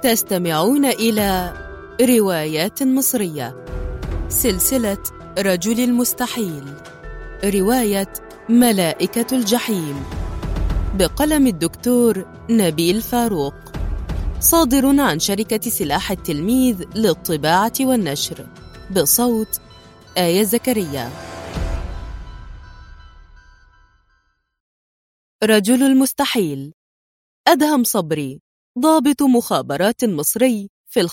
تستمعون إلى روايات مصرية، سلسلة رجل المستحيل، رواية ملائكة الجحيم، بقلم الدكتور نبيل فاروق، صادر عن شركة سلاح التلميذ للطباعة والنشر، بصوت آية زكريا. رجل المستحيل. أدهم صبري، ضابط مخابرات مصري في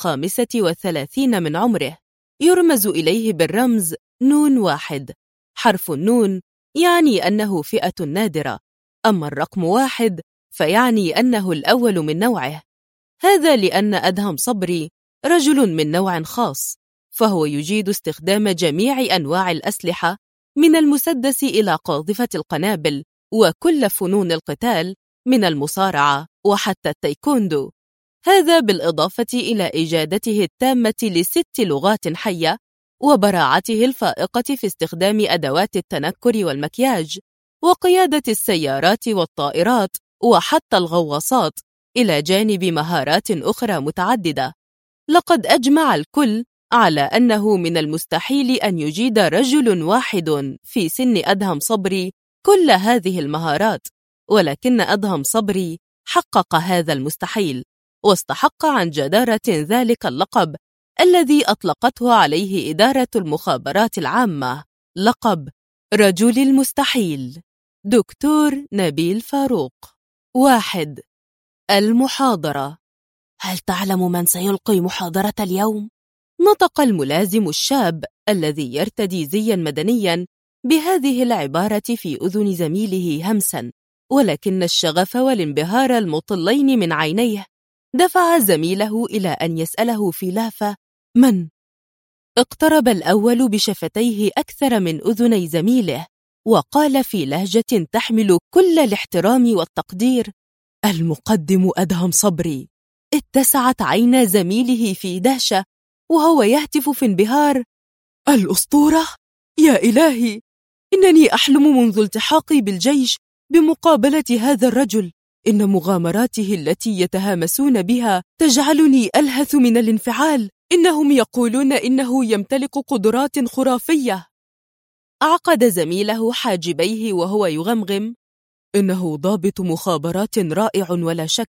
35 من عمره، يرمز إليه بالرمز نون واحد. حرف النون يعني أنه فئة نادرة، أما الرقم واحد فيعني أنه الأول من نوعه. هذا لأن أدهم صبري رجل من نوع خاص، فهو يجيد استخدام جميع أنواع الأسلحة من المسدس إلى قاذفة القنابل وكل فنون القتال من المصارعة وحتى التايكوندو. هذا بالإضافة إلى إجادته التامة ل6 لغات حية وبراعته الفائقة في استخدام أدوات التنكر والمكياج وقيادة السيارات والطائرات وحتى الغواصات، إلى جانب مهارات أخرى متعددة. لقد أجمع الكل على أنه من المستحيل أن يجيد رجل واحد في سن أدهم صبري كل هذه المهارات، ولكن أدهم صبري حقق هذا المستحيل، واستحق عن جدارة ذلك اللقب الذي أطلقته عليه إدارة المخابرات العامة، لقب رجل المستحيل. دكتور نبيل فاروق. 1. المحاضرة. هل تعلم من سيلقي محاضرة اليوم؟ نطق الملازم الشاب الذي يرتدي زيا مدنيا بهذه العبارة في أذن زميله همسا، ولكن الشغف والانبهار المطلين من عينيه دفع زميله إلى أن يسأله في لافة: من؟ اقترب الأول بشفتيه أكثر من أذني زميله وقال في لهجة تحمل كل الاحترام والتقدير: المقدم أدهم صبري. اتسعت عين زميله في دهشة وهو يهتف في انبهار: الأسطورة؟ يا إلهي، إنني أحلم منذ التحاقي بالجيش بمقابلة هذا الرجل. إن مغامراته التي يتهامسون بها تجعلني ألهث من الانفعال. إنهم يقولون إنه يمتلك قدرات خرافية. عقد زميله حاجبيه وهو يغمغم: إنه ضابط مخابرات رائع ولا شك،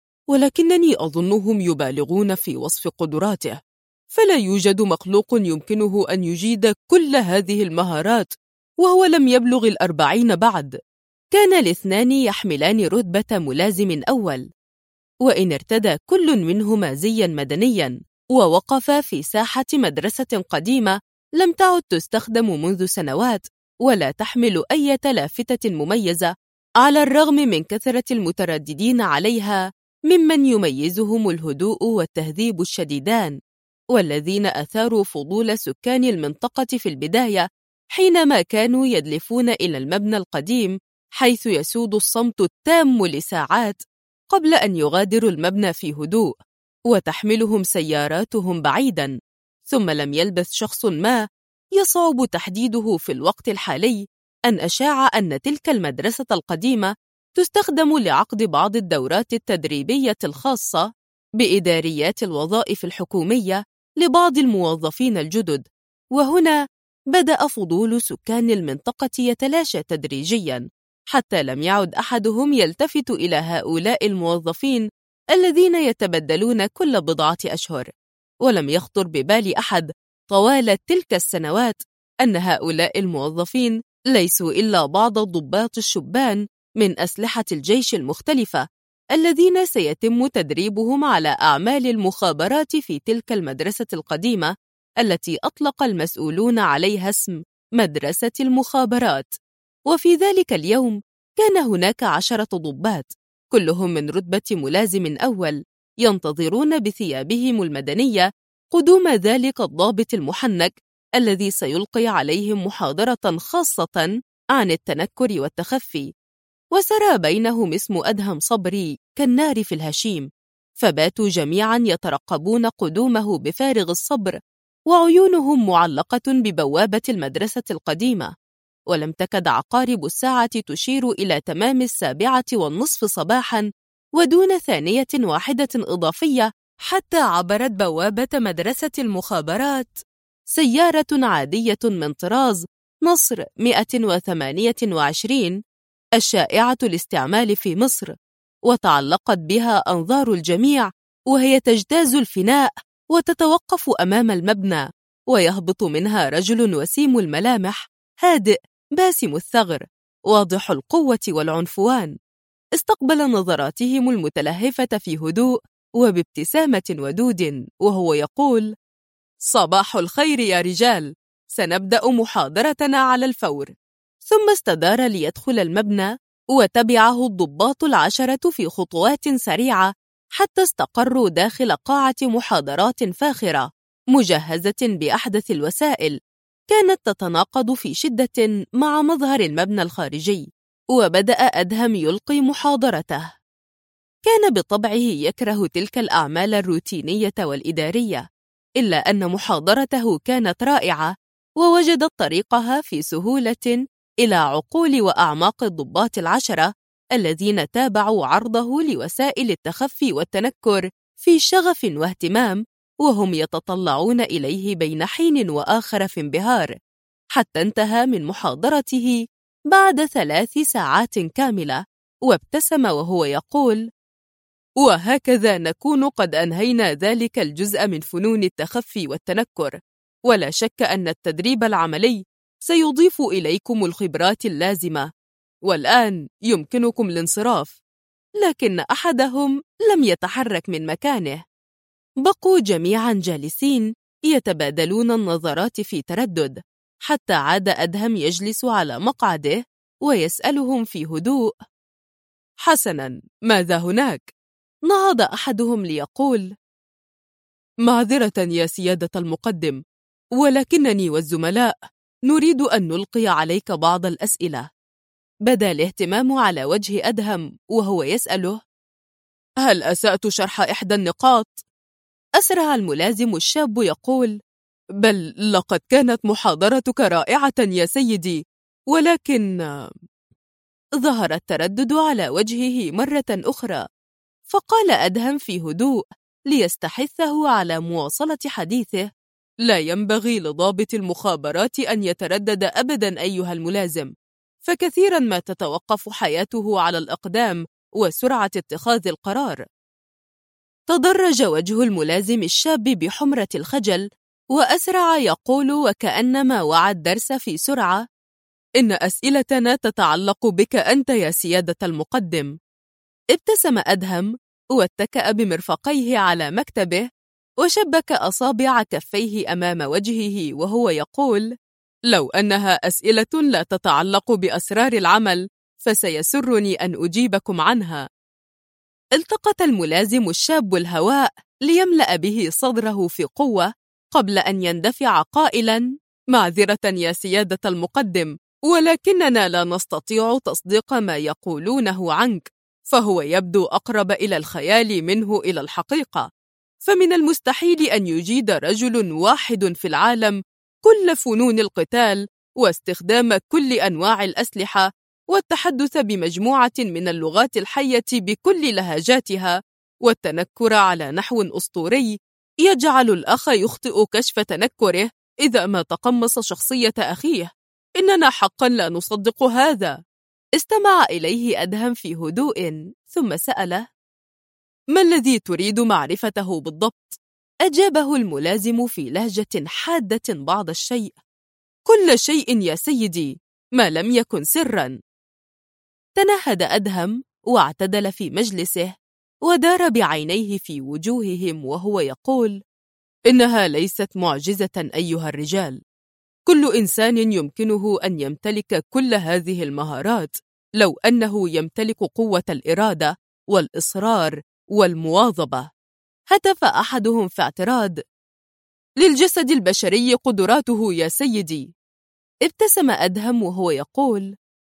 ولكنني أظنهم يبالغون في وصف قدراته، فلا يوجد مخلوق يمكنه أن يجيد كل هذه المهارات وهو لم يبلغ 40 بعد. كان الاثنان يحملان رتبة ملازم أول، وإن ارتدى كل منهما زيا مدنيا ووقف في ساحة مدرسة قديمة لم تعد تستخدم منذ سنوات ولا تحمل أي لافتة مميزة، على الرغم من كثرة المترددين عليها ممن يميزهم الهدوء والتهذيب الشديدان، والذين أثاروا فضول سكان المنطقة في البداية حينما كانوا يدلفون إلى المبنى القديم، حيث يسود الصمت التام لساعات قبل أن يغادروا المبنى في هدوء وتحملهم سياراتهم بعيدا. ثم لم يلبث شخص ما يصعب تحديده في الوقت الحالي أن أشاع أن تلك المدرسة القديمة تستخدم لعقد بعض الدورات التدريبية الخاصة بإداريات الوظائف الحكومية لبعض الموظفين الجدد. وهنا بدأ فضول سكان المنطقة يتلاشى تدريجيا، حتى لم يعد أحدهم يلتفت إلى هؤلاء الموظفين الذين يتبدلون كل بضعة أشهر. ولم يخطر ببال أحد طوال تلك السنوات أن هؤلاء الموظفين ليسوا إلا بعض الضباط الشبان من أسلحة الجيش المختلفة الذين سيتم تدريبهم على أعمال المخابرات في تلك المدرسة القديمة التي أطلق المسؤولون عليها اسم مدرسة المخابرات. وفي ذلك اليوم كان هناك 10 ضباط، كلهم من رتبة ملازم أول، ينتظرون بثيابهم المدنية قدوم ذلك الضابط المحنك الذي سيلقي عليهم محاضرة خاصة عن التنكر والتخفي. وسرى بينهم اسم أدهم صبري كالنار في الهشيم، فباتوا جميعا يترقبون قدومه بفارغ الصبر، وعيونهم معلقة ببوابة المدرسة القديمة. ولم تكد عقارب الساعة تشير إلى تمام 7:30 صباحا ودون ثانية واحدة إضافية حتى عبرت بوابة مدرسة المخابرات سيارة عادية من طراز نصر 128 الشائعة الاستعمال في مصر، وتعلقت بها أنظار الجميع وهي تجتاز الفناء وتتوقف أمام المبنى، ويهبط منها رجل وسيم الملامح هادئ باسم الثغر واضح القوة والعنفوان. استقبل نظراتهم المتلهفة في هدوء وبابتسامة ودود وهو يقول: صباح الخير يا رجال، سنبدأ محاضرتنا على الفور. ثم استدار ليدخل المبنى، وتبعه الضباط 10 في خطوات سريعة حتى استقروا داخل قاعة محاضرات فاخرة مجهزة بأحدث الوسائل، كانت تتناقض في شدة مع مظهر المبنى الخارجي. وبدأ أدهم يلقي محاضرته. كان بطبعه يكره تلك الأعمال الروتينية والإدارية، إلا أن محاضرته كانت رائعة، ووجدت طريقها في سهولة إلى عقول وأعماق الضباط 10 الذين تابعوا عرضه لوسائل التخفي والتنكر في شغف واهتمام، وهم يتطلعون إليه بين حين وآخر في انبهار، حتى انتهى من محاضرته بعد 3 ساعات كاملة، وابتسم وهو يقول: وهكذا نكون قد أنهينا ذلك الجزء من فنون التخفي والتنكر، ولا شك أن التدريب العملي سيضيف إليكم الخبرات اللازمة، والآن يمكنكم الانصراف. لكن أحدهم لم يتحرك من مكانه. بقوا جميعا جالسين يتبادلون النظرات في تردد، حتى عاد أدهم يجلس على مقعده ويسألهم في هدوء: حسنا، ماذا هناك؟ نهض أحدهم ليقول: معذرة يا سيادة المقدم، ولكنني والزملاء نريد أن نلقي عليك بعض الأسئلة. بدا الاهتمام على وجه أدهم وهو يسأله: هل أسأت شرح إحدى النقاط؟ أسرع الملازم الشاب يقول: بل لقد كانت محاضرتك رائعة يا سيدي، ولكن... ظهر التردد على وجهه مرة أخرى، فقال أدهم في هدوء ليستحثه على مواصلة حديثه: لا ينبغي لضابط المخابرات أن يتردد أبدا أيها الملازم، فكثيرا ما تتوقف حياته على الأقدام وسرعة اتخاذ القرار. تدرج وجه الملازم الشاب بحمرة الخجل، وأسرع يقول وكأنما وعى الدرس في سرعة: إن أسئلتنا تتعلق بك أنت يا سيادة المقدم. ابتسم أدهم واتكأ بمرفقيه على مكتبه وشبك أصابع كفيه أمام وجهه وهو يقول: لو أنها أسئلة لا تتعلق بأسرار العمل فسيسرني أن أجيبكم عنها. التقط الملازم الشاب الهواء ليملأ به صدره في قوة قبل أن يندفع قائلا: معذرة يا سيادة المقدم، ولكننا لا نستطيع تصديق ما يقولونه عنك، فهو يبدو أقرب إلى الخيال منه إلى الحقيقة، فمن المستحيل أن يجيد رجل واحد في العالم كل فنون القتال واستخدام كل أنواع الأسلحة والتحدث بمجموعة من اللغات الحية بكل لهجاتها والتنكر على نحو أسطوري يجعل الأخ يخطئ كشف تنكره إذا ما تقمص شخصية أخيه. إننا حقا لا نصدق هذا. استمع إليه أدهم في هدوء ثم سأله: ما الذي تريد معرفته بالضبط؟ أجابه الملازم في لهجة حادة بعض الشيء: كل شيء يا سيدي، ما لم يكن سرا. تنهد أدهم واعتدل في مجلسه ودار بعينيه في وجوههم وهو يقول: إنها ليست معجزة أيها الرجال، كل إنسان يمكنه أن يمتلك كل هذه المهارات لو أنه يمتلك قوة الإرادة والإصرار والمواظبة. هتف أحدهم في اعتراض: للجسد البشري قدراته يا سيدي. ابتسم أدهم وهو يقول: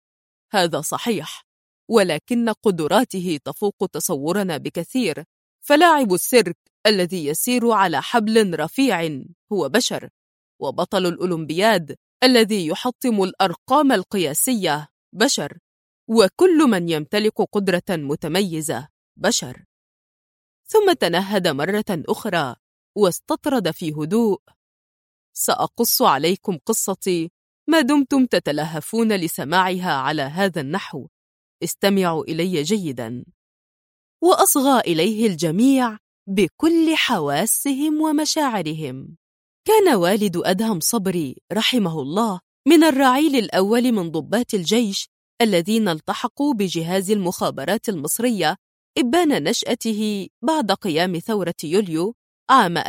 هذا صحيح، ولكن قدراته تفوق تصورنا بكثير، فلاعب السيرك الذي يسير على حبل رفيع هو بشر، وبطل الأولمبياد الذي يحطم الأرقام القياسية بشر، وكل من يمتلك قدرة متميزة بشر. ثم تنهد مرة أخرى واستطرد في هدوء: سأقص عليكم قصتي ما دمتم تتلهفون لسماعها على هذا النحو، استمعوا إلي جيدا. وأصغى إليه الجميع بكل حواسهم ومشاعرهم. كان والد أدهم صبري رحمه الله من الرعيل الأول من ضباط الجيش الذين التحقوا بجهاز المخابرات المصرية إبان نشأته بعد قيام ثورة يوليو عام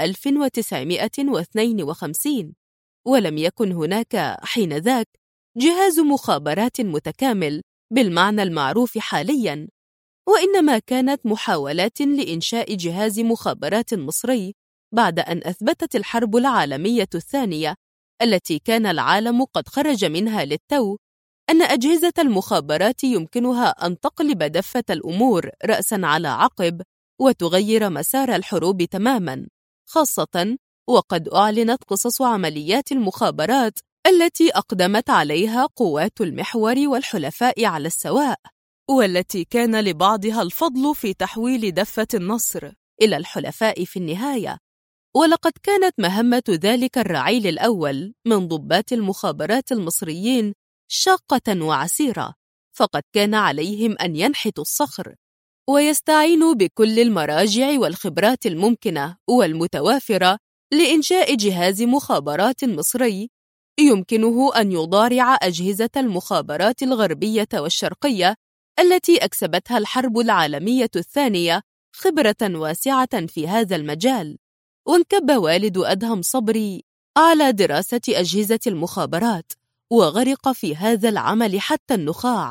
1952، ولم يكن هناك حينذاك جهاز مخابرات متكامل بالمعنى المعروف حالياً، وإنما كانت محاولات لإنشاء جهاز مخابرات مصري بعد أن أثبتت الحرب العالمية الثانية التي كان العالم قد خرج منها للتو أن أجهزة المخابرات يمكنها أن تقلب دفة الأمور رأساً على عقب وتغير مسار الحروب تماماً، خاصة وقد أعلنت قصص عمليات المخابرات التي أقدمت عليها قوات المحور والحلفاء على السواء، والتي كان لبعضها الفضل في تحويل دفة النصر إلى الحلفاء في النهاية. ولقد كانت مهمة ذلك الرعيل الأول من ضباط المخابرات المصريين شاقة وعسيرة، فقد كان عليهم أن ينحتوا الصخر ويستعينوا بكل المراجع والخبرات الممكنة والمتوافرة لإنشاء جهاز مخابرات مصري يمكنه أن يضارع أجهزة المخابرات الغربية والشرقية التي أكسبتها الحرب العالمية الثانية خبرة واسعة في هذا المجال. وانكب والد أدهم صبري على دراسة أجهزة المخابرات، وغرق في هذا العمل حتى النخاع،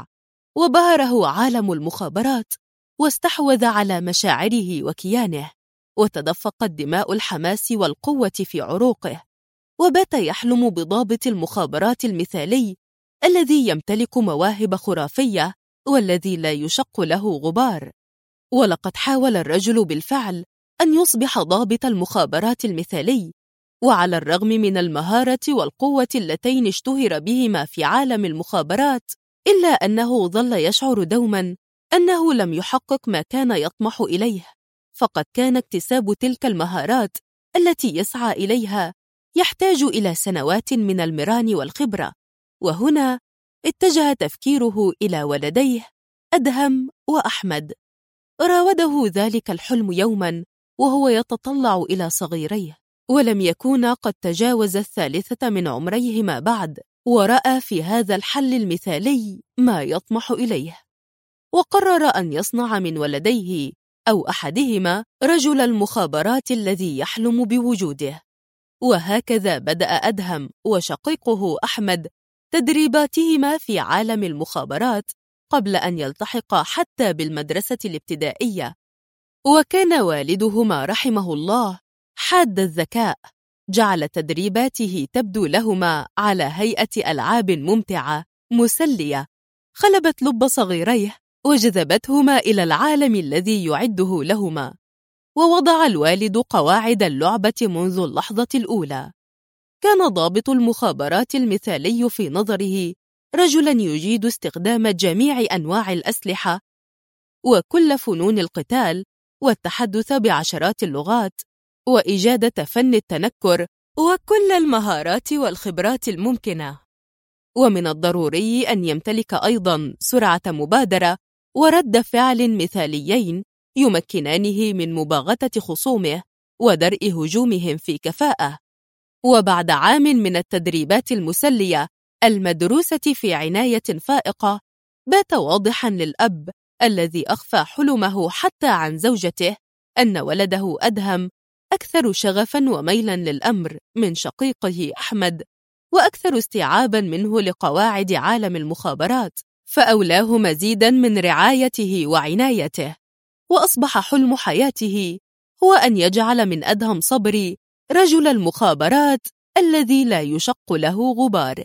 وبهره عالم المخابرات، واستحوذ على مشاعره وكيانه، وتدفقت دماء الحماس والقوة في عروقه، وبات يحلم بضابط المخابرات المثالي الذي يمتلك مواهب خرافية والذي لا يشق له غبار. ولقد حاول الرجل بالفعل أن يصبح ضابط المخابرات المثالي، وعلى الرغم من المهارة والقوة اللتين اشتهر بهما في عالم المخابرات، إلا أنه ظل يشعر دوما أنه لم يحقق ما كان يطمح إليه، فقد كان اكتساب تلك المهارات التي يسعى إليها يحتاج إلى سنوات من المران والخبرة. وهنا اتجه تفكيره إلى ولديه أدهم وأحمد. راوده ذلك الحلم يوما وهو يتطلع إلى صغيريه، ولم يكونا قد تجاوز 3 من عمريهما بعد، ورأى في هذا الحل المثالي ما يطمح إليه، وقرر أن يصنع من ولديه أو أحدهما رجل المخابرات الذي يحلم بوجوده. وهكذا بدأ أدهم وشقيقه أحمد تدريباتهما في عالم المخابرات قبل أن يلتحقا حتى بالمدرسة الابتدائية. وكان والدهما رحمه الله حاد الذكاء، جعل تدريباته تبدو لهما على هيئة ألعاب ممتعة مسلية خلبت لب صغيريه وجذبتهما إلى العالم الذي يعده لهما. ووضع الوالد قواعد اللعبة منذ اللحظة الأولى. كان ضابط المخابرات المثالي في نظره رجلاً يجيد استخدام جميع أنواع الأسلحة وكل فنون القتال، والتحدث بعشرات اللغات، وإجادة فن التنكر، وكل المهارات والخبرات الممكنة. ومن الضروري أن يمتلك أيضاً سرعة مبادرة ورد فعل مثاليين يمكنانه من مباغتة خصومه ودرء هجومهم في كفاءة. وبعد عام من التدريبات المسلية المدروسة في عناية فائقة، بات واضحا للأب الذي أخفى حلمه حتى عن زوجته أن ولده أدهم أكثر شغفا وميلا للأمر من شقيقه أحمد، وأكثر استيعابا منه لقواعد عالم المخابرات، فأولاه مزيدا من رعايته وعنايته. وأصبح حلم حياته هو أن يجعل من أدهم صبري رجل المخابرات الذي لا يشق له غبار.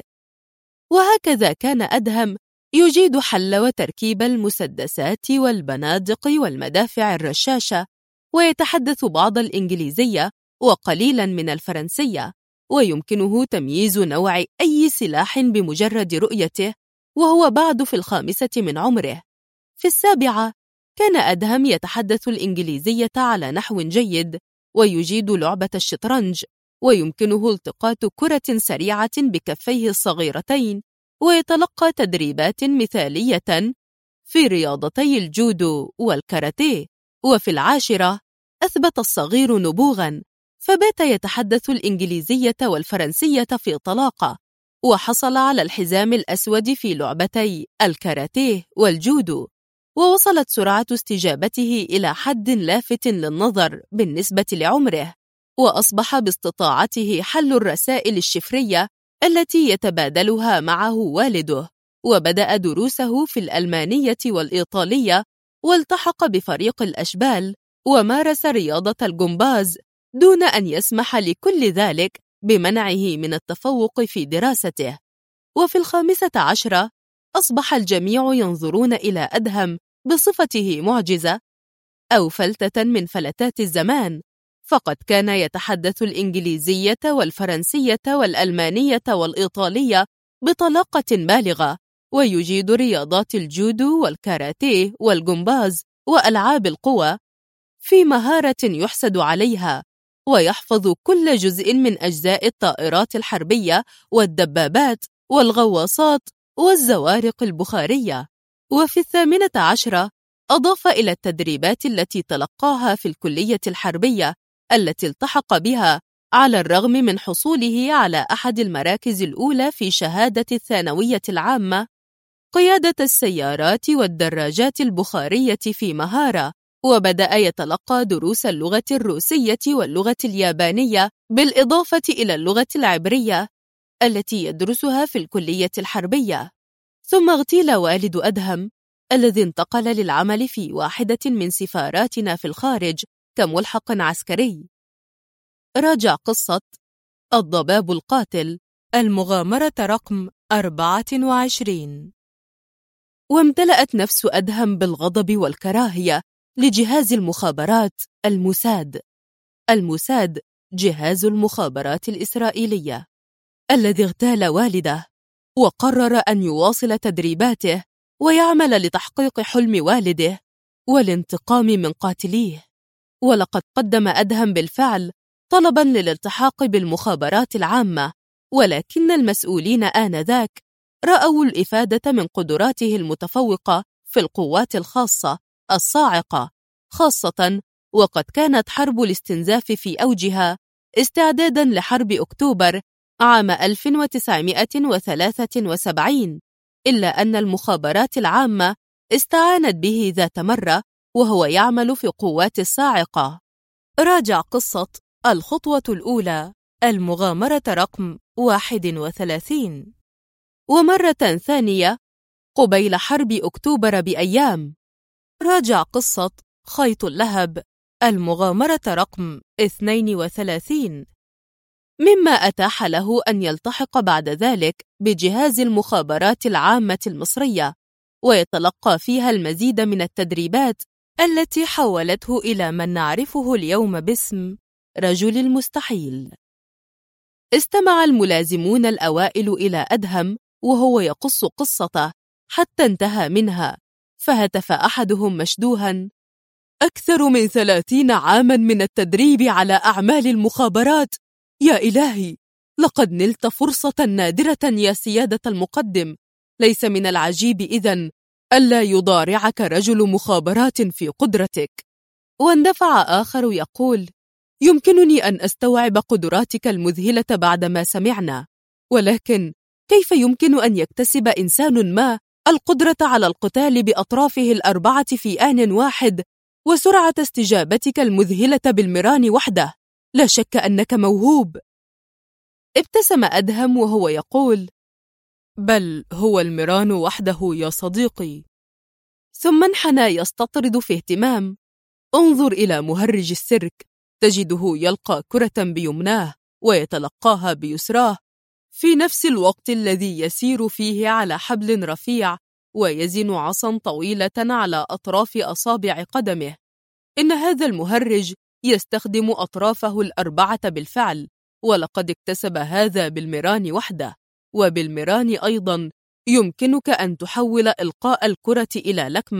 وهكذا كان أدهم يجيد حل وتركيب المسدسات والبنادق والمدافع الرشاشة، ويتحدث بعض الإنجليزية وقليلا من الفرنسية، ويمكنه تمييز نوع أي سلاح بمجرد رؤيته، وهو بعد في 5 من عمره. في 7 كان أدهم يتحدث الإنجليزية على نحو جيد، ويجيد لعبة الشطرنج، ويمكنه التقاط كرة سريعة بكفيه الصغيرتين، ويتلقى تدريبات مثالية في رياضتي الجودو والكاراتيه. وفي 10 أثبت الصغير نبوغاً، فبات يتحدث الإنجليزية والفرنسية في طلاقة، وحصل على الحزام الأسود في لعبتي الكاراتيه والجودو، ووصلت سرعة استجابته إلى حد لافت للنظر بالنسبة لعمره، وأصبح باستطاعته حل الرسائل الشفرية التي يتبادلها معه والده، وبدأ دروسه في الألمانية والإيطالية، والتحق بفريق الأشبال، ومارس رياضة الجمباز دون أن يسمح لكل ذلك بمنعه من التفوق في دراسته. وفي 15 أصبح الجميع ينظرون إلى أدهم بصفته معجزة أو فلتة من فلتات الزمان، فقد كان يتحدث الإنجليزية والفرنسية والألمانية والإيطالية بطلاقة بالغة، ويجيد رياضات الجودو والكاراتيه والجمباز وألعاب القوى في مهارة يحسد عليها، ويحفظ كل جزء من أجزاء الطائرات الحربية والدبابات والغواصات والزوارق البخارية. وفي 18 أضاف إلى التدريبات التي تلقاها في الكلية الحربية التي التحق بها، على الرغم من حصوله على أحد المراكز الأولى في شهادة الثانوية العامة، قيادة السيارات والدراجات البخارية في مهارة، وبدأ يتلقى دروس اللغة الروسية واللغة اليابانية، بالإضافة إلى اللغة العبرية التي يدرسها في الكلية الحربية. ثم اغتيل والد أدهم الذي انتقل للعمل في واحدة من سفاراتنا في الخارج كملحق عسكري. راجع قصة الضباب القاتل، المغامرة رقم 24. وامتلأت نفس أدهم بالغضب والكراهية لجهاز المخابرات الموساد. الموساد جهاز المخابرات الإسرائيلية الذي اغتال والده، وقرر أن يواصل تدريباته ويعمل لتحقيق حلم والده والانتقام من قاتليه. ولقد قدم أدهم بالفعل طلباً للالتحاق بالمخابرات العامة، ولكن المسؤولين آنذاك رأوا الإفادة من قدراته المتفوقة في القوات الخاصة الصاعقة، خاصة وقد كانت حرب الاستنزاف في أوجها استعداداً لحرب أكتوبر عام 1973، إلا أن المخابرات العامة استعانت به ذات مرة وهو يعمل في قوات الصاعقة. راجع قصة الخطوة الأولى، المغامرة رقم 31. ومرة ثانية قبيل حرب أكتوبر بأيام. راجع قصة خيط اللهب، المغامرة رقم 32، مما أتاح له أن يلتحق بعد ذلك بجهاز المخابرات العامة المصرية، ويتلقى فيها المزيد من التدريبات التي حولته إلى من نعرفه اليوم باسم رجل المستحيل. استمع الملازمون الأوائل إلى أدهم وهو يقص قصته حتى انتهى منها، فهتف أحدهم مشدوها: أكثر من 30 عاما من التدريب على أعمال المخابرات، يا إلهي، لقد نلت فرصة نادرة يا سيادة المقدم. ليس من العجيب إذن ألا يضارعك رجل مخابرات في قدرتك. واندفع آخر يقول: يمكنني أن أستوعب قدراتك المذهلة بعدما سمعنا، ولكن كيف يمكن أن يكتسب إنسان ما القدرة على القتال بأطرافه الأربعة في آن واحد، وسرعة استجابتك المذهلة بالمران وحده؟ لا شك أنك موهوب. ابتسم أدهم وهو يقول: بل هو المران وحده يا صديقي. ثم انحنى يستطرد في اهتمام: انظر إلى مهرج السيرك، تجده يلقى كرة بيمناه ويتلقاها بيسراه في نفس الوقت الذي يسير فيه على حبل رفيع ويزن عصا طويلة على أطراف أصابع قدمه. إن هذا المهرج يستخدم أطرافه الأربعة بالفعل، ولقد اكتسب هذا بالمران وحده. وبالمران أيضا يمكنك أن تحول إلقاء الكرة إلى لكمة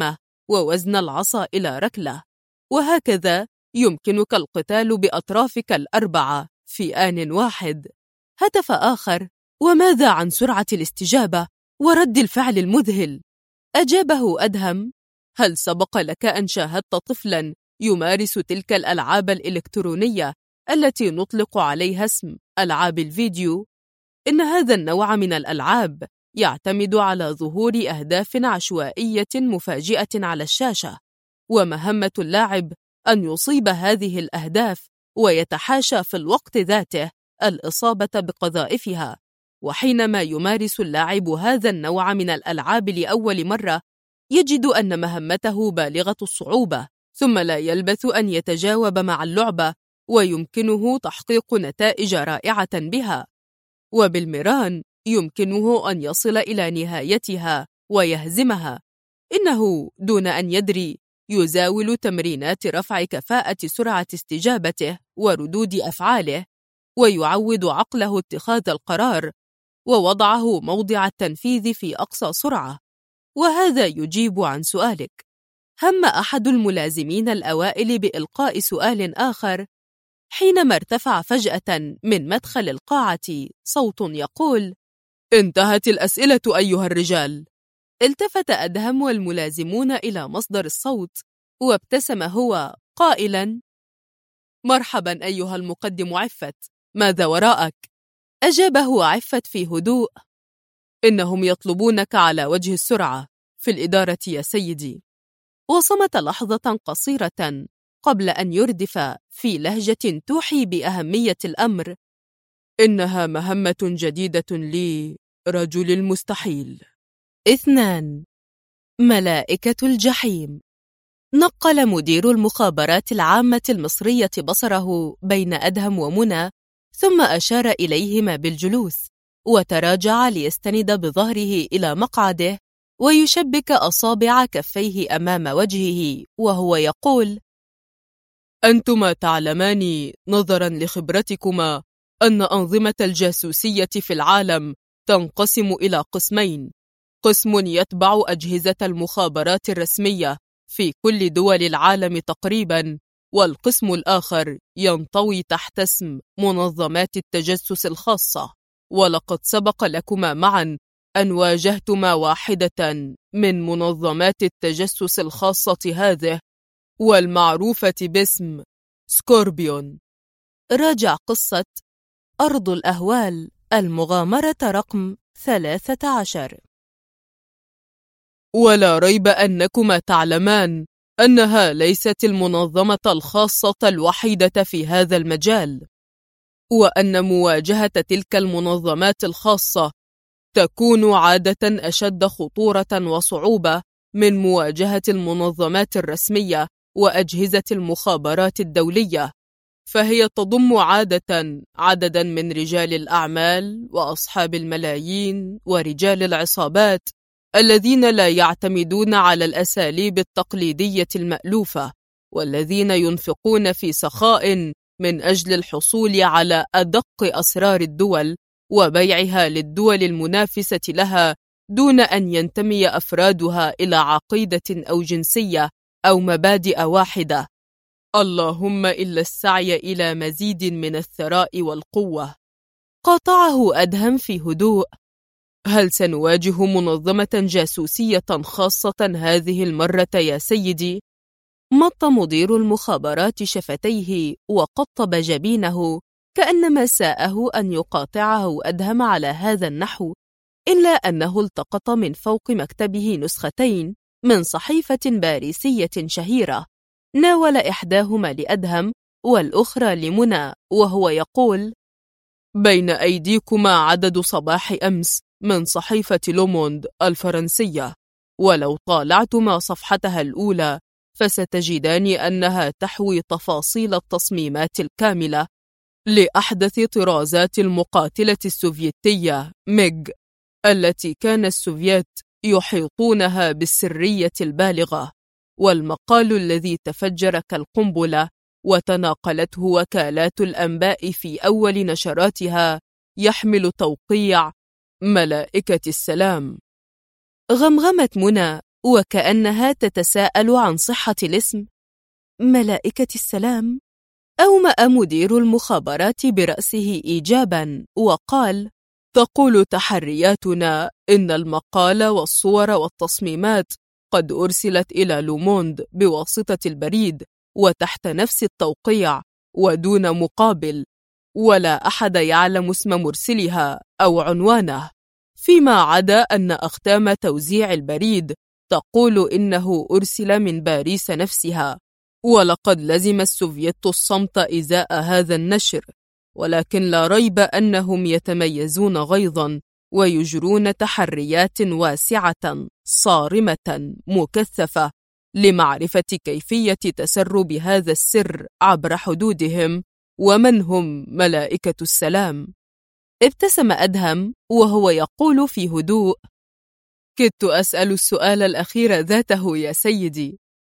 ووزن العصا إلى ركلة، وهكذا يمكنك القتال بأطرافك الأربعة في آن واحد. هتف آخر: وماذا عن سرعة الاستجابة ورد الفعل المذهل؟ أجابه أدهم: هل سبق لك أن شاهدت طفلاً يمارس تلك الألعاب الإلكترونية التي نطلق عليها اسم ألعاب الفيديو؟ إن هذا النوع من الألعاب يعتمد على ظهور أهداف عشوائية مفاجئة على الشاشة، ومهمة اللاعب أن يصيب هذه الأهداف ويتحاشى في الوقت ذاته الإصابة بقذائفها. وحينما يمارس اللاعب هذا النوع من الألعاب لأول مرة، يجد أن مهمته بالغة الصعوبة، ثم لا يلبث أن يتجاوب مع اللعبة ويمكنه تحقيق نتائج رائعة بها، وبالمران يمكنه أن يصل إلى نهايتها ويهزمها. إنه دون أن يدري يزاول تمرينات رفع كفاءة سرعة استجابته وردود أفعاله، ويعود عقله اتخاذ القرار ووضعه موضع التنفيذ في أقصى سرعة. وهذا يجيب عن سؤالك: هم أحد الملازمين الأوائل بإلقاء سؤال آخر حينما ارتفع فجأة من مدخل القاعة صوت يقول: انتهت الأسئلة أيها الرجال. التفت أدهم والملازمون إلى مصدر الصوت، وابتسم هو قائلا: مرحبا أيها المقدم عفت، ماذا وراءك؟ أجابه عفت في هدوء: إنهم يطلبونك على وجه السرعة في الإدارة يا سيدي. وصمت لحظة قصيرة قبل أن يردف في لهجة توحي بأهمية الأمر: إنها مهمة جديدة لي، رجل المستحيل. 2. ملائكة الجحيم. نقل مدير المخابرات العامة المصرية بصره بين أدهم ومنى، ثم أشار إليهما بالجلوس، وتراجع ليستند بظهره إلى مقعده ويشبك أصابع كفيه أمام وجهه وهو يقول: أنتما تعلمان نظرا لخبرتكما أن أنظمة الجاسوسية في العالم تنقسم إلى قسمين: قسم يتبع أجهزة المخابرات الرسمية في كل دول العالم تقريبا، والقسم الآخر ينطوي تحت اسم منظمات التجسس الخاصة. ولقد سبق لكما معا أن واجهتما واحدة من منظمات التجسس الخاصة هذه، والمعروفة باسم سكوربيون. راجع قصة أرض الأهوال، المغامرة رقم 13. ولا ريب أنكما تعلمان أنها ليست المنظمة الخاصة الوحيدة في هذا المجال، وأن مواجهة تلك المنظمات الخاصة تكون عادة أشد خطورة وصعوبة من مواجهة المنظمات الرسمية وأجهزة المخابرات الدولية، فهي تضم عادة عددا من رجال الأعمال وأصحاب الملايين ورجال العصابات الذين لا يعتمدون على الأساليب التقليدية المألوفة، والذين ينفقون في سخاء من أجل الحصول على أدق أسرار الدول وبيعها للدول المنافسة لها، دون أن ينتمي أفرادها إلى عقيدة أو جنسية أو مبادئ واحدة، اللهم إلا السعي إلى مزيد من الثراء والقوة. قاطعه أدهم في هدوء: هل سنواجه منظمة جاسوسية خاصة هذه المرة يا سيدي؟ مط مدير المخابرات شفتيه وقطب جبينه، كأنما ساءه أن يقاطعه أدهم على هذا النحو، إلا أنه التقط من فوق مكتبه نسختين من صحيفة باريسية شهيرة، ناول إحداهما لأدهم والأخرى لمنى وهو يقول: بين أيديكما عدد صباح أمس من صحيفة لوموند الفرنسية، ولو طالعتما صفحتها الأولى فستجدان أنها تحوي تفاصيل التصميمات الكاملة لأحدث طرازات المقاتلة السوفيتية ميج، التي كان السوفييت يحيطونها بالسرية البالغة، والمقال الذي تفجر كالقنبلة وتناقلته وكالات الأنباء في أول نشراتها يحمل توقيع ملائكة السلام. غمغمت منى وكأنها تتساءل عن صحة الاسم. ملائكة السلام؟ أومأ مدير المخابرات برأسه إيجابا وقال: تقول تحرياتنا إن المقال والصور والتصميمات قد أرسلت إلى لوموند بواسطة البريد وتحت نفس التوقيع ودون مقابل، ولا أحد يعلم اسم مرسلها أو عنوانه، فيما عدا أن أختام توزيع البريد تقول إنه أرسل من باريس نفسها. ولقد لزم السوفيت الصمت إزاء هذا النشر، ولكن لا ريب أنهم يتميزون غيظا ويجرون تحريات واسعة صارمة مكثفة لمعرفة كيفية تسرب هذا السر عبر حدودهم، ومن هم ملائكة السلام. ابتسم أدهم وهو يقول في هدوء: كدت أسأل السؤال الأخير ذاته يا سيدي.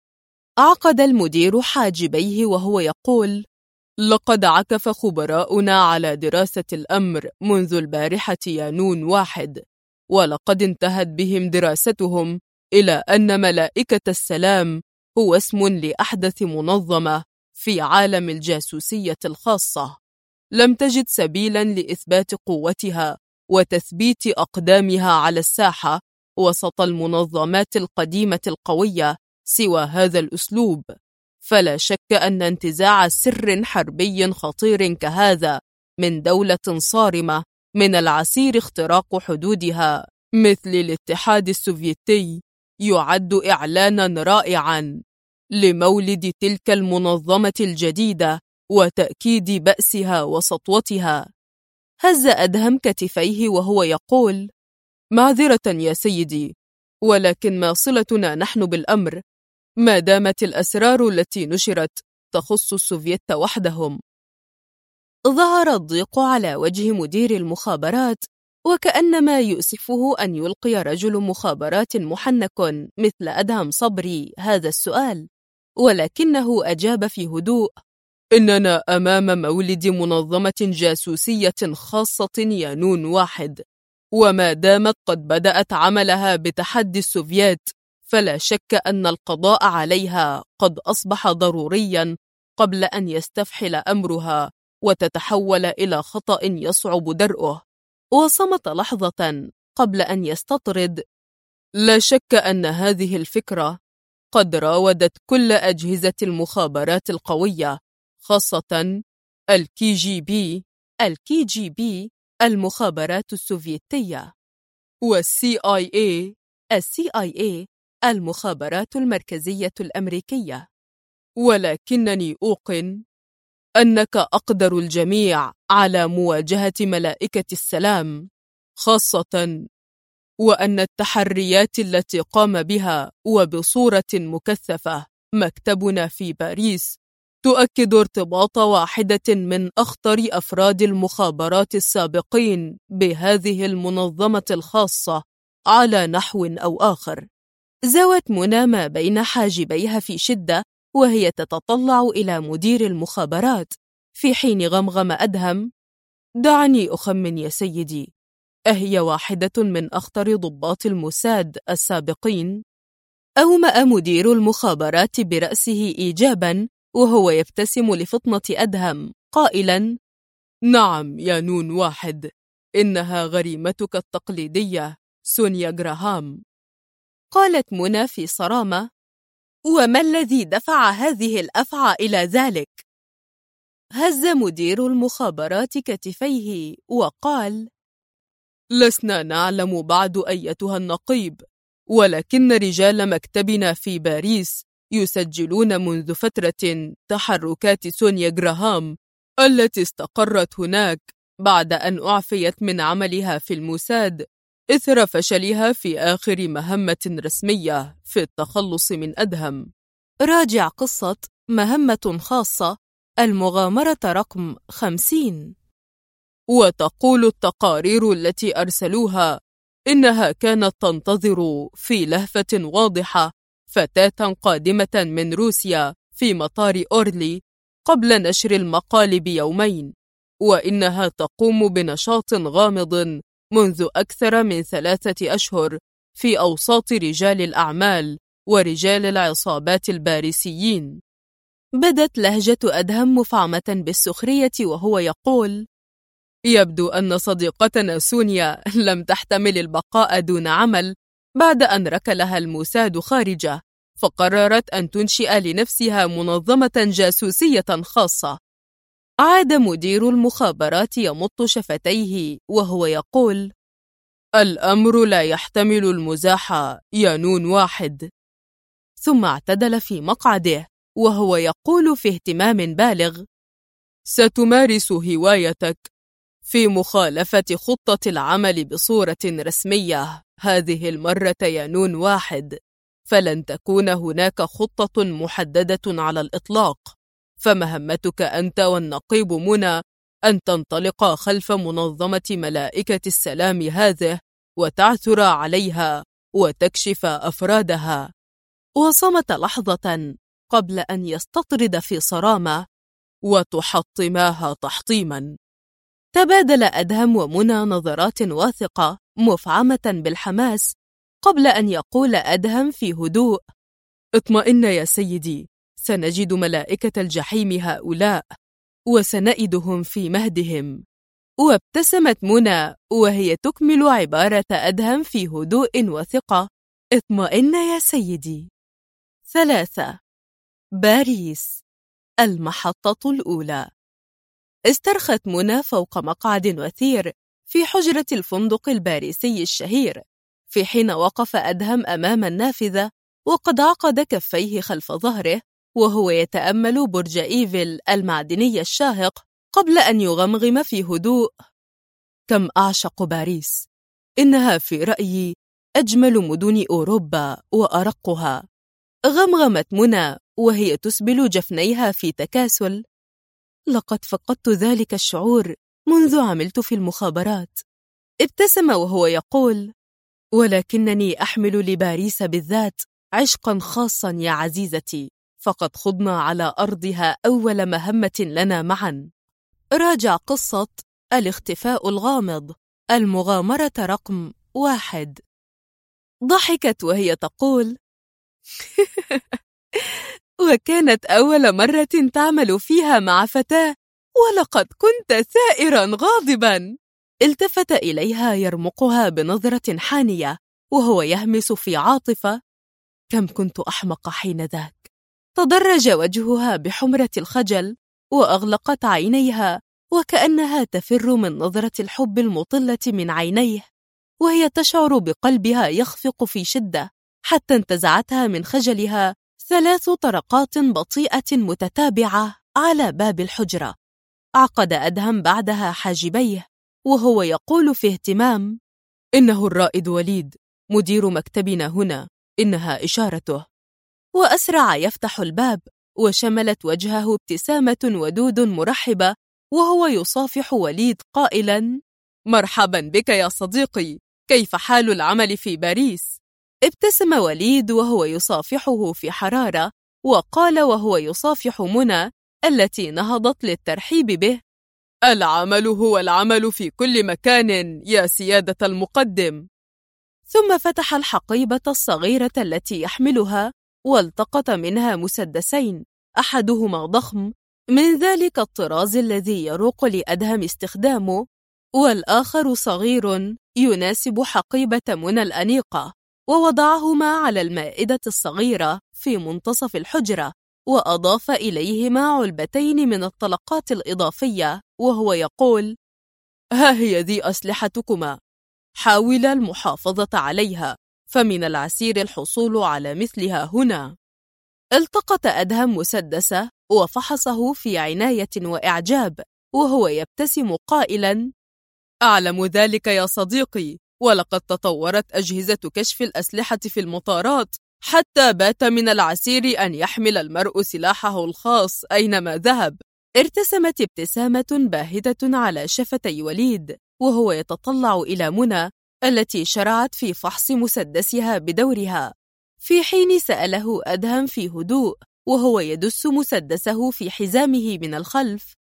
عقد المدير حاجبيه وهو يقول: لقد عكف خبراؤنا على دراسة الأمر منذ البارحة يا نون واحد، ولقد انتهت بهم دراستهم إلى أن ملائكة السلام هو اسم لأحدث منظمة في عالم الجاسوسية الخاصة. لم تجد سبيلا لإثبات قوتها وتثبيت أقدامها على الساحة وسط المنظمات القديمة القوية سوى هذا الأسلوب، فلا شك أن انتزاع سر حربي خطير كهذا من دولة صارمة من العسير اختراق حدودها مثل الاتحاد السوفيتي يعد إعلانا رائعا لمولد تلك المنظمة الجديدة وتأكيد بأسها وسطوتها. هز أدهم كتفيه وهو يقول: معذرة يا سيدي، ولكن ما صلتنا نحن بالأمر ما دامت الأسرار التي نشرت تخص السوفيت وحدهم؟ ظهر الضيق على وجه مدير المخابرات، وكأنما يؤسفه أن يلقي رجل مخابرات محنك مثل أدهم صبري هذا السؤال، ولكنه أجاب في هدوء: إننا أمام مولد منظمة جاسوسية خاصة يا نون واحد، وما دامت قد بدأت عملها بتحدي السوفيات فلا شك أن القضاء عليها قد أصبح ضروريا قبل أن يستفحل أمرها وتتحول إلى خطأ يصعب درءه. وصمت لحظة قبل أن يستطرد: لا شك أن هذه الفكرة قد راودت كل أجهزة المخابرات القوية، خاصة الكي جي بي المخابرات السوفيتية، والCIA المخابرات المركزية الأمريكية، ولكنني أوقن أنك أقدر الجميع على مواجهة ملائكة السلام خاصة، وأن التحريات التي قام بها وبصورة مكثفة مكتبنا في باريس تؤكد ارتباط واحدة من أخطر أفراد المخابرات السابقين بهذه المنظمة الخاصة على نحو أو آخر. زوت منى ما بين حاجبيها في شدة وهي تتطلع إلى مدير المخابرات، في حين غمغم أدهم: دعني أخمن يا سيدي، أهي واحدة من أخطر ضباط الموساد السابقين؟ أومأ مدير المخابرات برأسه إيجابا وهو يبتسم لفطنة أدهم قائلا: نعم يا نون واحد، إنها غريمتك التقليدية سونيا جراهام. قالت منى في صرامة: وما الذي دفع هذه الأفعى إلى ذلك؟ هز مدير المخابرات كتفيه وقال: لسنا نعلم بعد أيتها النقيب، ولكن رجال مكتبنا في باريس يسجلون منذ فترة تحركات سونيا جراهام التي استقرت هناك بعد أن أعفيت من عملها في الموساد إثر فشلها في آخر مهمة رسمية في التخلص من أدهم. راجع قصة مهمة خاصة المغامرة رقم 50. وتقول التقارير التي أرسلوها إنها كانت تنتظر في لهفة واضحة فتاة قادمة من روسيا في مطار أورلي قبل نشر المقال بيومين، وإنها تقوم بنشاط غامض منذ أكثر من 3 أشهر في أوساط رجال الأعمال ورجال العصابات الباريسيين. بدت لهجة أدهم مفعمة بالسخرية وهو يقول: يبدو أن صديقتنا سونيا لم تحتمل البقاء دون عمل بعد أن ركلها الموساد خارجه، فقررت أن تنشئ لنفسها منظمة جاسوسية خاصة. عاد مدير المخابرات يمط شفتيه وهو يقول: الأمر لا يحتمل المزاح يا نون واحد. ثم اعتدل في مقعده وهو يقول في اهتمام بالغ: ستمارس هوايتك في مخالفة خطة العمل بصورة رسمية هذه المرة يا نون واحد، فلن تكون هناك خطة محددة على الإطلاق، فمهمتك أنت والنقيب منى أن تنطلقا خلف منظمة ملائكة السلام هذه وتعثر عليها وتكشف أفرادها. وصمت لحظة قبل أن يستطرد في صرامة: وتحطماها تحطيما. تبادل أدهم ومنى نظرات واثقة مفعمة بالحماس قبل أن يقول أدهم في هدوء: اطمئن يا سيدي، سنجد ملائكة الجحيم هؤلاء وسنئدهم في مهدهم. وابتسمت منى وهي تكمل عبارة أدهم في هدوء وثقة: اطمئن يا سيدي. 3. باريس، المحطة الأولى. استرخت منى فوق مقعد وثير في حجرة الفندق الباريسي الشهير، في حين وقف أدهم أمام النافذة وقد عقد كفيه خلف ظهره وهو يتأمل برج إيفل المعدني الشاهق قبل أن يغمغم في هدوء: كم أعشق باريس، إنها في رأيي أجمل مدن أوروبا وأرقها. غمغمت منى وهي تسبل جفنيها في تكاسل: لقد فقدت ذلك الشعور منذ عملت في المخابرات. ابتسم وهو يقول: ولكنني أحمل لباريس بالذات عشقا خاصا يا عزيزتي، فقد خضنا على أرضها أول مهمة لنا معا. راجع قصة الاختفاء الغامض، المغامرة رقم 1. ضحكت وهي تقول: وكانت أول مرة تعمل فيها مع فتاة، ولقد كنت ثائرا غاضبا. التفت إليها يرمقها بنظرة حانية وهو يهمس في عاطفة: كم كنت أحمق حين ذاك. تدرج وجهها بحمرة الخجل وأغلقت عينيها وكأنها تفر من نظرة الحب المطلة من عينيه، وهي تشعر بقلبها يخفق في شدة حتى انتزعتها من خجلها 3 طرقات بطيئة متتابعة على باب الحجرة. عقد أدهم بعدها حاجبيه وهو يقول في اهتمام: إنه الرائد وليد مدير مكتبنا هنا، إنها إشارته. وأسرع يفتح الباب وشملت وجهه ابتسامة ودود مرحبة وهو يصافح وليد قائلا: مرحبا بك يا صديقي، كيف حال العمل في باريس؟ ابتسم وليد وهو يصافحه في حرارة وقال وهو يصافح منى التي نهضت للترحيب به: العمل هو العمل في كل مكان يا سيادة المقدم. ثم فتح الحقيبة الصغيرة التي يحملها والتقط منها مسدسين، أحدهما ضخم من ذلك الطراز الذي يروق لأدهم استخدامه، والآخر صغير يناسب حقيبة منى الأنيقة، ووضعهما على المائدة الصغيرة في منتصف الحجرة، وأضاف إليهما علبتين من الطلقات الإضافية وهو يقول: ها هي ذي أسلحتكما، حاولا المحافظة عليها، فمن العسير الحصول على مثلها هنا. التقط أدهم مسدسه وفحصه في عناية وإعجاب وهو يبتسم قائلا: أعلم ذلك يا صديقي، ولقد تطورت أجهزة كشف الأسلحة في المطارات حتى بات من العسير أن يحمل المرء سلاحه الخاص أينما ذهب. ارتسمت ابتسامة باهتة على شفتي وليد وهو يتطلع إلى منى التي شرعت في فحص مسدسها بدورها، في حين سأله أدهم في هدوء وهو يدس مسدسه في حزامه من الخلف: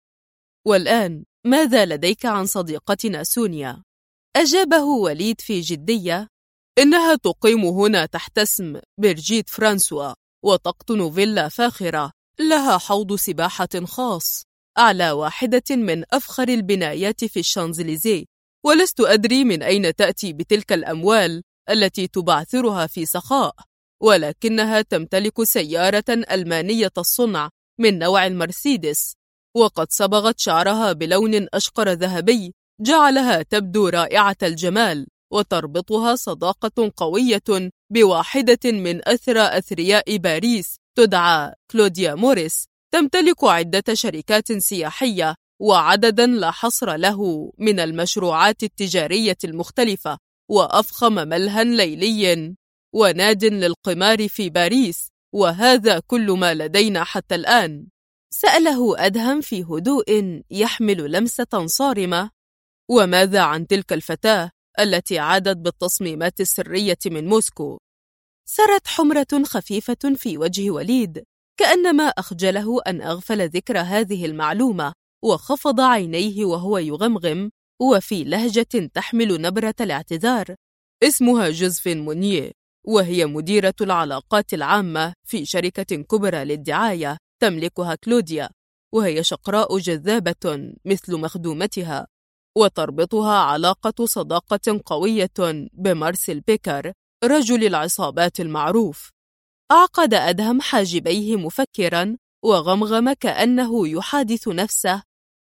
والآن ماذا لديك عن صديقتنا سونيا؟ أجابه وليد في جدية: إنها تقيم هنا تحت اسم برجيت فرانسوا، وتقطن فيلا فاخرة لها حوض سباحة خاص أعلى واحدة من أفخر البنايات في الشانزليزيه، ولست أدري من أين تأتي بتلك الأموال التي تبعثرها في سخاء، ولكنها تمتلك سيارة ألمانية الصنع من نوع المرسيدس، وقد صبغت شعرها بلون أشقر ذهبي جعلها تبدو رائعة الجمال، وتربطها صداقة قوية بواحدة من أثرى أثرياء باريس تدعى كلوديا موريس، تمتلك عدة شركات سياحية وعددا لا حصر له من المشروعات التجارية المختلفة، وأفخم ملهى ليلي وناد للقمار في باريس، وهذا كل ما لدينا حتى الآن. سأله أدهم في هدوء يحمل لمسة صارمة: وماذا عن تلك الفتاة التي عادت بالتصميمات السرية من موسكو؟ سرت حمرة خفيفة في وجه وليد، كأنما أخجله أن أغفل ذكر هذه المعلومة، وخفض عينيه وهو يغمغم وفي لهجة تحمل نبرة الاعتذار: اسمها جوزفين مونيه، وهي مديرة العلاقات العامة في شركة كبرى للدعاية تملكها كلوديا، وهي شقراء جذابة مثل مخدومتها، وتربطها علاقة صداقة قوية بمارسيل بيكر رجل العصابات المعروف. أعقد أدهم حاجبيه مفكرا وغمغم كأنه يحادث نفسه: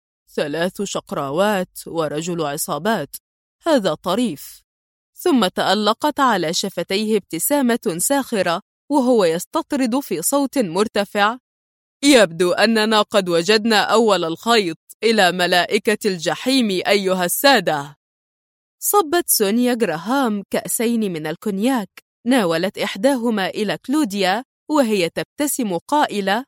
3 شقراوات ورجل عصابات، هذا طريف. ثم تألقت على شفتيه ابتسامة ساخرة وهو يستطرد في صوت مرتفع: يبدو أننا قد وجدنا أول الخيط إلى ملائكة الجحيم أيها السادة. صبت سونيا جراهام كأسين من الكونياك، ناولت إحداهما إلى كلوديا وهي تبتسم قائلة: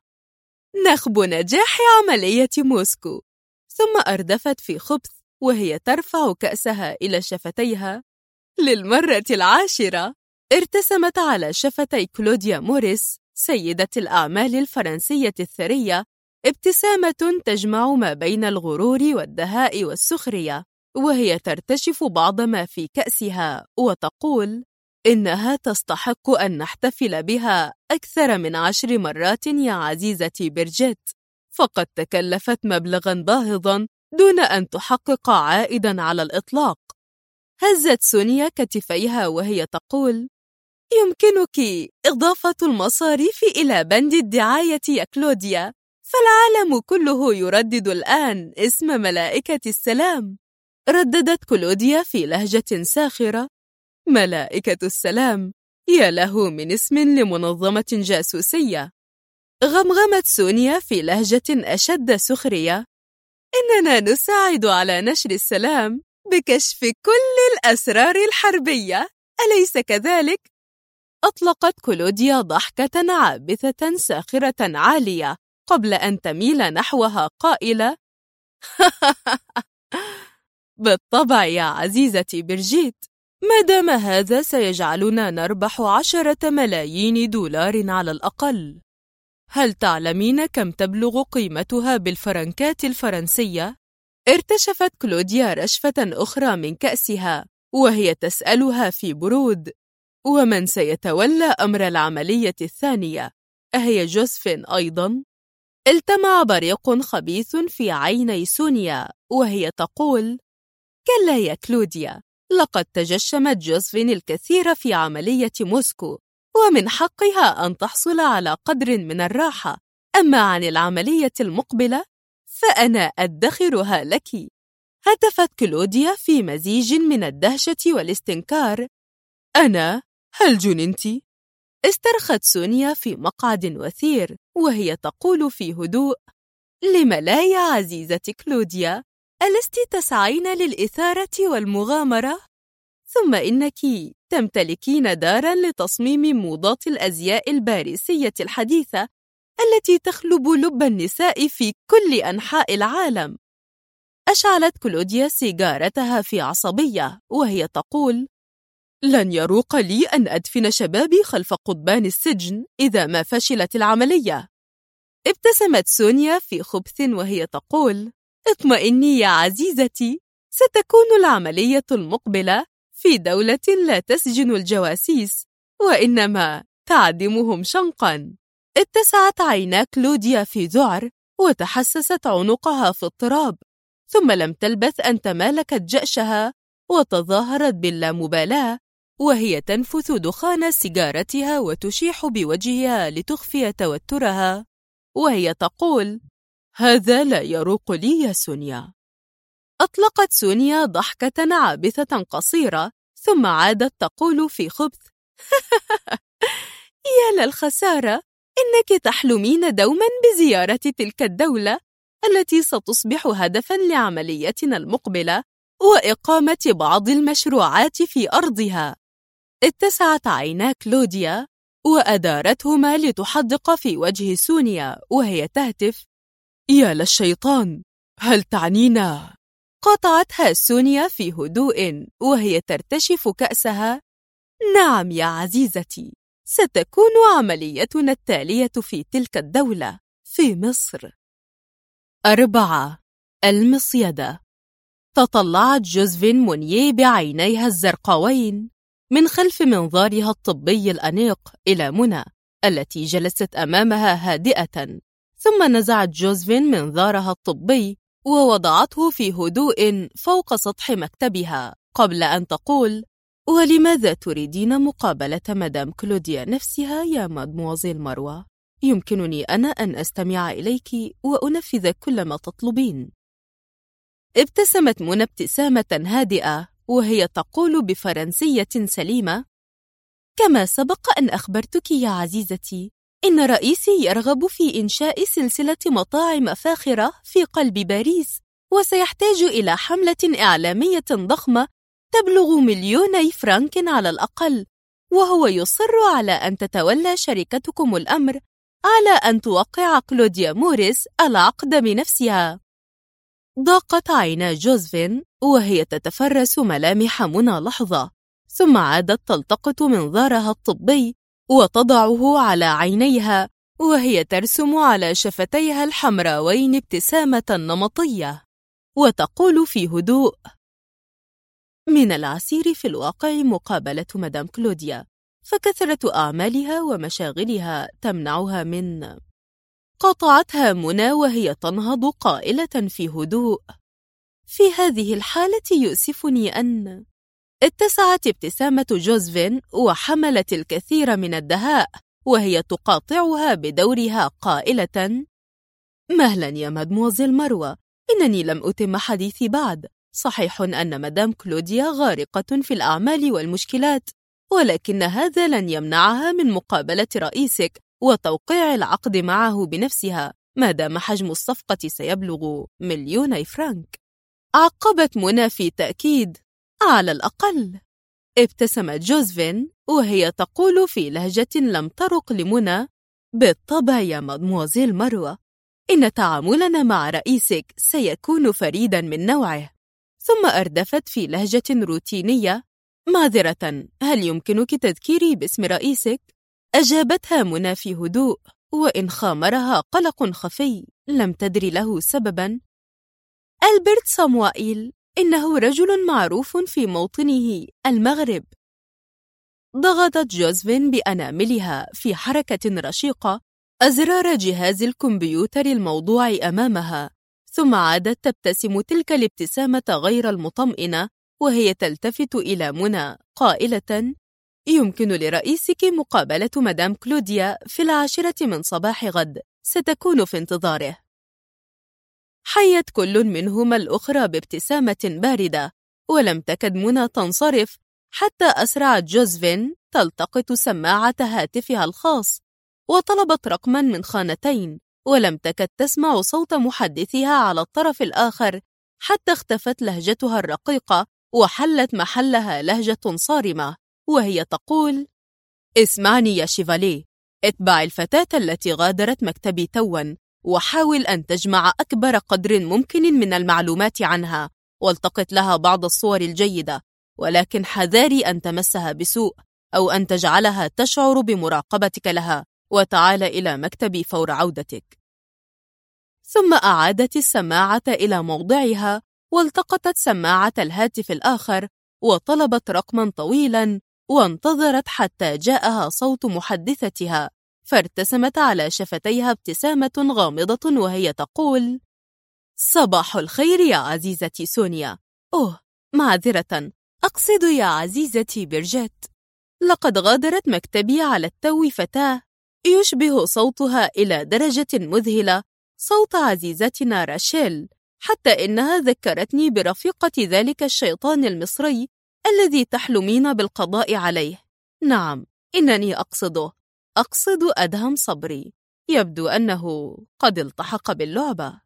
نخب نجاح عملية موسكو. ثم أردفت في خبث وهي ترفع كأسها إلى شفتيها: للمرة 10. ارتسمت على شفتي كلوديا موريس سيدة الأعمال الفرنسية الثرية ابتسامة تجمع ما بين الغرور والدهاء والسخرية، وهي ترتشف بعض ما في كأسها وتقول: إنها تستحق أن نحتفل بها أكثر من 10 مرات يا عزيزتي برجيت، فقد تكلفت مبلغا باهظا دون أن تحقق عائدا على الإطلاق. هزت سونيا كتفيها وهي تقول: يمكنك إضافة المصاريف إلى بند الدعاية يا كلوديا، فالعالم كله يردد الآن اسم ملائكة السلام. رددت كلوديا في لهجة ساخرة: ملائكة السلام، يا له من اسم لمنظمة جاسوسية. غمغمت سونيا في لهجة أشد سخرية: إننا نساعد على نشر السلام بكشف كل الأسرار الحربية، أليس كذلك؟ أطلقت كلوديا ضحكة عابثة ساخرة عالية قبل أن تميل نحوها قائلة: بالطبع يا عزيزتي برجيت، ما دام هذا سيجعلنا نربح 10 ملايين دولار على الأقل. هل تعلمين كم تبلغ قيمتها بالفرنكات الفرنسية؟ ارتشفت كلوديا رشفة أخرى من كأسها وهي تسألها في برود: ومن سيتولى أمر العملية الثانية؟ أهي جوزفين أيضا؟ التمع بريق خبيث في عيني سونيا وهي تقول: كلا يا كلوديا، لقد تجشمت جوزفين الكثير في عملية موسكو، ومن حقها أن تحصل على قدر من الراحة، أما عن العملية المقبلة فأنا أدخرها لك. هتفت كلوديا في مزيج من الدهشة والاستنكار: أنا؟ هل جننت؟ استرخت سونيا في مقعد وثير وهي تقول في هدوء: لم لا يا عزيزة كلوديا؟ ألست تسعين للإثارة والمغامرة؟ ثم إنك تمتلكين داراً لتصميم موضات الأزياء الباريسية الحديثة التي تخلب لب النساء في كل أنحاء العالم. أشعلت كلوديا سيجارتها في عصبية وهي تقول: لن يروق لي أن أدفن شبابي خلف قضبان السجن إذا ما فشلت العملية. ابتسمت سونيا في خبث وهي تقول: اطمئني يا عزيزتي، ستكون العملية المقبلة في دولة لا تسجن الجواسيس وإنما تعدمهم شنقاً. اتسعت عينا كلوديا في ذعر وتحسست عنقها في اضطراب، ثم لم تلبث أن تمالكت جأشها وتظاهرت باللامبالاة وهي تنفث دخان سيجارتها وتشيح بوجهها لتخفي توترها، وهي تقول: هذا لا يروق لي يا سونيا. أطلقت سونيا ضحكة عابثة قصيرة ثم عادت تقول في خبث: يا للخسارة، إنك تحلمين دوما بزيارة تلك الدولة التي ستصبح هدفا لعمليتنا المقبلة وإقامة بعض المشروعات في أرضها. اتسعت عينا كلوديا وأدارتهما لتحدق في وجه سونيا وهي تهتف: يا للشيطان، هل تعنينا؟ قطعتها سونيا في هدوء وهي ترتشف كأسها: نعم يا عزيزتي، ستكون عمليتنا التالية في تلك الدولة في مصر. 4. المصيدة. تطلعت جوزفين مونيه بعينيها الزرقاوين من خلف منظارها الطبي الأنيق إلى منى التي جلست أمامها هادئة، ثم نزعت جوزفين منظارها الطبي ووضعته في هدوء فوق سطح مكتبها قبل أن تقول: ولماذا تريدين مقابلة مدام كلوديا نفسها يا مادموزيل مروة؟ يمكنني أنا أن أستمع إليك وأنفذ كل ما تطلبين. ابتسمت منى ابتسامة هادئة وهي تقول بفرنسية سليمة: كما سبق أن أخبرتك يا عزيزتي، إن رئيسي يرغب في إنشاء سلسلة مطاعم فاخرة في قلب باريس، وسيحتاج إلى حملة إعلامية ضخمة تبلغ 2,000,000 فرنك على الأقل، وهو يصر على أن تتولى شركتكم الأمر على أن توقع كلوديا موريس العقد بنفسها. ضاقت عينا جوزفين وهي تتفرس ملامح منى لحظة، ثم عادت تلتقط منظارها الطبي وتضعه على عينيها وهي ترسم على شفتيها الحمراوين ابتسامة نمطية، وتقول في هدوء: من العسير في الواقع مقابلة مدام كلوديا، فكثرة أعمالها ومشاغلها تمنعها من... قطعتها منى وهي تنهض قائلة في هدوء: في هذه الحالة يؤسفني أن... اتسعت ابتسامة جوزفين وحملت الكثير من الدهاء وهي تقاطعها بدورها قائلة: مهلا يا مادموزيل مروة، إنني لم أتم حديثي بعد. صحيح أن مدام كلوديا غارقة في الأعمال والمشكلات، ولكن هذا لن يمنعها من مقابلة رئيسك وتوقيع العقد معه بنفسها ما دام حجم الصفقة سيبلغ 2,000,000 فرنك. عقبت منى في تأكيد: على الأقل. ابتسمت جوزفين وهي تقول في لهجة لم ترق لمنى: بالطبع يا مادموزيل مروة، إن تعاملنا مع رئيسك سيكون فريدا من نوعه. ثم أردفت في لهجة روتينية: معذرة، هل يمكنك تذكيري باسم رئيسك؟ أجابتها منى في هدوء وإن خامرها قلق خفي لم تدري له سببا: ألبرت صاموئيل، إنه رجل معروف في موطنه المغرب. ضغطت جوزفين بأناملها في حركة رشيقة أزرار جهاز الكمبيوتر الموضوع أمامها، ثم عادت تبتسم تلك الابتسامة غير المطمئنة وهي تلتفت إلى منى قائلة: يمكن لرئيسك مقابلة مدام كلوديا في 10 من صباح غد، ستكون في انتظاره. حيت كل منهما الأخرى بابتسامة باردة، ولم تكد منى تنصرف حتى أسرعت جوزفين تلتقط سماعة هاتفها الخاص وطلبت رقما من خانتين، ولم تكد تسمع صوت محدثها على الطرف الآخر حتى اختفت لهجتها الرقيقة وحلت محلها لهجة صارمة وهي تقول: اسمعني يا شيفاليه، اتبع الفتاة التي غادرت مكتبي توا وحاول أن تجمع أكبر قدر ممكن من المعلومات عنها، والتقط لها بعض الصور الجيدة، ولكن حذاري أن تمسها بسوء أو أن تجعلها تشعر بمراقبتك لها، وتعال إلى مكتبي فور عودتك. ثم أعادت السماعة إلى موضعها والتقطت سماعة الهاتف الآخر وطلبت رقما طويلا، وانتظرت حتى جاءها صوت محدثتها، فارتسمت على شفتيها ابتسامة غامضة وهي تقول: صباح الخير يا عزيزتي سونيا. أوه، معذرة، أقصد يا عزيزتي برجيت. لقد غادرت مكتبي على التو فتاة يشبه صوتها إلى درجة مذهلة صوت عزيزتنا راشيل، حتى إنها ذكرتني برفيقة ذلك الشيطان المصري الذي تحلمين بالقضاء عليه. نعم، إنني أقصد أدهم صبري. يبدو أنه قد التحق باللعبة.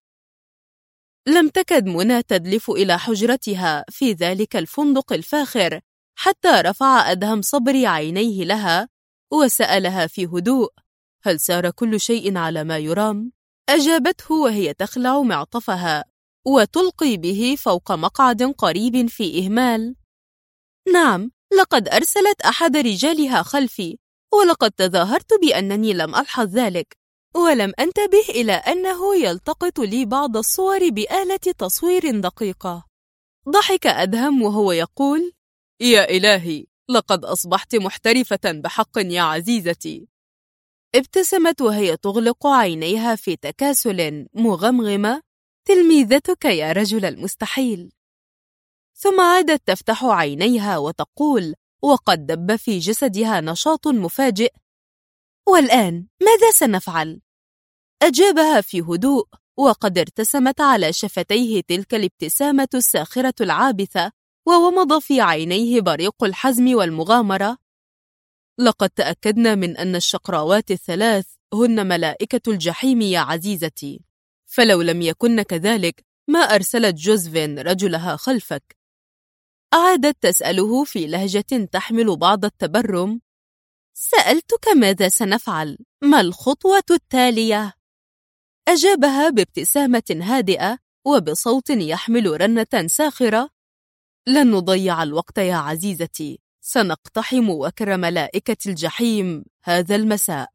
لم تكد منى تدلف إلى حجرتها في ذلك الفندق الفاخر حتى رفع أدهم صبري عينيه لها وسألها في هدوء: هل سار كل شيء على ما يرام؟ أجابته وهي تخلع معطفها وتلقي به فوق مقعد قريب في إهمال: نعم، لقد أرسلت أحد رجالها خلفي، ولقد تظاهرت بأنني لم ألحظ ذلك، ولم أنتبه إلى أنه يلتقط لي بعض الصور بآلة تصوير دقيقة. ضحك أدهم وهو يقول: يا إلهي، لقد أصبحت محترفة بحق يا عزيزتي. ابتسمت وهي تغلق عينيها في تكاسل مغمغمة: تلميذتك يا رجل المستحيل. ثم عادت تفتح عينيها وتقول وقد دب في جسدها نشاط مفاجئ: والآن ماذا سنفعل؟ أجابها في هدوء وقد ارتسمت على شفتيه تلك الابتسامة الساخرة العابثة، وومض في عينيه بريق الحزم والمغامرة: لقد تأكدنا من أن الشقراوات الثلاث هن ملائكة الجحيم يا عزيزتي، فلو لم يكن كذلك ما أرسلت جوزفين رجلها خلفك. عادت تسأله في لهجة تحمل بعض التبرم: سألتك ماذا سنفعل؟ ما الخطوة التالية؟ أجابها بابتسامة هادئة وبصوت يحمل رنة ساخرة: لن نضيع الوقت يا عزيزتي، سنقتحم وكر ملائكة الجحيم هذا المساء.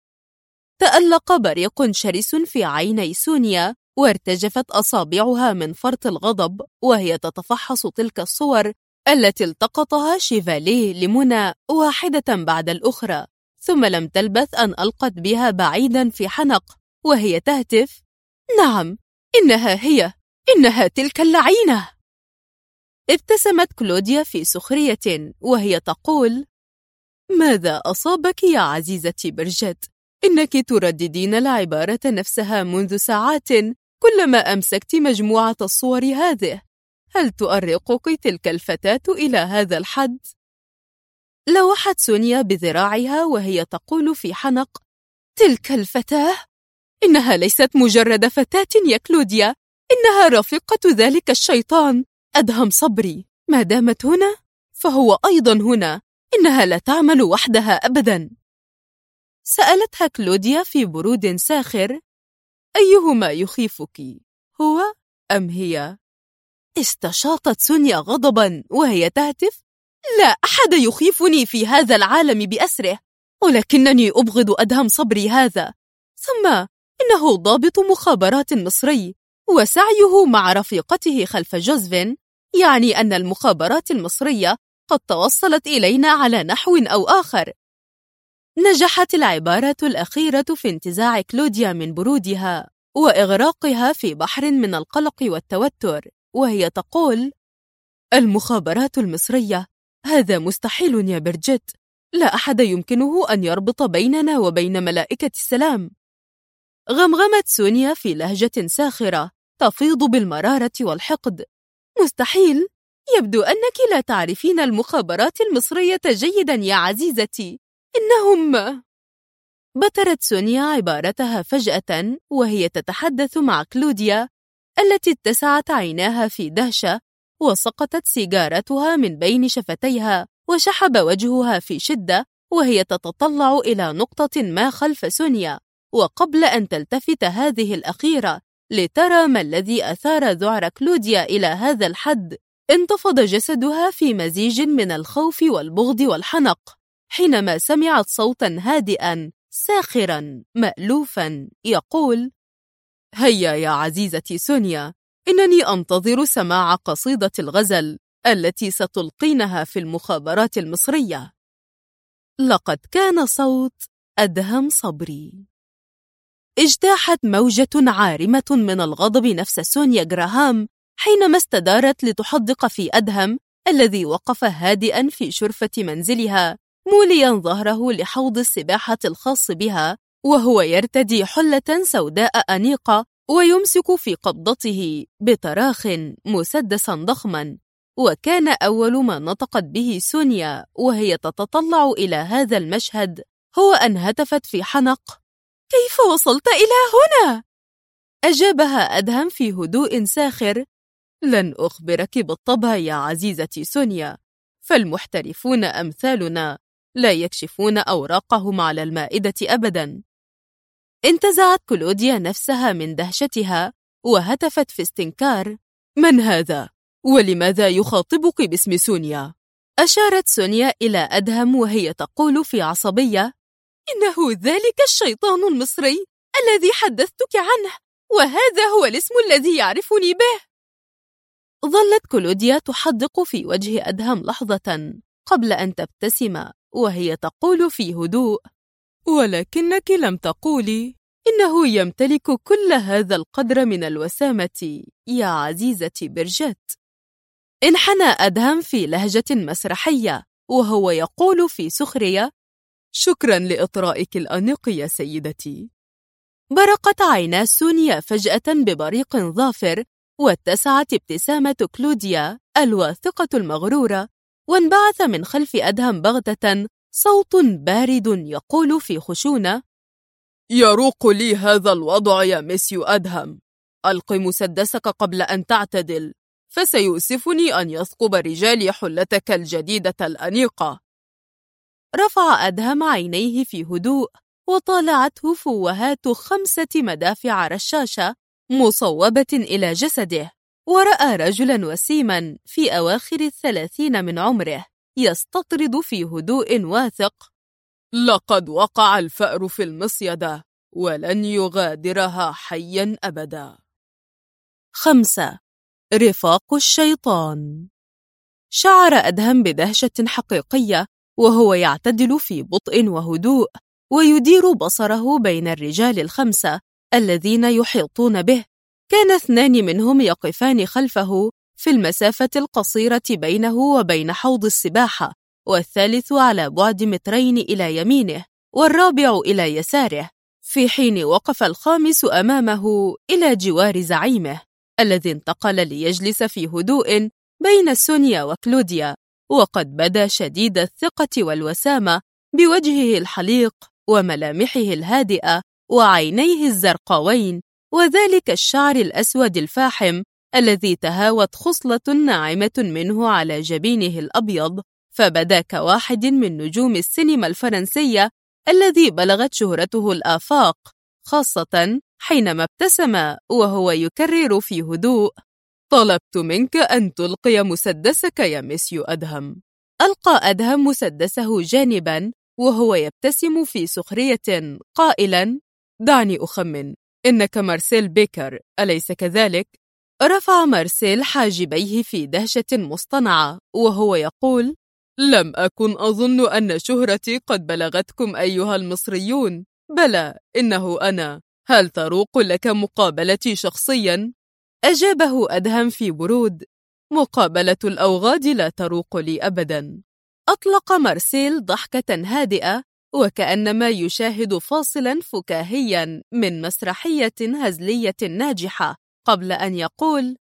تألق بريق شرس في عيني سونيا، وارتجفت أصابعها من فرط الغضب وهي تتفحص تلك الصور التي التقطها شيفاليه لمنى واحدة بعد الأخرى، ثم لم تلبث أن ألقت بها بعيدا في حنق وهي تهتف: نعم، إنها تلك اللعينة. ابتسمت كلوديا في سخرية وهي تقول: ماذا أصابك يا عزيزتي برجيت؟ إنك ترددين العبارة نفسها منذ ساعات كلما أمسكت مجموعة الصور هذه. هل تؤرقك تلك الفتاة إلى هذا الحد؟ لوحت سونيا بذراعها وهي تقول في حنق: تلك الفتاة؟ إنها ليست مجرد فتاة يا كلوديا، إنها رفيقة ذلك الشيطان أدهم صبري. ما دامت هنا فهو أيضا هنا، إنها لا تعمل وحدها أبدا. سألتها كلوديا في برود ساخر: أيهما يخيفك، هو أم هي؟ استشاطت سونيا غضبا وهي تهتف: لا أحد يخيفني في هذا العالم بأسره، ولكنني أبغض أدهم صبري هذا، ثم إنه ضابط مخابرات مصري، وسعيه مع رفيقته خلف جوزفين يعني أن المخابرات المصرية قد توصلت إلينا على نحو أو آخر. نجحت العبارة الأخيرة في انتزاع كلوديا من برودها وإغراقها في بحر من القلق والتوتر، وهي تقول: المخابرات المصرية؟ هذا مستحيل يا برجيت، لا أحد يمكنه أن يربط بيننا وبين ملائكة السلام. غمغمت سونيا في لهجة ساخرة تفيض بالمرارة والحقد: مستحيل؟ يبدو أنك لا تعرفين المخابرات المصرية جيدا يا عزيزتي، إنهم... بترت سونيا عبارتها فجأة وهي تتحدث مع كلوديا التي اتسعت عيناها في دهشة، وسقطت سيجارتها من بين شفتيها وشحب وجهها في شدة وهي تتطلع إلى نقطة ما خلف سونيا، وقبل أن تلتفت هذه الأخيرة لترى ما الذي أثار ذعر كلوديا إلى هذا الحد، انتفض جسدها في مزيج من الخوف والبغض والحنق حينما سمعت صوتا هادئا ساخرا مألوفا يقول: هيا يا عزيزتي سونيا، إنني أنتظر سماع قصيدة الغزل التي ستلقينها في المخابرات المصرية. لقد كان صوت أدهم صبري. اجتاحت موجة عارمة من الغضب نفس سونيا جراهام حينما استدارت لتحدق في أدهم الذي وقف هادئا في شرفة منزلها موليا ظهره لحوض السباحة الخاص بها، وهو يرتدي حلة سوداء أنيقة ويمسك في قبضته بطراخ مسدسا ضخما. وكان أول ما نطقت به سونيا وهي تتطلع إلى هذا المشهد هو أن هتفت في حنق: كيف وصلت إلى هنا؟ أجابها أدهم في هدوء ساخر: لن أخبرك بالطبع يا عزيزتي سونيا، فالمحترفون أمثالنا لا يكشفون أوراقهم على المائدة أبدا. انتزعت كلوديا نفسها من دهشتها وهتفت في استنكار: من هذا؟ ولماذا يخاطبك باسم سونيا؟ أشارت سونيا إلى أدهم وهي تقول في عصبية: إنه ذلك الشيطان المصري الذي حدثتك عنه، وهذا هو الاسم الذي يعرفني به. ظلت كلوديا تحدق في وجه أدهم لحظة قبل أن تبتسم وهي تقول في هدوء: ولكنك لم تقولي إنه يمتلك كل هذا القدر من الوسامة يا عزيزتي برجيت. انحنى أدهم في لهجة مسرحية وهو يقول في سخرية: شكرا لإطرائك الأنيق يا سيدتي. برقت عينا سونيا فجأة ببريق ظافر، واتسعت ابتسامة كلوديا الواثقة المغرورة، وانبعث من خلف أدهم بغتة صوت بارد يقول في خشونة: يروق لي هذا الوضع يا مسيو أدهم، ألق مسدسك قبل أن تعتدل، فسيؤسفني أن يثقب رجالي حلتك الجديدة الأنيقة. رفع أدهم عينيه في هدوء وطالعته فوهات 5 مدافع رشاشة مصوبة إلى جسده، ورأى رجلا وسيما في أواخر 30 من عمره يستطرد في هدوء واثق: لقد وقع الفأر في المصيدة ولن يغادرها حيا أبدا. 5. رفاق الشيطان. شعر أدهم بدهشة حقيقية وهو يعتدل في بطء وهدوء ويدير بصره بين الرجال 5 الذين يحيطون به. كان 2 منهم يقفان خلفه في المسافة القصيرة بينه وبين حوض السباحة، والثالث على بعد 2 مترين إلى يمينه والرابع إلى يساره، في حين وقف الخامس أمامه إلى جوار زعيمه الذي انتقل ليجلس في هدوء بين سونيا وكلوديا، وقد بدا شديد الثقة والوسامة بوجهه الحليق وملامحه الهادئة وعينيه الزرقاوين، وذلك الشعر الأسود الفاحم الذي تهاوت خصلة ناعمة منه على جبينه الأبيض، فبدا كواحد من نجوم السينما الفرنسية الذي بلغت شهرته الآفاق، خاصة حينما ابتسم وهو يكرر في هدوء: طلبت منك أن تلقي مسدسك يا مسيو أدهم. ألقى أدهم مسدسه جانبا وهو يبتسم في سخرية قائلا: دعني أخمن، إنك مارسيل بيكر أليس كذلك؟ رفع مارسيل حاجبيه في دهشة مصطنعة وهو يقول: لم أكن أظن أن شهرتي قد بلغتكم أيها المصريون. بلى، إنه أنا. هل تروق لك مقابلتي شخصيا؟ أجابه أدهم في برود: مقابلة الأوغاد لا تروق لي أبدا. أطلق مارسيل ضحكة هادئة وكأنما يشاهد فاصلا فكاهيا من مسرحية هزلية ناجحة، قبل أن يقول: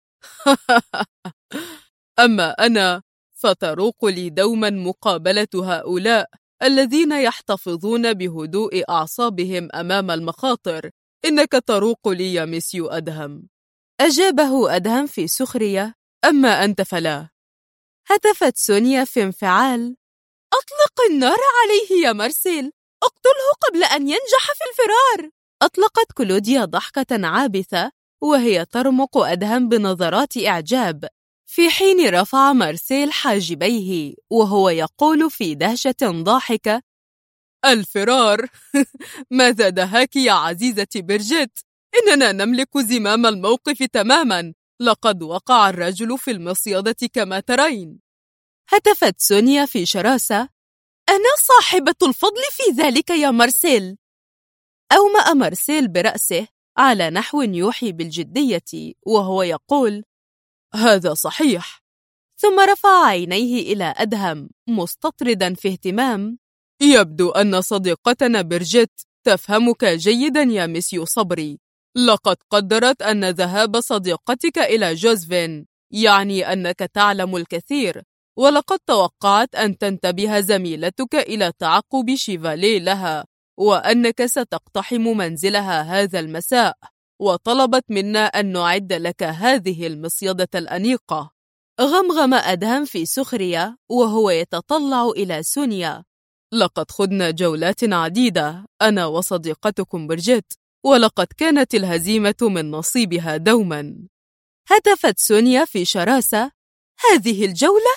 أما أنا فتروق لي دوما مقابلة هؤلاء الذين يحتفظون بهدوء أعصابهم أمام المخاطر. إنك تروق لي يا مسيو أدهم. أجابه أدهم في سخرية: أما أنت فلا. هتفت سونيا في انفعال: أطلق النار عليه يا مارسيل، اقتله قبل أن ينجح في الفرار. أطلقت كلوديا ضحكة عابثة وهي ترمق أدهم بنظرات إعجاب، في حين رفع مارسيل حاجبيه وهو يقول في دهشة ضاحكة: الفرار؟ ماذا دهاك يا عزيزتي برجيت؟ إننا نملك زمام الموقف تماما، لقد وقع الرجل في المصيدة كما ترين. هتفت سونيا في شراسة: أنا صاحبة الفضل في ذلك يا مارسيل. أومأ مارسيل برأسه على نحو يوحي بالجدية وهو يقول: هذا صحيح. ثم رفع عينيه إلى أدهم مستطردا في اهتمام: يبدو أن صديقتنا برجيت تفهمك جيدا يا مسيو صبري. لقد قدرت أن ذهاب صديقتك إلى جوزفين يعني أنك تعلم الكثير، ولقد توقعت أن تنتبه زميلتك إلى تعقب شيفاليه لها وأنك ستقتحم منزلها هذا المساء، وطلبت منا أن نعد لك هذه المصيدة الأنيقة. غمغم أدهم في سخرية وهو يتطلع إلى سونيا: لقد خضنا جولات عديدة أنا وصديقتكم برجيت، ولقد كانت الهزيمة من نصيبها دوما. هتفت سونيا في شراسة: هذه الجولة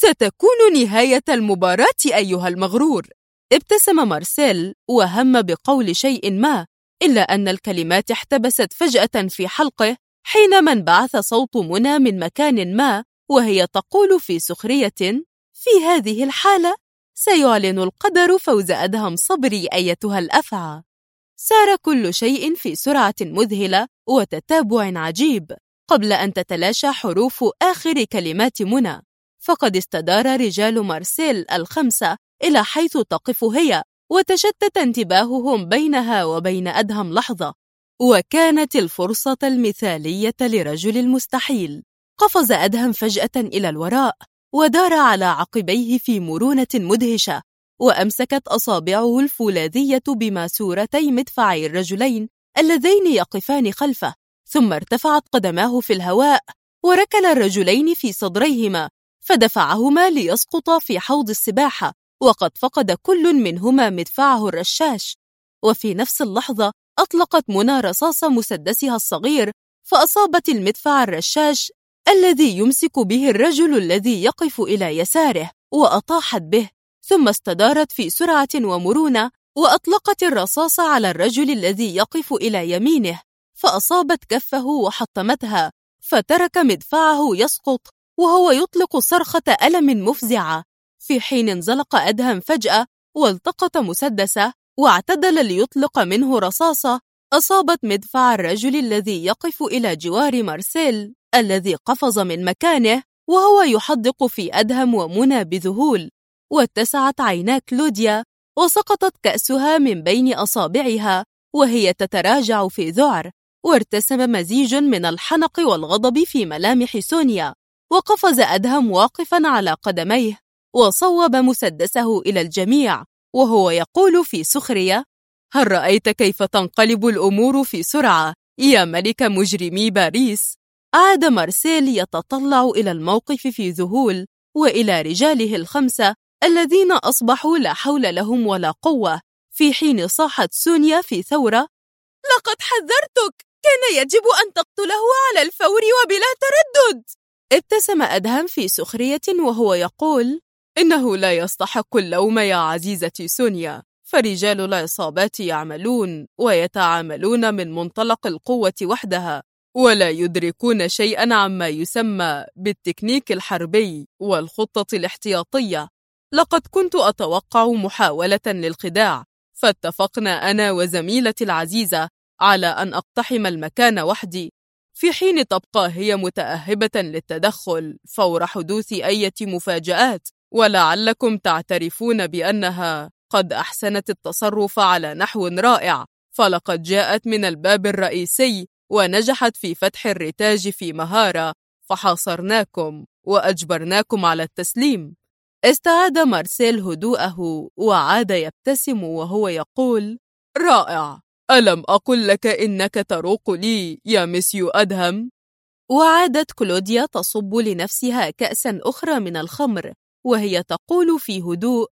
ستكون نهاية المباراة أيها المغرور. ابتسم مارسيل وهم بقول شيء ما، إلا أن الكلمات احتبست فجأة في حلقه حينما انبعث صوت منى من مكان ما وهي تقول في سخرية: في هذه الحالة سيعلن القدر فوز أدهم صبري أيتها الأفعى. سار كل شيء في سرعة مذهلة وتتابع عجيب قبل أن تتلاشى حروف آخر كلمات منى، فقد استدار رجال مارسيل الخمسة إلى حيث تقف هي، وتشتت انتباههم بينها وبين أدهم لحظة، وكانت الفرصة المثالية لرجل المستحيل. قفز أدهم فجأة إلى الوراء ودار على عقبيه في مرونة مدهشة، وأمسكت أصابعه الفولاذية بماسورتي مدفعي الرجلين اللذين يقفان خلفه، ثم ارتفعت قدماه في الهواء وركل الرجلين في صدريهما فدفعهما ليسقطا في حوض السباحة، وقد فقد كل منهما مدفعه الرشاش. وفي نفس اللحظة أطلقت منى رصاص مسدسها الصغير فأصابت المدفع الرشاش الذي يمسك به الرجل الذي يقف إلى يساره، وأطاحت به، ثم استدارت في سرعة ومرونة وأطلقت الرصاص على الرجل الذي يقف إلى يمينه، فأصابت كفه وحطمتها، فترك مدفعه يسقط وهو يطلق صرخة ألم مفزعة، في حين انزلق أدهم فجأة والتقط مسدسه واعتدل ليطلق منه رصاصة أصابت مدفع الرجل الذي يقف إلى جوار مارسيل الذي قفز من مكانه وهو يحدق في أدهم ومنى بذهول. واتسعت عينا كلوديا وسقطت كأسها من بين أصابعها وهي تتراجع في ذعر، وارتسم مزيج من الحنق والغضب في ملامح سونيا. وقفز أدهم واقفا على قدميه وصوب مسدسه إلى الجميع وهو يقول في سخرية: هل رأيت كيف تنقلب الأمور في سرعة يا ملك مجرمي باريس؟ عاد مارسيل يتطلع إلى الموقف في ذهول وإلى رجاله الخمسة الذين أصبحوا لا حول لهم ولا قوة، في حين صاحت سونيا في ثورة: لقد حذرتك، كان يجب أن تقتله على الفور وبلا تردد. ابتسم أدهم في سخرية وهو يقول: إنه لا يستحق اللوم يا عزيزتي سونيا، فرجال العصابات يعملون ويتعاملون من منطلق القوة وحدها، ولا يدركون شيئا عما يسمى بالتكنيك الحربي والخطة الاحتياطية. لقد كنت أتوقع محاولة للخداع، فاتفقنا أنا وزميلتي العزيزة على أن أقتحم المكان وحدي، في حين تبقى هي متأهبة للتدخل فور حدوث أي مفاجآت، ولعلكم تعترفون بأنها قد أحسنت التصرف على نحو رائع، فلقد جاءت من الباب الرئيسي ونجحت في فتح الرتاج في مهارة، فحاصرناكم وأجبرناكم على التسليم. استعاد مارسيل هدوءه وعاد يبتسم وهو يقول: رائع، ألم أقل لك إنك تروق لي يا مسيو أدهم؟ وعادت كلوديا تصب لنفسها كأسا أخرى من الخمر وهي تقول في هدوء: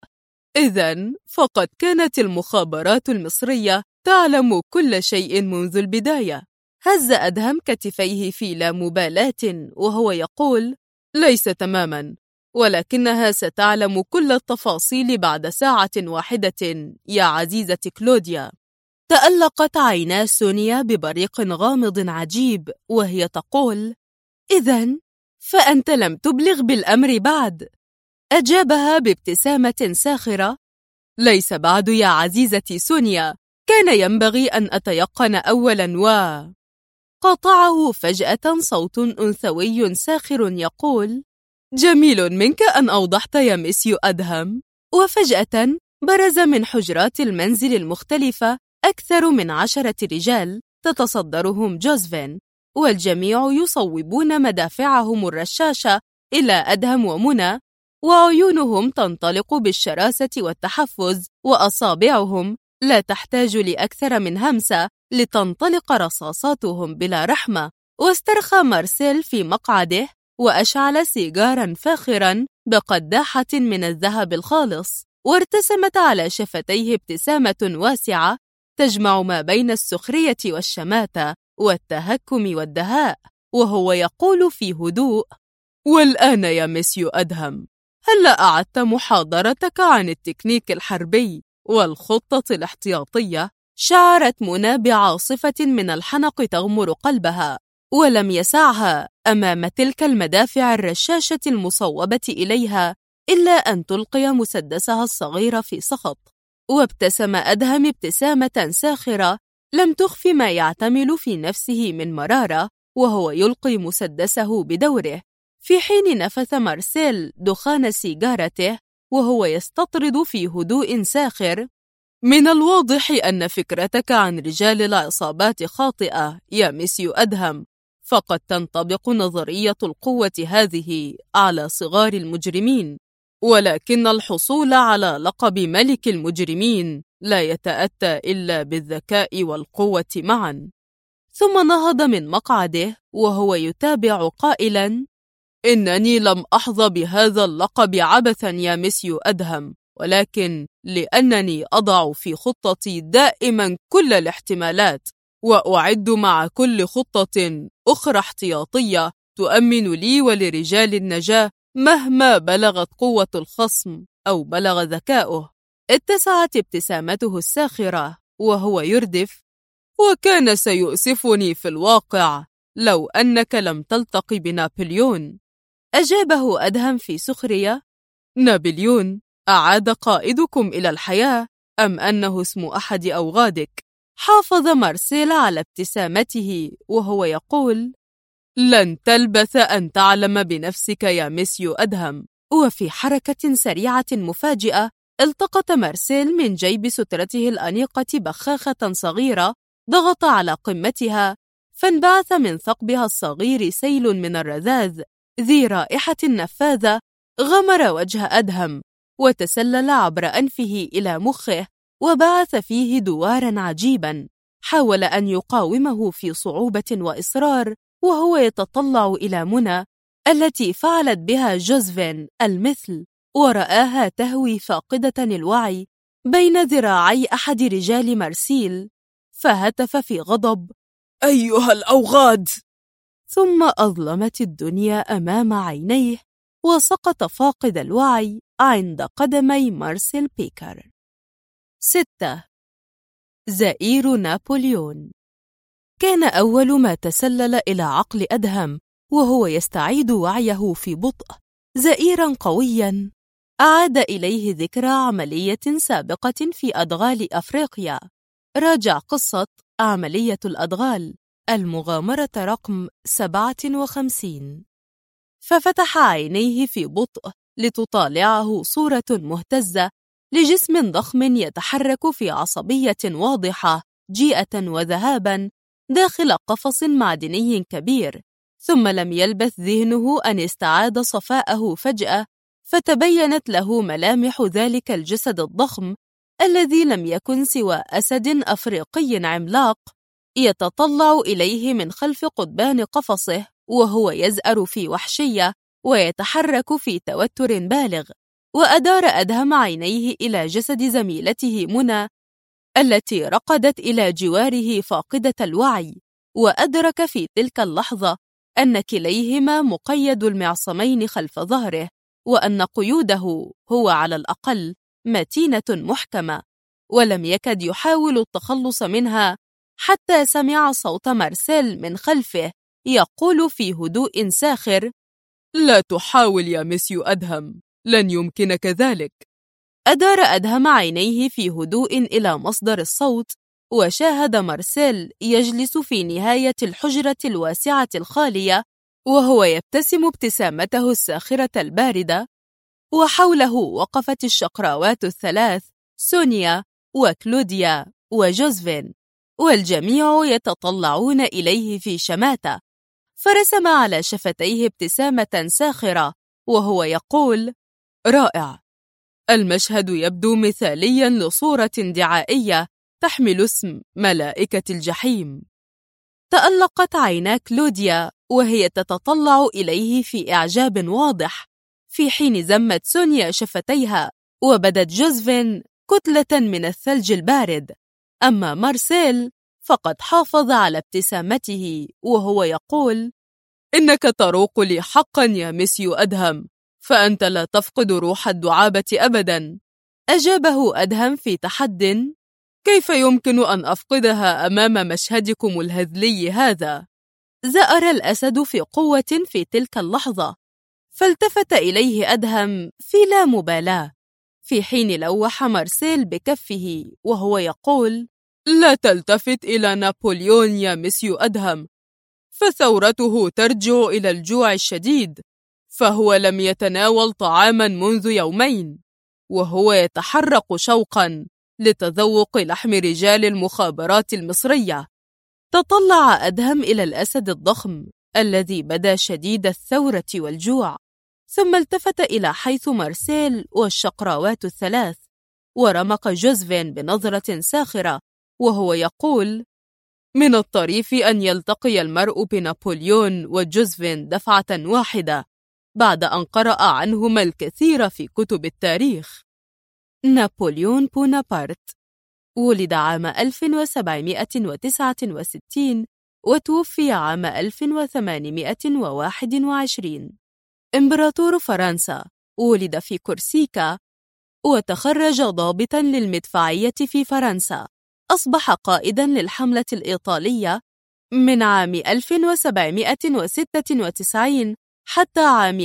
إذن فقد كانت المخابرات المصرية تعلم كل شيء منذ البداية. هز أدهم كتفيه في لا مبالاة وهو يقول: ليس تماما، ولكنها ستعلم كل التفاصيل بعد ساعة واحدة يا عزيزة كلوديا. تألقت عينا سونيا ببريق غامض عجيب وهي تقول: إذن فأنت لم تبلغ بالأمر بعد. أجابها بابتسامة ساخرة: ليس بعد يا عزيزتي سونيا، كان ينبغي أن أتيقن أولاً. قاطعه فجأة صوت أنثوي ساخر يقول: جميل منك أن أوضحت يا ميسيو أدهم. وفجأة برز من حجرات المنزل المختلفة أكثر من 10 رجال تتصدرهم جوزفين، والجميع يصوبون مدافعهم الرشاشة إلى أدهم ومنى، وعيونهم تنطلق بالشراسة والتحفز، وأصابعهم لا تحتاج لأكثر من همسة لتنطلق رصاصاتهم بلا رحمة. واسترخى مارسيل في مقعده وأشعل سيجاراً فاخراً بقداحة من الذهب الخالص، وارتسمت على شفتيه ابتسامة واسعة تجمع ما بين السخرية والشماتة والتهكم والدهاء، وهو يقول في هدوء: والآن يا ميسيو أدهم، هلّا أعدت محاضرتك عن التكنيك الحربي والخطة الاحتياطية؟ شعرت منى بعاصفة من الحنق تغمر قلبها، ولم يسعها أمام تلك المدافع الرشاشة المصوبة إليها إلا أن تلقي مسدسها الصغير في سخط. وابتسم أدهم ابتسامة ساخرة لم تخف ما يعتمل في نفسه من مرارة وهو يلقي مسدسه بدوره، في حين نفث مارسيل دخان سيجارته وهو يستطرد في هدوء ساخر: من الواضح أن فكرتك عن رجال العصابات خاطئة يا ميسيو أدهم، فقد تنطبق نظرية القوة هذه على صغار المجرمين، ولكن الحصول على لقب ملك المجرمين لا يتأتى إلا بالذكاء والقوة معا. ثم نهض من مقعده وهو يتابع قائلا: إنني لم أحظى بهذا اللقب عبثا يا ميسيو أدهم، ولكن لأنني أضع في خطتي دائما كل الاحتمالات، وأعد مع كل خطة أخرى احتياطية تؤمن لي ولرجال النجاة مهما بلغت قوة الخصم أو بلغ ذكاؤه. اتسعت ابتسامته الساخرة وهو يردف: وكان سيؤسفني في الواقع لو أنك لم تلتقي بنابليون. أجابه أدهم في سخرية: نابليون أعاد قائدكم إلى الحياة أم أنه اسم أحد أوغادك؟ حافظ مارسيل على ابتسامته وهو يقول: لن تلبث أن تعلم بنفسك يا ميسيو أدهم. وفي حركة سريعة مفاجئة التقط مارسيل من جيب سترته الأنيقة بخاخة صغيرة ضغط على قمتها، فانبعث من ثقبها الصغير سيل من الرذاذ ذي رائحة نفاذة غمر وجه أدهم وتسلل عبر أنفه إلى مخه وبعث فيه دوارا عجيبا. حاول أن يقاومه في صعوبة وإصرار وهو يتطلع إلى منى التي فعلت بها جوزفين المثل، ورآها تهوي فاقدة الوعي بين ذراعي أحد رجال مارسيل، فهتف في غضب: أيها الأوغاد! ثم أظلمت الدنيا أمام عينيه وسقط فاقد الوعي عند قدمي مارسيل بيكر. 6. زئير نابليون. كان أول ما تسلل إلى عقل أدهم وهو يستعيد وعيه في بطء زئيراً قوياً أعاد إليه ذكرى عملية سابقة في أدغال أفريقيا. راجع قصة عملية الأدغال، المغامرة رقم 57، ففتح عينيه في بطء لتطالعه صورة مهتزة لجسم ضخم يتحرك في عصبية واضحة جيئة وذهابا داخل قفص معدني كبير. ثم لم يلبث ذهنه أن استعاد صفاءه فجأة، فتبينت له ملامح ذلك الجسد الضخم الذي لم يكن سوى أسد أفريقي عملاق يتطلع إليه من خلف قضبان قفصه وهو يزأر في وحشية ويتحرك في توتر بالغ. وأدار أدهم عينيه إلى جسد زميلته منى التي رقدت إلى جواره فاقدة الوعي، وأدرك في تلك اللحظة أن كليهما مقيد المعصمين خلف ظهره، وأن قيوده هو على الأقل متينة محكمة، ولم يكد يحاول التخلص منها حتى سمع صوت مارسيل من خلفه يقول في هدوء ساخر: لا تحاول يا مسيو أدهم، لن يمكنك ذلك. أدار أدهم عينيه في هدوء إلى مصدر الصوت، وشاهد مارسيل يجلس في نهاية الحجرة الواسعة الخالية، وهو يبتسم ابتسامته الساخرة الباردة، وحوله وقفت الشقراوات الثلاث: سونيا وكلوديا وجوزفين، والجميع يتطلعون إليه في شماتة. فرسم على شفتيه ابتسامة ساخرة وهو يقول: رائع، المشهد يبدو مثاليا لصورة دعائية تحمل اسم ملائكة الجحيم. تألقت عينا كلوديا وهي تتطلع إليه في إعجاب واضح، في حين زمت سونيا شفتيها وبدت جوزفين كتلة من الثلج البارد. أما مارسيل فقد حافظ على ابتسامته وهو يقول: إنك تروق لي حقا يا مسيو أدهم، فأنت لا تفقد روح الدعابة أبدا. أجابه أدهم في تحد: كيف يمكن أن أفقدها أمام مشهدكم الهزلي هذا؟ زأر الأسد في قوة في تلك اللحظة، فالتفت إليه أدهم في لا مبالاة، في حين لوح مارسيل بكفه وهو يقول: لا تلتفت إلى نابليون يا مسيو أدهم، فثورته ترجع إلى الجوع الشديد، فهو لم يتناول طعاما منذ يومين، وهو يتحرق شوقا لتذوق لحم رجال المخابرات المصرية. تطلع أدهم إلى الأسد الضخم الذي بدا شديد الثورة والجوع، ثم التفت إلى حيث مارسيل والشقراوات الثلاث، ورمق جوزفين بنظرة ساخرة وهو يقول: من الطريف أن يلتقي المرء بنابليون وجوزفين دفعة واحدة بعد أن قرأ عنهما الكثير في كتب التاريخ. نابليون بونابرت ولد عام 1769 وتوفي عام 1821. إمبراطور فرنسا، ولد في كورسيكا وتخرج ضابطاً للمدفعية في فرنسا. أصبح قائداً للحملة الإيطالية من عام 1796 حتى عام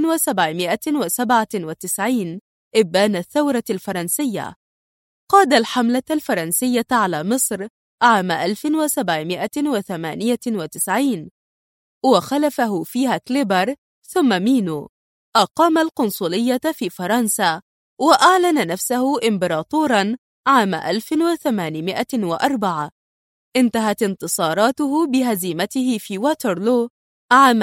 1797 إبان الثورة الفرنسية. قاد الحملة الفرنسية على مصر عام 1798 وخلفه فيها كليبر ثم مينو. أقام القنصلية في فرنسا وأعلن نفسه إمبراطوراً عام 1804. انتهت انتصاراته بهزيمته في واترلو عام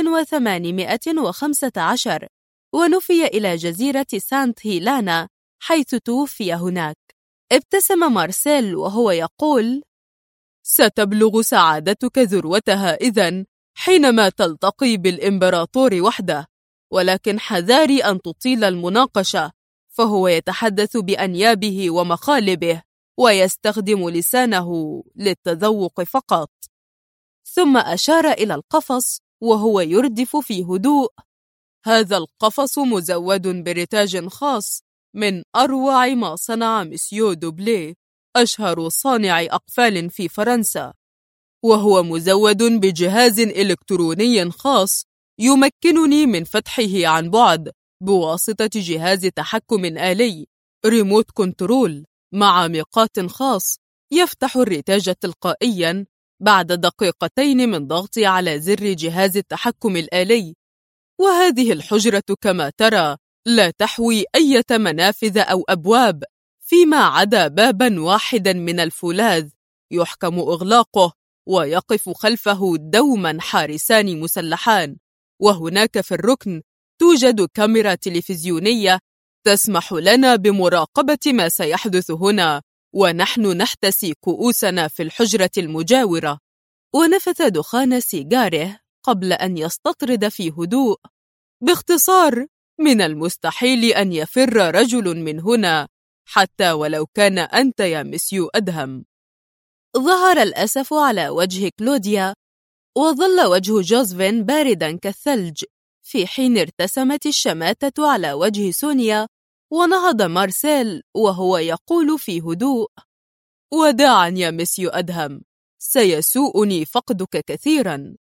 1815 ونفي إلى جزيرة سانت هيلانا حيث توفي هناك. ابتسم مارسيل وهو يقول: ستبلغ سعادتك ذروتها إذن حينما تلتقي بالإمبراطور وحده، ولكن حذاري أن تطيل المناقشة، فهو يتحدث بأنيابه ومخالبه ويستخدم لسانه للتذوق فقط. ثم أشار إلى القفص وهو يردف في هدوء: هذا القفص مزود برتاج خاص من أروع ما صنع مسيو دوبلي، أشهر صانع أقفال في فرنسا، وهو مزود بجهاز إلكتروني خاص يمكنني من فتحه عن بعد بواسطة جهاز تحكم آلي ريموت كنترول مع ميقات خاص يفتح الرتاج تلقائيا بعد دقيقتين من ضغطي على زر جهاز التحكم الآلي. وهذه الحجرة كما ترى لا تحوي أي منافذ أو أبواب فيما عدا بابا واحدا من الفولاذ يحكم إغلاقه ويقف خلفه دوما حارسان مسلحان، وهناك في الركن توجد كاميرا تلفزيونية تسمح لنا بمراقبة ما سيحدث هنا ونحن نحتسي كؤوسنا في الحجرة المجاورة. ونفث دخان سيجاره قبل أن يستطرد في هدوء: باختصار، من المستحيل أن يفر رجل من هنا حتى ولو كان أنت يا مسيو أدهم. ظهر الأسف على وجه كلوديا، وظل وجه جوزفين بارداً كالثلج، في حين ارتسمت الشماتة على وجه سونيا. ونهض مارسيل وهو يقول في هدوء: وداعاً يا مسيو أدهم، سيسوءني فقدك كثيراً.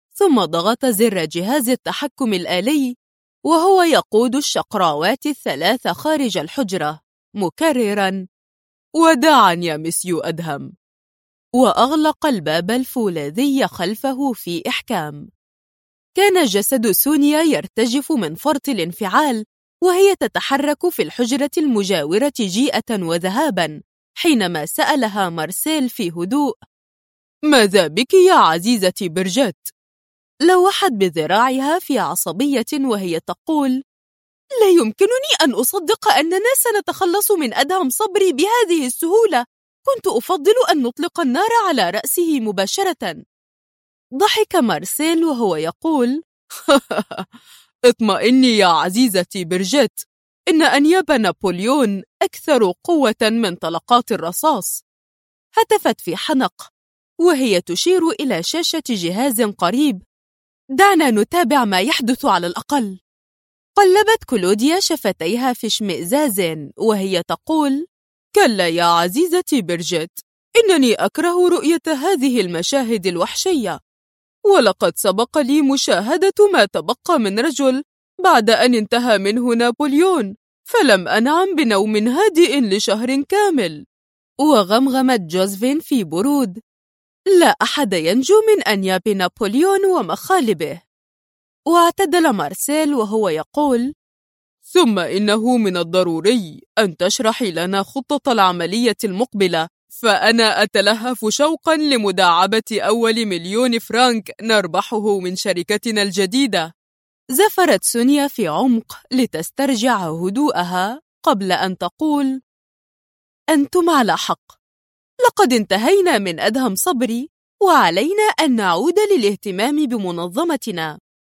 ثم ضغط زر جهاز التحكم الآلي وهو يقود الشقراوات الثلاث خارج الحجرة مكرراً: وداعاً يا مسيو أدهم. وأغلق الباب الفولاذي خلفه في إحكام. كان جسد سونيا يرتجف من فرط الانفعال وهي تتحرك في الحجرة المجاورة جيئة وذهابا حينما سألها مارسيل في هدوء: ماذا بك يا عزيزتي برجيت؟ لوحت بذراعها في عصبية وهي تقول: لا يمكنني أن أصدق أننا سنتخلص من أدهم صبري بهذه السهولة. كنت أفضل أن نطلق النار على رأسه مباشرة. ضحك مارسيل وهو يقول: اطمئني يا عزيزتي برجيت، إن أنياب نابليون أكثر قوة من طلقات الرصاص. هتفت في حنق وهي تشير إلى شاشة جهاز قريب: دعنا نتابع ما يحدث على الأقل. قلبت كلوديا شفتيها في اشمئزاز وهي تقول: كلا يا عزيزتي برجيت، إنني أكره رؤية هذه المشاهد الوحشية، ولقد سبق لي مشاهدة ما تبقى من رجل بعد أن انتهى منه نابليون، فلم أنعم بنوم هادئ لشهر كامل. وغمغمت جوزفين في برود: لا أحد ينجو من أنياب نابليون ومخالبه. واعتدل مارسيل وهو يقول: ثم إنه من الضروري أن تشرحي لنا خطة العملية المقبلة، فأنا أتلهف شوقا لمداعبة أول 1,000,000 فرنك نربحه من شركتنا الجديدة. زفرت سونيا في عمق لتسترجع هدوءها قبل أن تقول: أنتم على حق، لقد انتهينا من أدهم صبري وعلينا أن نعود للاهتمام بمنظمتنا.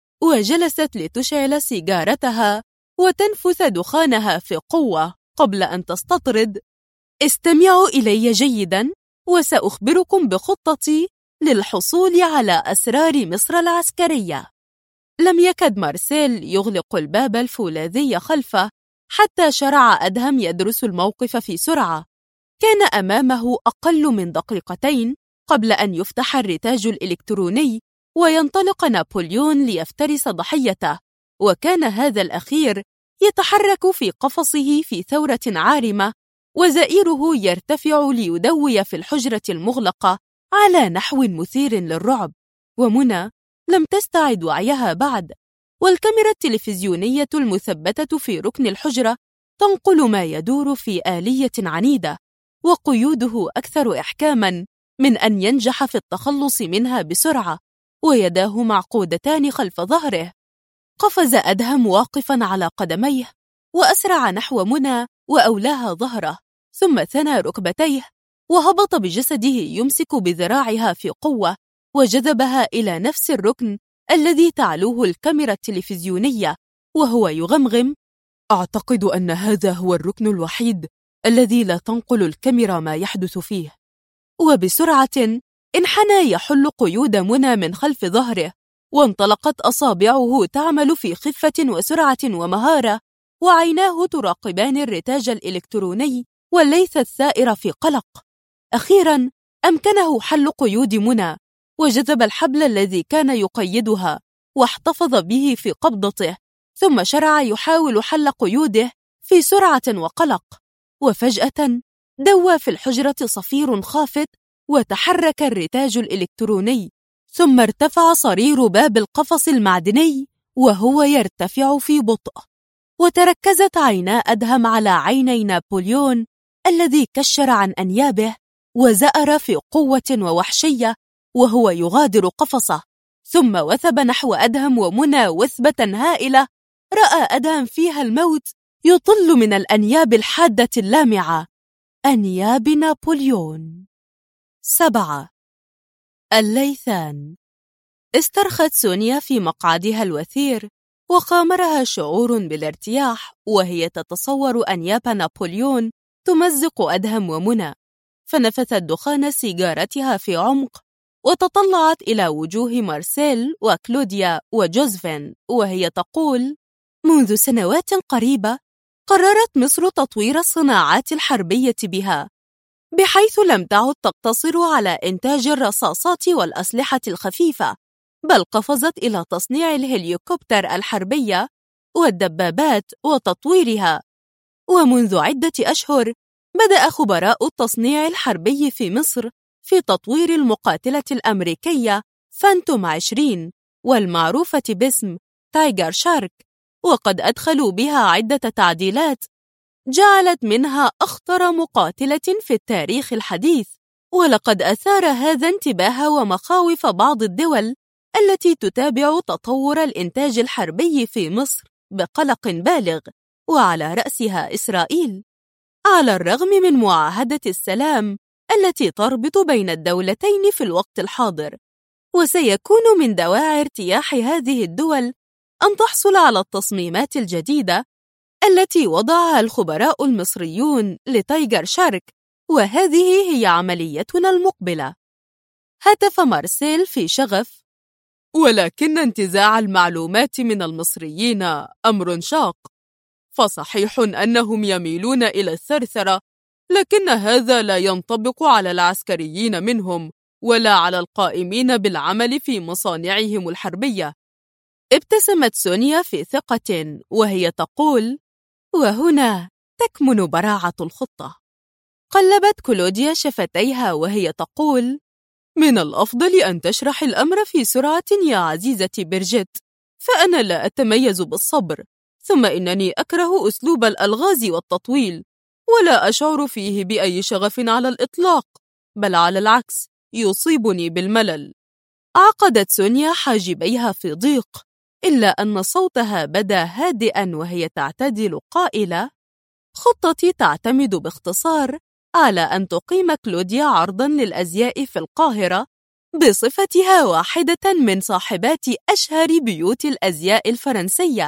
وجلست لتشعل سيجارتها وتنفث دخانها في قوة قبل أن تستطرد: استمعوا إلي جيدا وسأخبركم بخطتي للحصول على أسرار مصر العسكرية. لم يكد مارسيل يغلق الباب الفولاذي خلفه حتى شرع أدهم يدرس الموقف في سرعة. كان أمامه أقل من دقيقتين قبل أن يفتح الرتاج الإلكتروني وينطلق نابليون ليفترس ضحيته، وكان هذا الأخير يتحرك في قفصه في ثورة عارمة وزئيره يرتفع ليدوي في الحجرة المغلقة على نحو مثير للرعب. ومنى لم تستعد وعيها بعد، والكاميرا التلفزيونية المثبتة في ركن الحجرة تنقل ما يدور في آلية عنيدة، وقيوده أكثر إحكاما من أن ينجح في التخلص منها بسرعة، ويداه معقودتان خلف ظهره. قفز أدهم واقفا على قدميه وأسرع نحو منى وأولاها ظهره، ثم ثنى ركبتيه وهبط بجسده يمسك بذراعها في قوة وجذبها إلى نفس الركن الذي تعلوه الكاميرا التلفزيونية وهو يغمغم: أعتقد أن هذا هو الركن الوحيد الذي لا تنقل الكاميرا ما يحدث فيه. وبسرعة انحنى يحل قيود منى من خلف ظهره، وانطلقت أصابعه تعمل في خفة وسرعة ومهارة، وعيناه تراقبان الرتاج الإلكتروني والليث الثائر في قلق. أخيرا أمكنه حل قيود منى، وجذب الحبل الذي كان يقيدها واحتفظ به في قبضته، ثم شرع يحاول حل قيوده في سرعة وقلق. وفجأة دوى في الحجرة صفير خافت وتحرك الرتاج الإلكتروني، ثم ارتفع صرير باب القفص المعدني وهو يرتفع في بطء، وتركزت عينا أدهم على عيني نابليون الذي كشر عن أنيابه وزأر في قوة ووحشية وهو يغادر قفصه، ثم وثب نحو أدهم ومنى وثبة هائلة رأى أدهم فيها الموت يطل من الأنياب الحادة اللامعة، أنياب نابليون. 7. الليثان. استرخت سونيا في مقعدها الوثير وخامرها شعور بالارتياح وهي تتصور أنياب نابليون تمزق أدهم ومنى، فنفثت دخان سيجارتها في عمق وتطلعت إلى وجوه مارسيل وكلوديا وجوزفين وهي تقول: منذ سنوات قريبة قررت مصر تطوير الصناعات الحربية بها، بحيث لم تعد تقتصر على إنتاج الرصاصات والأسلحة الخفيفة، بل قفزت إلى تصنيع الهليكوبتر الحربية والدبابات وتطويرها. ومنذ عدة أشهر بدأ خبراء التصنيع الحربي في مصر في تطوير المقاتلة الأمريكية فانتوم 20 والمعروفة باسم تايجر شارك، وقد أدخلوا بها عدة تعديلات جعلت منها أخطر مقاتلة في التاريخ الحديث. ولقد أثار هذا انتباه ومخاوف بعض الدول التي تتابع تطور الإنتاج الحربي في مصر بقلق بالغ، وعلى رأسها إسرائيل، على الرغم من معاهدة السلام التي تربط بين الدولتين في الوقت الحاضر. وسيكون من دواعي ارتياح هذه الدول أن تحصل على التصميمات الجديدة التي وضعها الخبراء المصريون لتايجر شارك، وهذه هي عمليتنا المقبلة. هتف مارسيل في شغف: ولكن انتزاع المعلومات من المصريين أمر شاق، فصحيح أنهم يميلون إلى الثرثرة، لكن هذا لا ينطبق على العسكريين منهم ولا على القائمين بالعمل في مصانعهم الحربية. ابتسمت سونيا في ثقة وهي تقول: وهنا تكمن براعة الخطة. قلبت كلوديا شفتيها وهي تقول: من الأفضل أن تشرح الأمر في سرعة يا عزيزتي برجيت، فأنا لا أتميز بالصبر، ثم إنني أكره أسلوب الألغاز والتطويل، ولا أشعر فيه بأي شغف على الإطلاق، بل على العكس يصيبني بالملل. عقدت سونيا حاجبيها في ضيق، إلا أن صوتها بدا هادئا وهي تعتدل قائلة: خطتي تعتمد باختصار على أن تقيم كلوديا عرضا للأزياء في القاهرة بصفتها واحدة من صاحبات أشهر بيوت الأزياء الفرنسية،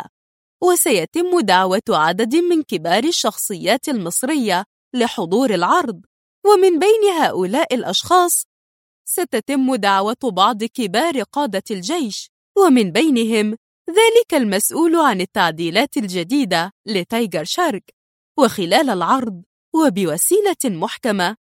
وسيتم دعوة عدد من كبار الشخصيات المصرية لحضور العرض، ومن بين هؤلاء الأشخاص ستتم دعوة بعض كبار قادة الجيش، ومن بينهم ذلك المسؤول عن التعديلات الجديدة لتايجر شارك. وخلال العرض وبوسيلة محكمة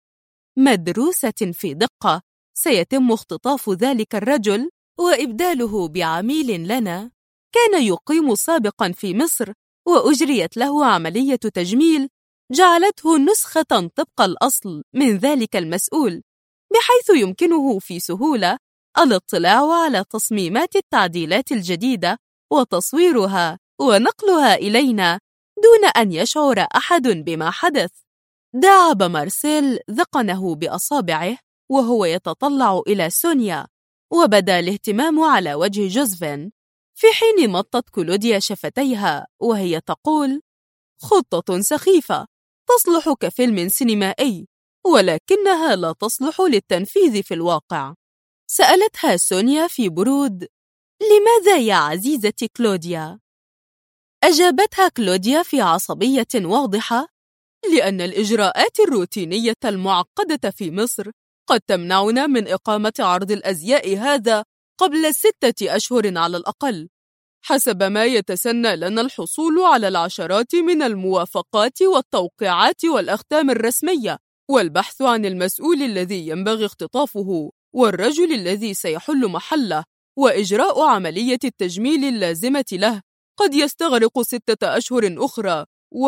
مدروسة في دقة سيتم اختطاف ذلك الرجل وإبداله بعميل لنا كان يقيم سابقا في مصر، وأجريت له عملية تجميل جعلته نسخة طبق الأصل من ذلك المسؤول، بحيث يمكنه في سهولة الاطلاع على تصميمات التعديلات الجديدة وتصويرها ونقلها إلينا دون أن يشعر أحد بما حدث. داعب مارسيل ذقنه بأصابعه وهو يتطلع إلى سونيا، وبدا الاهتمام على وجه جوزفين، في حين مطت كلوديا شفتيها وهي تقول: خطة سخيفة تصلح كفيلم سينمائي، ولكنها لا تصلح للتنفيذ في الواقع. سألتها سونيا في برود: لماذا يا عزيزتي كلوديا؟ أجابتها كلوديا في عصبية واضحة: لأن الإجراءات الروتينية المعقدة في مصر قد تمنعنا من إقامة عرض الأزياء هذا قبل 6 أشهر على الأقل، حسب ما يتسنى لنا الحصول على العشرات من الموافقات والتوقيعات والأختام الرسمية، والبحث عن المسؤول الذي ينبغي اختطافه والرجل الذي سيحل محله، وإجراء عملية التجميل اللازمة له قد يستغرق 6 أشهر أخرى.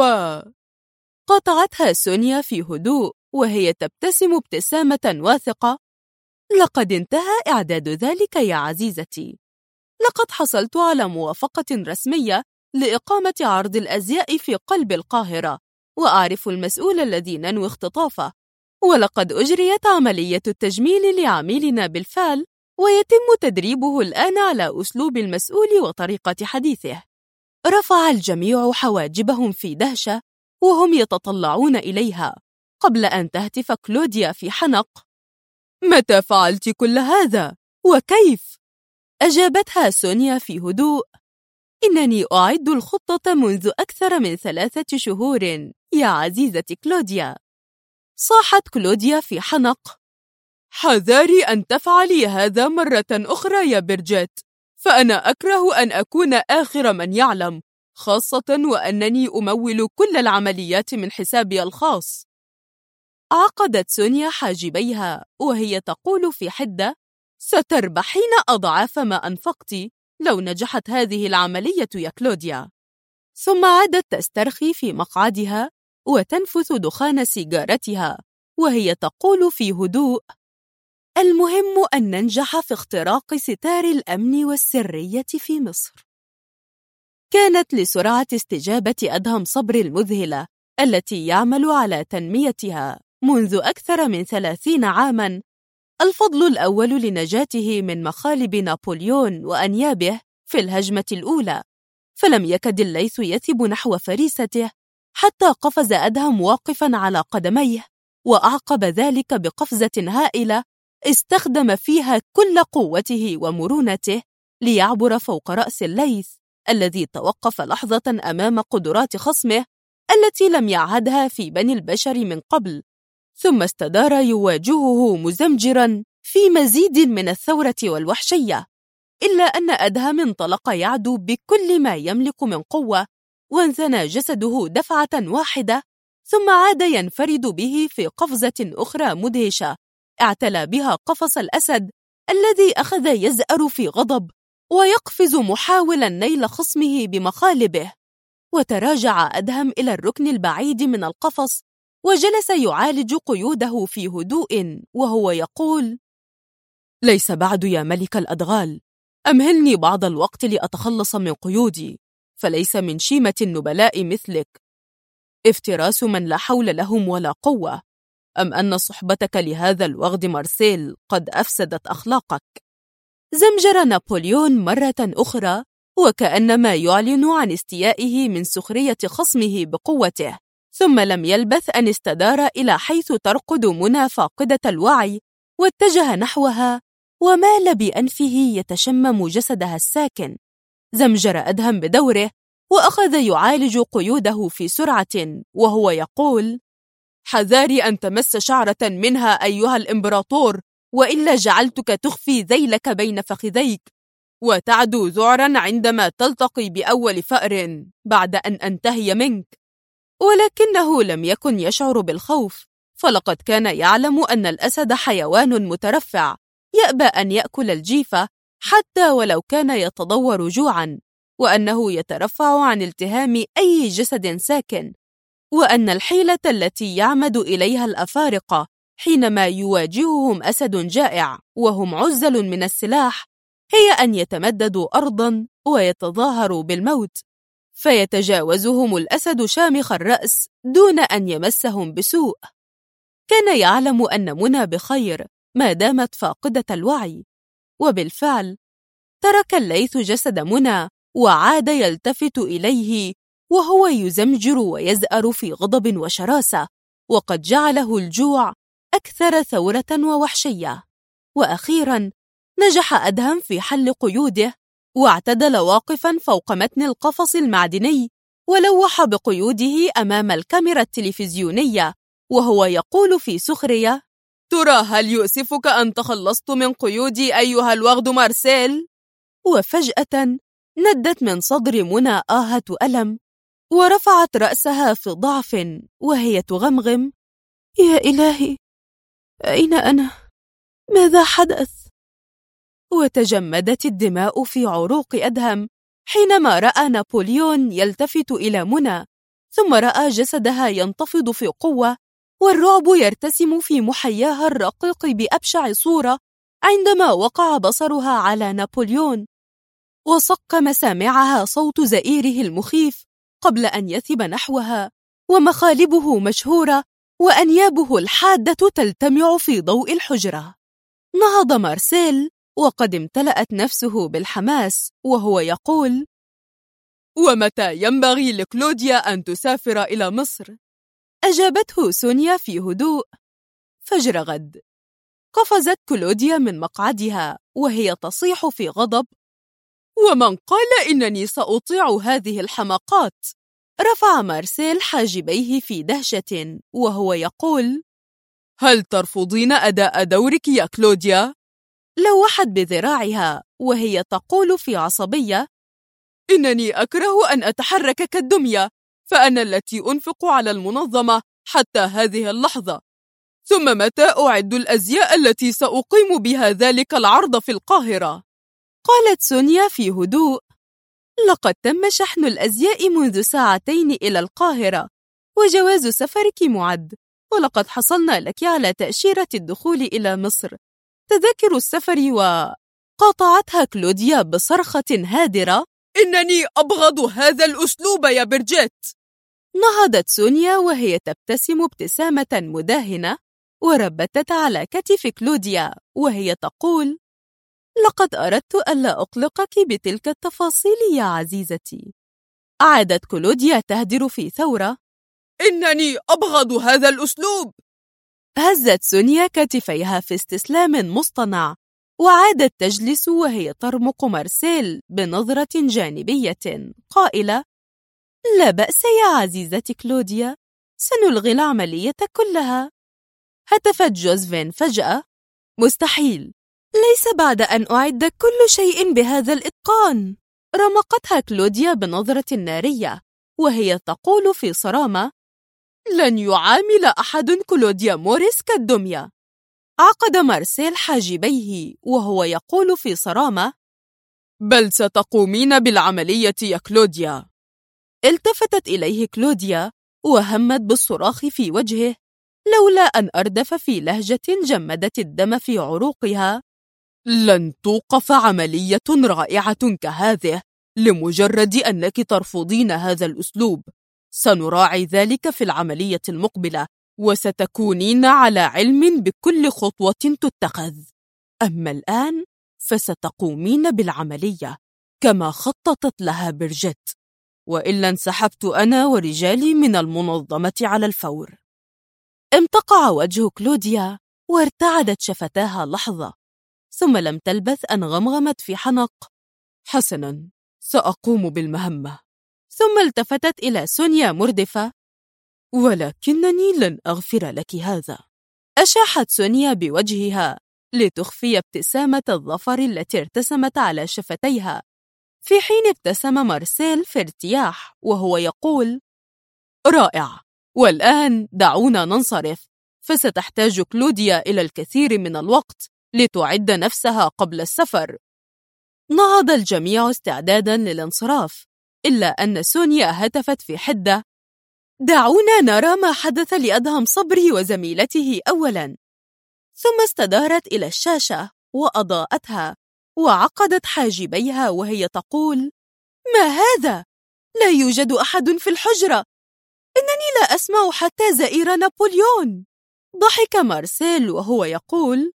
قطعتها سونيا في هدوء وهي تبتسم ابتسامة واثقة: لقد انتهى إعداد ذلك يا عزيزتي. لقد حصلت على موافقة رسمية لإقامة عرض الأزياء في قلب القاهرة، وأعرف المسؤول الذي ننوي اختطافه، ولقد أجريت عملية التجميل لعميلنا بالفعل، ويتم تدريبه الآن على أسلوب المسؤول وطريقة حديثه. رفع الجميع حواجبهم في دهشة وهم يتطلعون إليها، قبل أن تهتف كلوديا في حنق: متى فعلت كل هذا؟ وكيف؟ أجابتها سونيا في هدوء: إنني أعد الخطة منذ أكثر من 3 شهور يا عزيزتي كلوديا. صاحت كلوديا في حنق: حذاري أن تفعلي هذا مرة أخرى يا برجيت، فأنا أكره أن أكون آخر من يعلم، خاصة وأنني أمول كل العمليات من حسابي الخاص. عقدت سونيا حاجبيها وهي تقول في حدة: ستربحين أضعاف ما أنفقت لو نجحت هذه العملية يا كلوديا. ثم عادت تسترخي في مقعدها وتنفث دخان سيجارتها وهي تقول في هدوء: المهم أن ننجح في اختراق ستار الأمن والسرية في مصر. كانت لسرعة استجابة أدهم صبري المذهلة التي يعمل على تنميتها منذ أكثر من 30 عاماً الفضل الأول لنجاته من مخالب نابليون وأنيابه في الهجمة الأولى، فلم يكد الليث يثب نحو فريسته حتى قفز أدهم واقفاً على قدميه، وأعقب ذلك بقفزة هائلة استخدم فيها كل قوته ومرونته ليعبر فوق رأس الليث الذي توقف لحظة أمام قدرات خصمه التي لم يعهدها في بني البشر من قبل، ثم استدار يواجهه مزمجراً في مزيد من الثورة والوحشية، إلا أن أدهم انطلق يعدو بكل ما يملك من قوة، وانثنى جسده دفعة واحدة، ثم عاد ينفرد به في قفزة أخرى مدهشة اعتلى بها قفص الأسد الذي أخذ يزأر في غضب ويقفز محاولا نيل خصمه بمخالبه. وتراجع أدهم إلى الركن البعيد من القفص وجلس يعالج قيوده في هدوء وهو يقول: ليس بعد يا ملك الأدغال، أمهلني بعض الوقت لأتخلص من قيودي، فليس من شيمة النبلاء مثلك افتراس من لا حول لهم ولا قوة، أم أن صحبتك لهذا الوغد مارسيل قد أفسدت أخلاقك؟ زمجر نابليون مرة أخرى وكأنما يعلن عن استيائه من سخرية خصمه بقوته، ثم لم يلبث أن استدار إلى حيث ترقد منى فاقدة الوعي واتجه نحوها ومال بأنفه يتشمم جسدها الساكن. زمجر أدهم بدوره وأخذ يعالج قيوده في سرعة وهو يقول: حذاري أن تمس شعرة منها أيها الإمبراطور، وإلا جعلتك تخفي ذيلك بين فخذيك وتعدو ذعرا عندما تلتقي بأول فأر بعد أن أنتهي منك. ولكنه لم يكن يشعر بالخوف، فلقد كان يعلم أن الأسد حيوان مترفع يأبى أن يأكل الجيفة حتى ولو كان يتضور جوعا، وأنه يترفع عن التهام أي جسد ساكن، وأن الحيلة التي يعمد إليها الأفارقة حينما يواجههم أسد جائع وهم عزل من السلاح هي أن يتمددوا أرضاً ويتظاهروا بالموت، فيتجاوزهم الأسد شامخ الرأس دون أن يمسهم بسوء. كان يعلم أن منى بخير ما دامت فاقدة الوعي، وبالفعل ترك الليث جسد منى وعاد يلتفت إليه وهو يزمجر ويزأر في غضب وشراسة، وقد جعله الجوع أكثر ثورة ووحشية. وأخيراً نجح أدهم في حل قيوده واعتدل واقفاً فوق متن القفص المعدني ولوح بقيوده أمام الكاميرا التلفزيونية وهو يقول في سخرية: ترى هل يؤسفك أن تخلصت من قيودي أيها الوغد مارسيل؟ وفجأة ندت من صدر منى آهة ألم ورفعت رأسها في ضعف وهي تغمغم: يا إلهي، أين أنا؟ ماذا حدث؟ وتجمدت الدماء في عروق أدهم حينما رأى نابليون يلتفت إلى منى، ثم رأى جسدها ينتفض في قوة والرعب يرتسم في محياها الرقيق بأبشع صورة عندما وقع بصرها على نابليون، وصق مسامعها صوت زئيره المخيف قبل أن يثب نحوها ومخالبه مشهورة وأنيابه الحادة تلتمع في ضوء الحجرة. نهض مارسيل وقد امتلأت نفسه بالحماس وهو يقول: ومتى ينبغي لكلوديا أن تسافر إلى مصر؟ أجابته سونيا في هدوء: فجر غد. قفزت كلوديا من مقعدها وهي تصيح في غضب: ومن قال إنني سأطيع هذه الحماقات؟ رفع مارسيل حاجبيه في دهشة وهو يقول: هل ترفضين أداء دورك يا كلوديا؟ لوحت بذراعها وهي تقول في عصبية: إنني أكره أن أتحرك كالدمية، فأنا التي أنفق على المنظمة حتى هذه اللحظة، ثم متى أعد الأزياء التي سأقيم بها ذلك العرض في القاهرة؟ قالت سونيا في هدوء: لقد تم شحن الأزياء منذ ساعتين إلى القاهرة، وجواز سفرك معد، ولقد حصلنا لك على تأشيرة الدخول إلى مصر. تذاكر السفر. قاطعتها كلوديا بصرخة هادرة: إنني أبغض هذا الأسلوب يا برجيت. نهضت سونيا وهي تبتسم ابتسامة مداهنة، وربتت على كتف كلوديا وهي تقول: لقد أردت ألا أقلقك بتلك التفاصيل يا عزيزتي. عادت كلوديا تهدر في ثورة: إنني أبغض هذا الأسلوب. هزت سونيا كتفيها في استسلام مصطنع، وعادت تجلس وهي ترمق مارسيل بنظرة جانبية قائلة: لا بأس يا عزيزتي كلوديا، سنلغي العملية كلها. هتفت جوزفين فجأة: مستحيل، ليس بعد أن أعد كل شيء بهذا الإتقان. رمقتها كلوديا بنظرة نارية وهي تقول في صرامة: لن يعامل أحد كلوديا موريس كالدمية. عقد مارسيل حاجبيه وهو يقول في صرامة: بل ستقومين بالعملية يا كلوديا. التفتت إليه كلوديا وهمت بالصراخ في وجهه، لولا أن أردف في لهجة جمدت الدم في عروقها: لن توقف عملية رائعة كهذه لمجرد أنك ترفضين هذا الأسلوب. سنراعي ذلك في العملية المقبلة، وستكونين على علم بكل خطوة تتخذ. أما الآن فستقومين بالعملية كما خططت لها برجيت، وإلا انسحبت أنا ورجالي من المنظمة على الفور. امتقع وجه كلوديا وارتعدت شفتاها لحظة، ثم لم تلبث أن غمغمت في حنق: حسناً، سأقوم بالمهمة. ثم التفتت إلى سونيا مردفة: ولكنني لن أغفر لك هذا. أشاحت سونيا بوجهها لتخفي ابتسامة الظفر التي ارتسمت على شفتيها، في حين ابتسم مارسيل في ارتياح وهو يقول: رائع، والآن دعونا ننصرف، فستحتاج كلوديا إلى الكثير من الوقت لتعد نفسها قبل السفر. نهض الجميع استعدادا للانصراف، إلا أن سونيا هتفت في حدة: دعونا نرى ما حدث لأدهم صبري وزميلته أولا. ثم استدارت إلى الشاشة وأضاءتها وعقدت حاجبيها وهي تقول: ما هذا؟ لا يوجد أحد في الحجرة، إنني لا أسمع حتى زئير نابليون. ضحك مارسيل وهو يقول: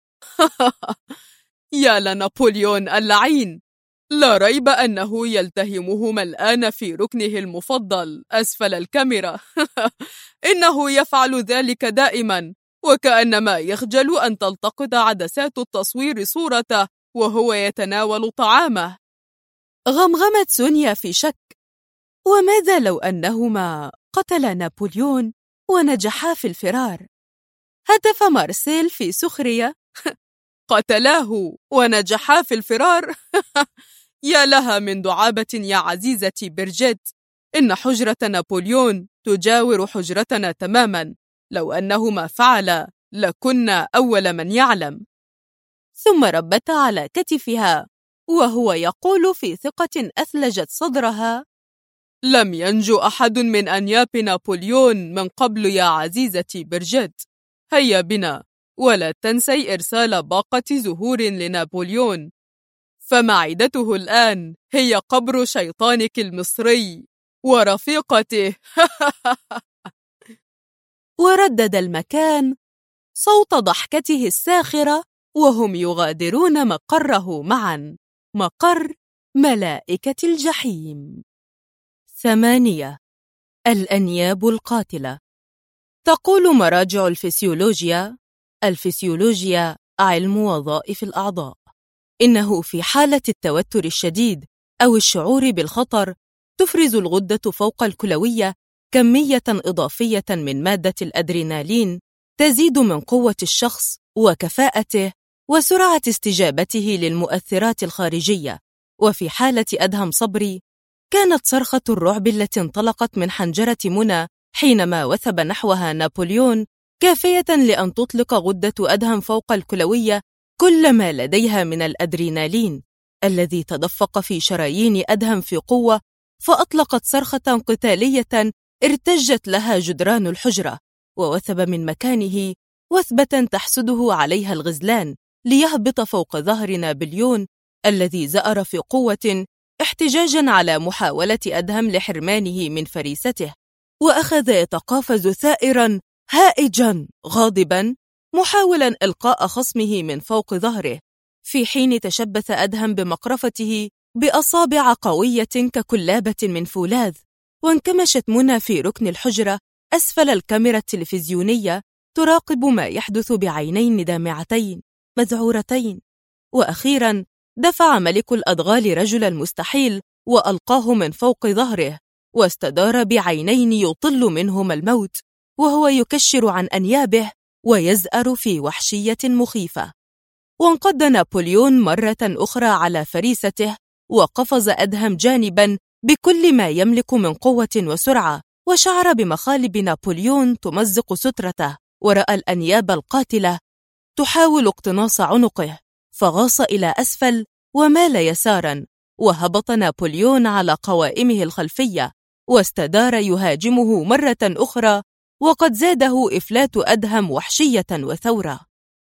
يا لنابليون اللعين، لا ريب أنه يلتهمهما الآن في ركنه المفضل أسفل الكاميرا. إنه يفعل ذلك دائما، وكأنما يخجل أن تلتقط عدسات التصوير صورته وهو يتناول طعامه. غمغمت سونيا في شك: وماذا لو أنهما قتلا نابليون ونجحا في الفرار؟ هتف مارسيل في سخرية: قتلاه ونجحا في الفرار؟ يا لها من دعابة يا عزيزتي برجيت، إن حجرة نابليون تجاور حجرتنا تماما، لو أنهما فعلا لكنا أول من يعلم. ثم ربت على كتفها وهو يقول في ثقة أثلجت صدرها: لم ينجو أحد من أنياب نابليون من قبل يا عزيزتي برجيت. هيا بنا، ولا تنسي إرسال باقة زهور لنابليون، فمعدته الآن هي قبر شيطانك المصري ورفيقته. وردد المكان صوت ضحكته الساخرة وهم يغادرون مقره معا، مقر ملائكة الجحيم. 8. الأنياب القاتلة. تقول مراجع الفسيولوجيا علم وظائف الأعضاء، إنه في حالة التوتر الشديد أو الشعور بالخطر تفرز الغدة فوق الكلوية كمية إضافية من مادة الأدرينالين تزيد من قوة الشخص وكفاءته وسرعة استجابته للمؤثرات الخارجية. وفي حالة أدهم صبري كانت صرخة الرعب التي انطلقت من حنجرة منى حينما وثب نحوها نابليون كافية لأن تطلق غدة أدهم فوق الكلوية كل ما لديها من الأدرينالين الذي تدفق في شرايين أدهم في قوة، فأطلقت صرخة قتالية ارتجت لها جدران الحجرة، ووثب من مكانه وثبة تحسده عليها الغزلان ليهبط فوق ظهر نابليون الذي زأر في قوة احتجاجا على محاولة أدهم لحرمانه من فريسته، وأخذ يتقافز ثائرا هائجا غاضبا محاولا إلقاء خصمه من فوق ظهره، في حين تشبث أدهم بمقرفته بأصابع قوية ككلابة من فولاذ. وانكمشت منى في ركن الحجرة أسفل الكاميرا التلفزيونية تراقب ما يحدث بعينين دامعتين مذعورتين. وأخيرا دفع ملك الأدغال رجل المستحيل وألقاه من فوق ظهره، واستدار بعينين يطل منهما الموت وهو يكشر عن أنيابه ويزأر في وحشية مخيفة. وانقض نابليون مرة أخرى على فريسته، وقفز أدهم جانبا بكل ما يملك من قوة وسرعة، وشعر بمخالب نابليون تمزق سترته، ورأى الأنياب القاتلة تحاول اقتناص عنقه، فغاص إلى أسفل ومال يسارا، وهبط نابليون على قوائمه الخلفية واستدار يهاجمه مرة أخرى، وقد زاده إفلات أدهم وحشية وثورة.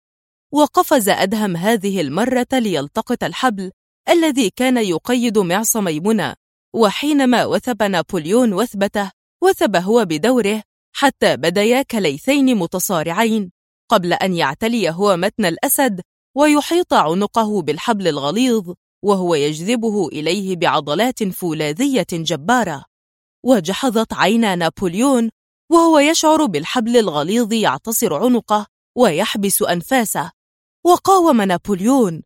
وقفز أدهم هذه المرة ليلتقط الحبل الذي كان يقيد معصمي منى، وحينما وثب نابليون وثبته وثب هو بدوره حتى بديا كليثين متصارعين، قبل أن يعتلي هو متن الأسد ويحيط عنقه بالحبل الغليظ وهو يجذبه إليه بعضلات فولاذية جبارة. وجحظت عينا نابليون وهو يشعر بالحبل الغليظ يعتصر عنقه ويحبس أنفاسه. وقاوم نابليون،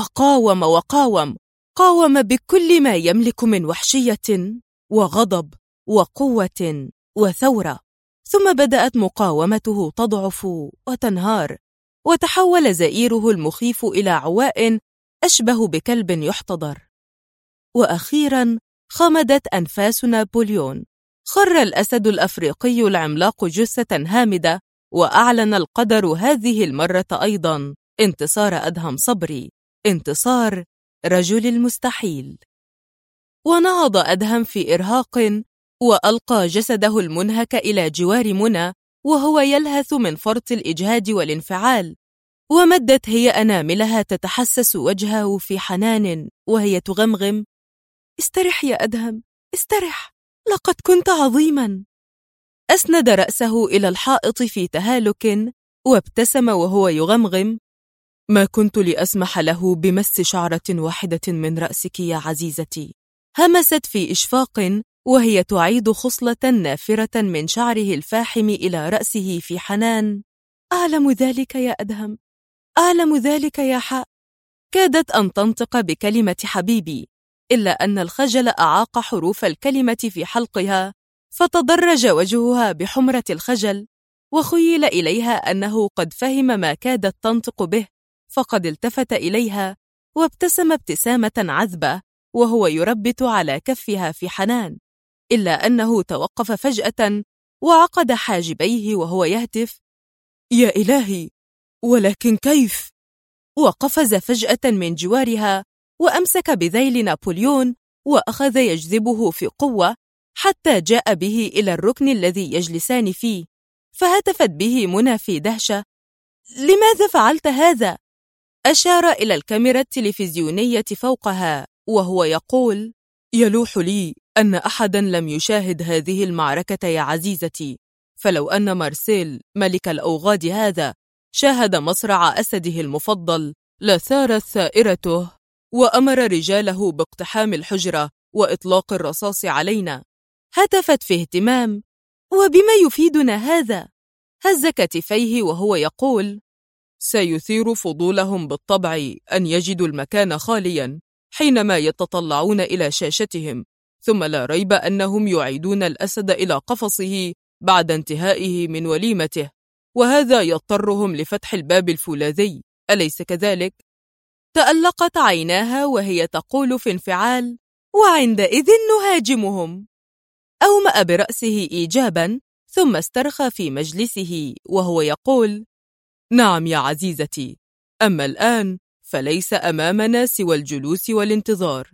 قاوم بكل ما يملك من وحشية وغضب وقوة وثورة، ثم بدأت مقاومته تضعف وتنهار، وتحول زئيره المخيف إلى عواء أشبه بكلب يحتضر. وأخيرا خمدت أنفاس نابليون، خر الأسد الأفريقي العملاق جثة هامدة، وأعلن القدر هذه المرة أيضا انتصار أدهم صبري، انتصار رجل المستحيل. ونهض أدهم في إرهاق، وألقى جسده المنهك إلى جوار منى وهو يلهث من فرط الإجهاد والانفعال، ومدت هي أناملها تتحسس وجهه في حنان وهي تغمغم: استرح يا أدهم، استرح، لقد كنت عظيما. أسند رأسه إلى الحائط في تهالك وابتسم وهو يغمغم: ما كنت لأسمح له بمس شعرة واحدة من رأسك يا عزيزتي. همست في إشفاق وهي تعيد خصلة نافرة من شعره الفاحم إلى رأسه في حنان: أعلم ذلك يا أدهم، أعلم ذلك يا حاء. كادت أن تنطق بكلمة حبيبي، إلا أن الخجل أعاق حروف الكلمة في حلقها، فتضرج وجهها بحمرة الخجل، وخيل إليها أنه قد فهم ما كادت تنطق به، فقد التفت إليها وابتسم ابتسامة عذبة وهو يربت على كفها في حنان، إلا أنه توقف فجأة وعقد حاجبيه وهو يهتف: يا إلهي، ولكن كيف؟ وقفز فجأة من جوارها وأمسك بذيل نابليون وأخذ يجذبه في قوة حتى جاء به إلى الركن الذي يجلسان فيه، فهتفت به منى في دهشة: لماذا فعلت هذا؟ أشار إلى الكاميرا التلفزيونية فوقها وهو يقول: يلوح لي أن أحدا لم يشاهد هذه المعركة يا عزيزتي، فلو أن مارسيل ملك الأوغاد هذا شاهد مصرع أسده المفضل لثارت ثائرته وأمر رجاله باقتحام الحجرة وإطلاق الرصاص علينا. هتفت في اهتمام: وبما يفيدنا هذا؟ هز كتفيه وهو يقول: سيثير فضولهم بالطبع أن يجدوا المكان خاليا حينما يتطلعون إلى شاشتهم، ثم لا ريب أنهم يعيدون الأسد إلى قفصه بعد انتهائه من وليمته، وهذا يضطرهم لفتح الباب الفولاذي، أليس كذلك؟ تألقت عيناها وهي تقول في انفعال: وعندئذ نهاجمهم. أومأ برأسه إيجابا، ثم استرخى في مجلسه وهو يقول: نعم يا عزيزتي، أما الآن فليس أمامنا سوى الجلوس والانتظار.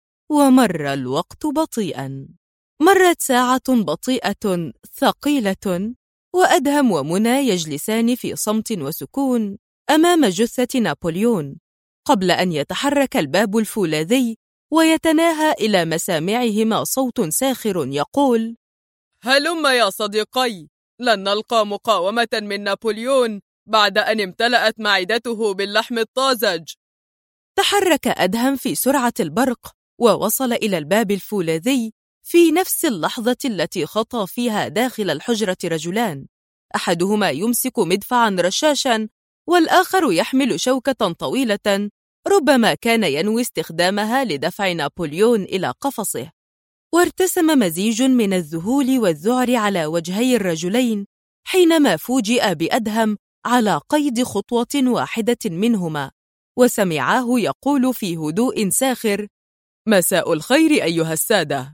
ومر الوقت بطيئاً. مرت ساعة بطيئة ثقيلة، وأدهم ومنى يجلسان في صمت وسكون أمام جثة نابليون، قبل أن يتحرك الباب الفولاذي ويتناهى إلى مسامعهما صوت ساخر يقول: هلم يا صديقي، لن نلقى مقاومة من نابليون بعد أن امتلأت معدته باللحم الطازج. تحرك أدهم في سرعة البرق ووصل إلى الباب الفولاذي في نفس اللحظة التي خطى فيها داخل الحجرة رجلان، أحدهما يمسك مدفعا رشاشا، والآخر يحمل شوكة طويلة ربما كان ينوي استخدامها لدفع نابليون إلى قفصه. وارتسم مزيج من الذهول والذعر على وجهي الرجلين حينما فوجئ بأدهم على قيد خطوة واحدة منهما، وسمعاه يقول في هدوء ساخر: مساء الخير أيها السادة.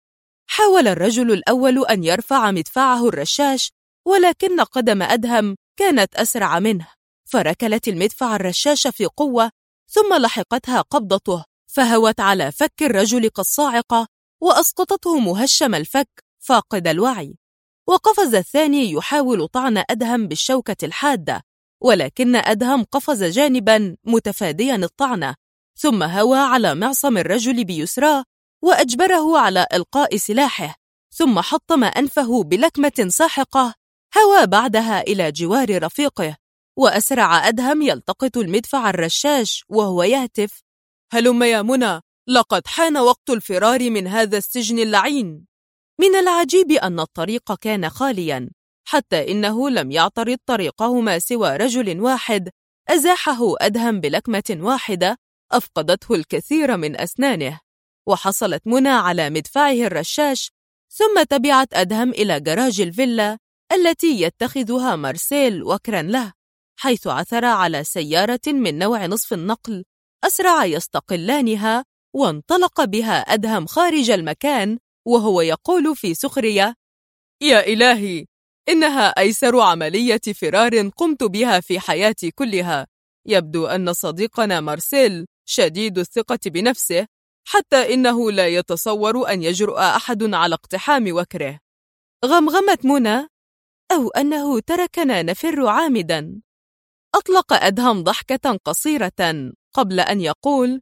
حاول الرجل الأول أن يرفع مدفعه الرشاش، ولكن قدم أدهم كانت أسرع منه، فركلت المدفع الرشاش في قوة، ثم لحقتها قبضته فهوت على فك الرجل كالصاعقة وأسقطته مهشم الفك فاقد الوعي. وقفز الثاني يحاول طعن أدهم بالشوكة الحادة، ولكن أدهم قفز جانبا متفاديا الطعنة، ثم هوى على معصم الرجل بيسراه وأجبره على إلقاء سلاحه، ثم حطم أنفه بلكمة ساحقة هوى بعدها إلى جوار رفيقه. وأسرع أدهم يلتقط المدفع الرشاش وهو يهتف: هلم يا منى، لقد حان وقت الفرار من هذا السجن اللعين. من العجيب أن الطريق كان خاليا، حتى إنه لم يعترض طريقهما سوى رجل واحد أزاحه أدهم بلكمة واحدة أفقدته الكثير من أسنانه. وحصلت منى على مدفعه الرشاش، ثم تبعت أدهم إلى جراج الفيلا التي يتخذها مارسيل وكرا له، حيث عثر على سيارة من نوع نصف النقل أسرع يستقلانها، وانطلق بها أدهم خارج المكان وهو يقول في سخرية: يا إلهي، إنها أيسر عملية فرار قمت بها في حياتي كلها. يبدو أن صديقنا مارسيل شديد الثقة بنفسه، حتى إنه لا يتصور أن يجرؤ أحد على اقتحام وكره. غمغمت منى: أو أنه تركنا نفر عامدا. أطلق أدهم ضحكة قصيرة قبل أن يقول: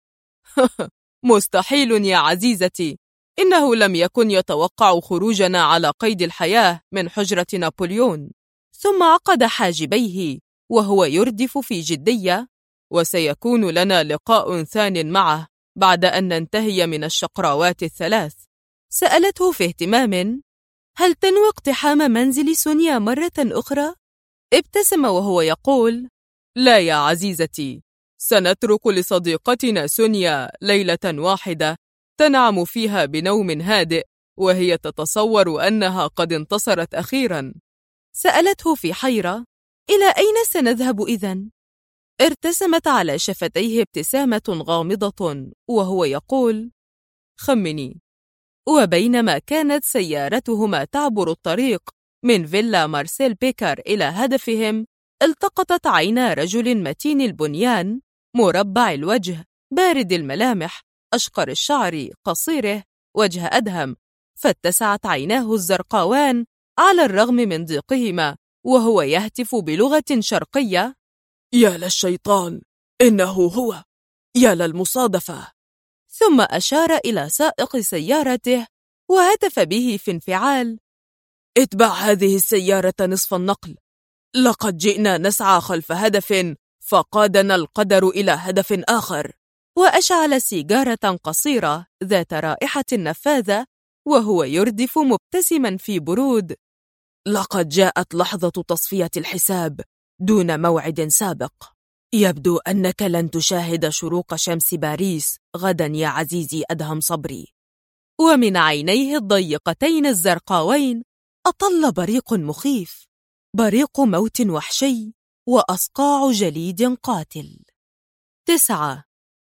مستحيل يا عزيزتي، إنه لم يكن يتوقع خروجنا على قيد الحياة من حجرة نابليون. ثم عقد حاجبيه وهو يردف في جدية: وسيكون لنا لقاء ثان معه بعد أن ننتهي من الشقراوات الثلاث. سألته في اهتمام: هل تنوي اقتحام منزل سونيا مرة أخرى؟ ابتسم وهو يقول: لا يا عزيزتي، سنترك لصديقتنا سونيا ليلة واحدة تنعم فيها بنوم هادئ وهي تتصور أنها قد انتصرت أخيرا. سألته في حيرة: إلى أين سنذهب إذن؟ ارتسمت على شفتيه ابتسامة غامضة وهو يقول: خمني. وبينما كانت سيارتهما تعبر الطريق من فيلا مارسيل بيكر إلى هدفهم، التقطت عينا رجل متين البنيان مربع الوجه بارد الملامح أشقر الشعر قصيره وجه أدهم، فاتسعت عيناه الزرقاوان على الرغم من ضيقهما وهو يهتف بلغة شرقية: يا للشيطان، إنه هو، يا للمصادفة. ثم أشار إلى سائق سيارته وهتف به في انفعال: اتبع هذه السيارة نصف النقل، لقد جئنا نسعى خلف هدف فقادنا القدر إلى هدف آخر. وأشعل سيجارة قصيرة ذات رائحة نفاذة وهو يردف مبتسما في برود: لقد جاءت لحظة تصفية الحساب دون موعد سابق. يبدو أنك لن تشاهد شروق شمس باريس غدا يا عزيزي أدهم صبري. ومن عينيه الضيقتين الزرقاوين أطل بريق مخيف، بريق موت وحشي وأصقاع جليد قاتل. 9.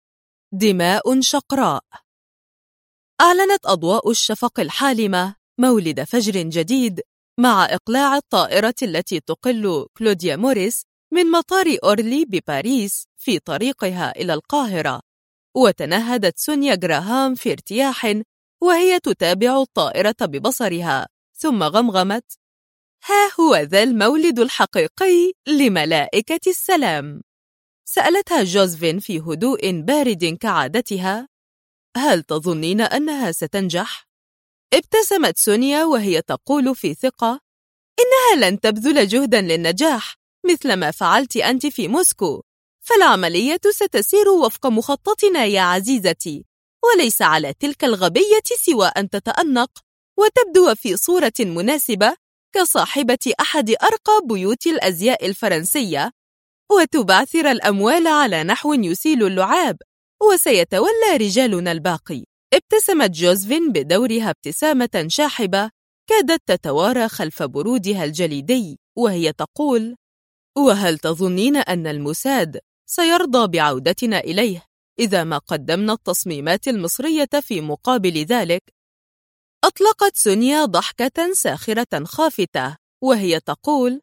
دماء شقراء. أعلنت أضواء الشفق الحالمة مولد فجر جديد مع إقلاع الطائرة التي تقل كلوديا موريس من مطار أورلي بباريس في طريقها إلى القاهرة. وتنهدت سونيا جراهام في ارتياح وهي تتابع الطائرة ببصرها، ثم غمغمت: ها هو ذا المولد الحقيقي لملائكة السلام. سألتها جوزفين في هدوء بارد كعادتها: هل تظنين أنها ستنجح؟ ابتسمت سونيا وهي تقول في ثقة: إنها لن تبذل جهدا للنجاح مثل ما فعلت أنت في موسكو، فالعملية ستسير وفق مخططنا يا عزيزتي، وليس على تلك الغبية سوى أن تتأنق وتبدو في صورة مناسبة كصاحبة أحد أرقى بيوت الأزياء الفرنسية، وتبعثر الأموال على نحو يسيل اللعاب، وسيتولى رجالنا الباقي. ابتسمت جوزفين بدورها ابتسامة شاحبة كادت تتوارى خلف برودها الجليدي وهي تقول: وهل تظنين أن الموساد سيرضى بعودتنا إليه إذا ما قدمنا التصميمات المصرية في مقابل ذلك؟ أطلقت سونيا ضحكة ساخرة خافتة وهي تقول: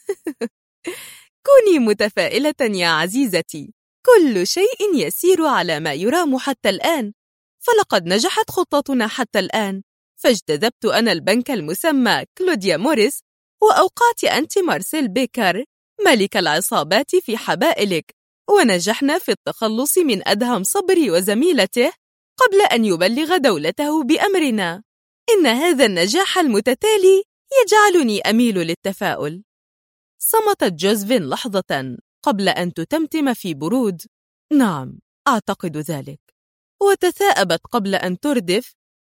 كوني متفائلة يا عزيزتي، كل شيء يسير على ما يرام حتى الآن، فلقد نجحت خطتنا حتى الآن، فاجتذبت أنا البنك المسمى كلوديا موريس، وأوقعت أنت مارسيل بيكر ملك العصابات في حبائلك، ونجحنا في التخلص من أدهم صبري وزميلته قبل أن يبلغ دولته بأمرنا. إن هذا النجاح المتتالي يجعلني أميل للتفاؤل. صمتت جوزفين لحظة قبل أن تتمتم في برود: نعم، أعتقد ذلك. وتثاءبت قبل أن تردف: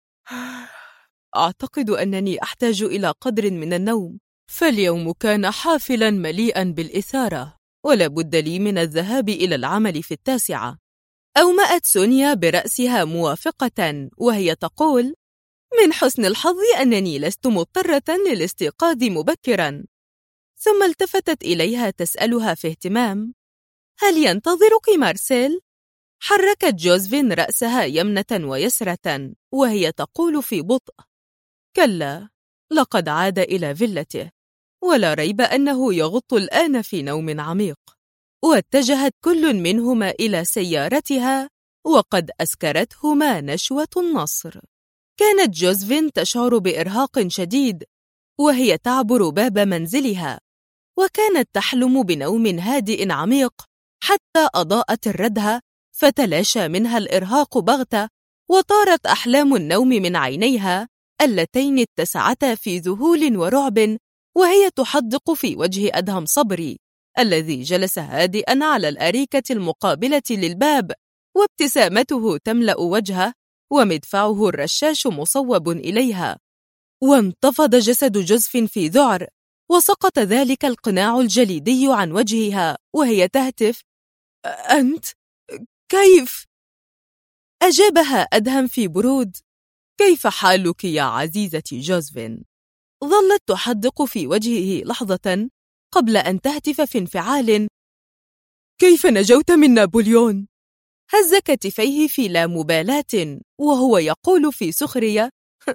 أعتقد أنني أحتاج إلى قدر من النوم، فاليوم كان حافلاً مليئاً بالإثارة، ولا بد لي من الذهاب إلى العمل في 9. أومأت سونيا برأسها موافقة وهي تقول: من حسن الحظ أنني لست مضطرة للاستيقاظ مبكراً. ثم التفتت إليها تسألها في اهتمام: هل ينتظرك مارسيل؟ حركت جوزفين رأسها يمنة ويسرة وهي تقول في بطء: كلا، لقد عاد إلى فيلته، ولا ريب أنه يغط الآن في نوم عميق. واتجهت كل منهما إلى سيارتها، وقد أسكرتهما نشوة النصر. كانت جوزفين تشعر بإرهاق شديد وهي تعبر باب منزلها، وكانت تحلم بنوم هادئ عميق حتى أضاءت الردهة فتلاشى منها الإرهاق بغتة، وطارت أحلام النوم من عينيها اللتين اتسعتا في ذهول ورعب وهي تحدق في وجه أدهم صبري الذي جلس هادئا على الأريكة المقابلة للباب، وابتسامته تملأ وجهه ومدفعه الرشاش مصوب إليها. وانتفض جسد جوزفين في ذعر، وسقط ذلك القناع الجليدي عن وجهها وهي تهتف: أنت؟ كيف؟ أجابها أدهم في برود: كيف حالك يا عزيزتي جوزفين؟ ظلت تحدق في وجهه لحظة قبل أن تهتف في انفعال: كيف نجوت من نابليون؟ هز كتفيه في لا مبالاة وهو يقول في سخرية: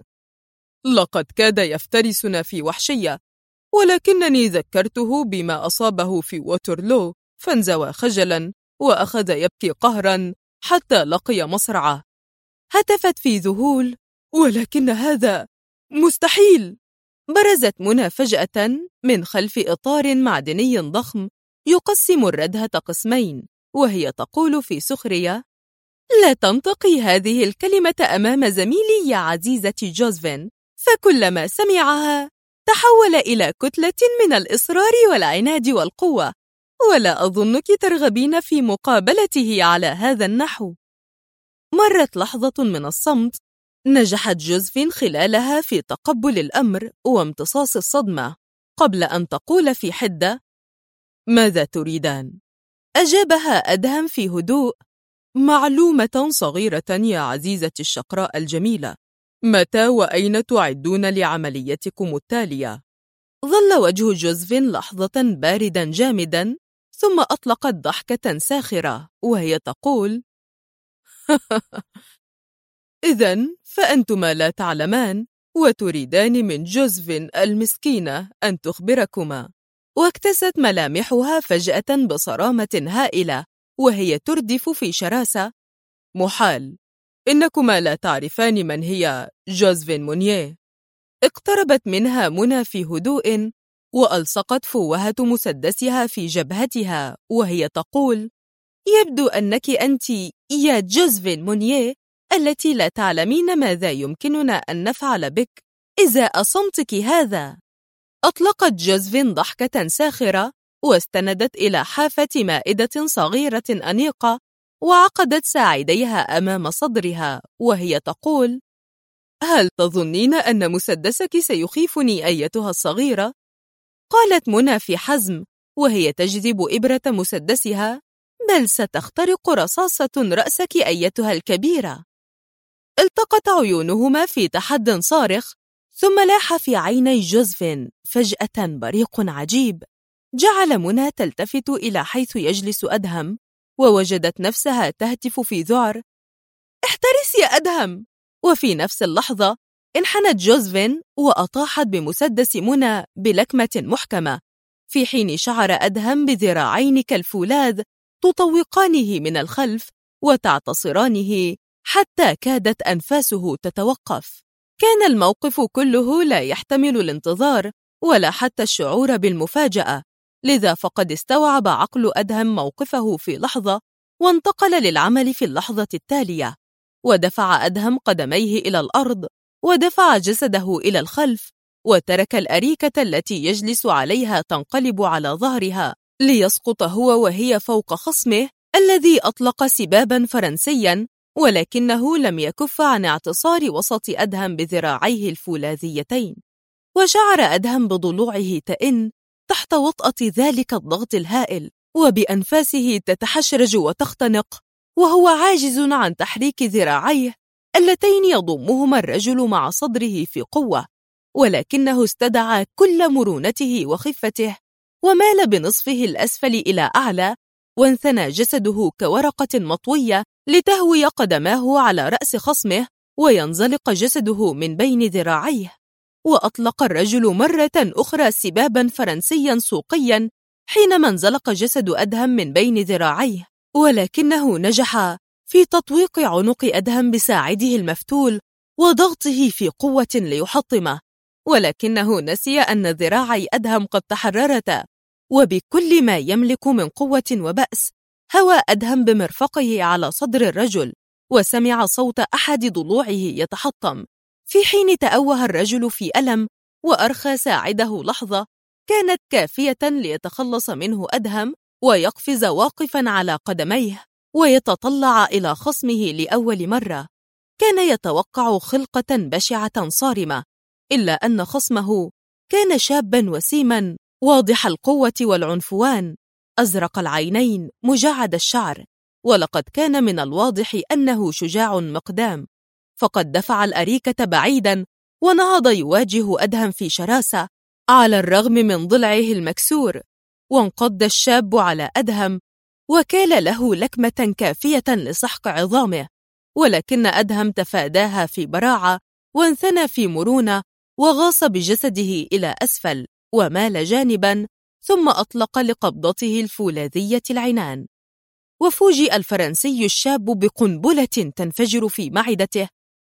لقد كاد يفترسنا في وحشية، ولكنني ذكرته بما أصابه في ووترلو فانزوى خجلا وأخذ يبكي قهرا حتى لقي مصرعه. هتفت في ذهول: ولكن هذا مستحيل. برزت منى فجأة من خلف إطار معدني ضخم يقسم الردهة قسمين وهي تقول في سخرية: لا تنطقي هذه الكلمة أمام زميلي يا عزيزتي جوزفين، فكلما سمعها تحول إلى كتلة من الإصرار والعناد والقوة، ولا أظنك ترغبين في مقابلته على هذا النحو. مرت لحظة من الصمت نجحت جوزفين خلالها في تقبل الأمر وامتصاص الصدمة قبل أن تقول في حدة: ماذا تريدان؟ أجابها أدهم في هدوء: معلومة صغيرة يا عزيزتي الشقراء الجميلة، متى وأين تعدون لعمليتكم التالية؟ ظل وجه جوزفين لحظة باردا جامدا، ثم أطلقت ضحكة ساخرة وهي تقول: إذن فأنتما لا تعلمان وتريدان من جوزفين المسكينة أن تخبركما. واكتست ملامحها فجأة بصرامة هائلة وهي تردف في شراسة: محال، إنكما لا تعرفان من هي جوزفين مونيه. اقتربت منها منى في هدوء وألصقت فوهة مسدسها في جبهتها وهي تقول: يبدو أنك أنت يا جوزفين مونيه التي لا تعلمين ماذا يمكننا أن نفعل بك إزاء صمتك هذا. أطلقت جوزفين ضحكة ساخرة واستندت إلى حافة مائدة صغيرة أنيقة وعقدت ساعديها أمام صدرها وهي تقول: هل تظنين أن مسدسك سيخيفني أيتها الصغيرة؟ قالت منى في حزم وهي تجذب إبرة مسدسها: بل ستخترق رصاصة رأسك أيتها الكبيرة. التقت عيونهما في تحد صارخ، ثم لاح في عيني جوزفين فجأة بريق عجيب جعل منى تلتفت إلى حيث يجلس أدهم، ووجدت نفسها تهتف في ذعر: احترس يا أدهم! وفي نفس اللحظة انحنت جوزفين وأطاحت بمسدس منى بلكمة محكمة، في حين شعر أدهم بذراعين كالفولاذ تطوقانه من الخلف وتعتصرانه حتى كادت أنفاسه تتوقف. كان الموقف كله لا يحتمل الانتظار ولا حتى الشعور بالمفاجأة، لذا فقد استوعب عقل أدهم موقفه في لحظة وانتقل للعمل في اللحظة التالية، ودفع أدهم قدميه إلى الأرض ودفع جسده إلى الخلف وترك الأريكة التي يجلس عليها تنقلب على ظهرها ليسقط هو وهي فوق خصمه الذي أطلق سبابا فرنسيا، ولكنه لم يكف عن اعتصار وسط أدهم بذراعيه الفولاذيتين. وشعر أدهم بضلوعه تئن تحت وطأة ذلك الضغط الهائل وبأنفاسه تتحشرج وتختنق وهو عاجز عن تحريك ذراعيه اللتين يضمهما الرجل مع صدره في قوة، ولكنه استدعى كل مرونته وخفته ومال بنصفه الأسفل إلى أعلى، وانثنى جسده كورقة مطوية لتهوي قدماه على رأس خصمه وينزلق جسده من بين ذراعيه. وأطلق الرجل مرة أخرى سبابا فرنسيا سوقيا حينما انزلق جسد أدهم من بين ذراعيه، ولكنه نجح في تطويق عنق أدهم بساعده المفتول وضغطه في قوة ليحطمه، ولكنه نسي أن ذراعي أدهم قد تحررتا، وبكل ما يملك من قوة وبأس هوى أدهم بمرفقه على صدر الرجل وسمع صوت أحد ضلوعه يتحطم، في حين تأوه الرجل في ألم وأرخى ساعده لحظة كانت كافية ليتخلص منه أدهم ويقفز واقفا على قدميه ويتطلع إلى خصمه لأول مرة. كان يتوقع خلقة بشعة صارمة، إلا أن خصمه كان شابا وسيما واضح القوة والعنفوان، أزرق العينين مجعد الشعر، ولقد كان من الواضح أنه شجاع مقدام، فقد دفع الأريكة بعيدا ونهض يواجه أدهم في شراسة على الرغم من ضلعه المكسور. وانقض الشاب على أدهم وكال له لكمة كافية لسحق عظامه، ولكن أدهم تفاداها في براعة وانثنى في مرونة وغاص بجسده إلى أسفل ومال جانبا، ثم أطلق لقبضته الفولاذية العنان. وفوجئ الفرنسي الشاب بقنبلة تنفجر في معدته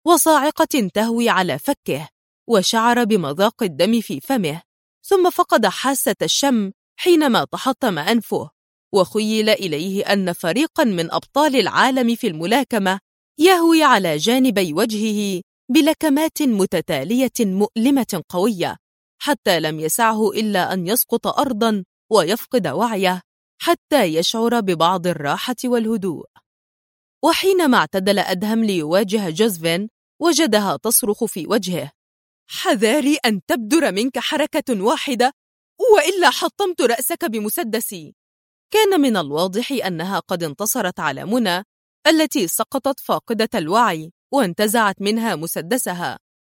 وصاعقة تهوي على فكه، وشعر بمذاق الدم في فمه، ثم فقد حاسة الشم حينما تحطم أنفه، وخيل إليه أن فريقا من أبطال العالم في الملاكمة يهوي على جانبي وجهه بلكمات متتالية مؤلمة قوية، حتى لم يسعه إلا أن يسقط أرضا ويفقد وعيه حتى يشعر ببعض الراحة والهدوء. وحينما اعتدل أدهم ليواجه جوزفين وجدها تصرخ في وجهه: حذاري أن تبدر منك حركة واحدة وإلا حطمت رأسك بمسدسي. كان من الواضح أنها قد انتصرت على منى التي سقطت فاقدة الوعي وانتزعت منها مسدسها،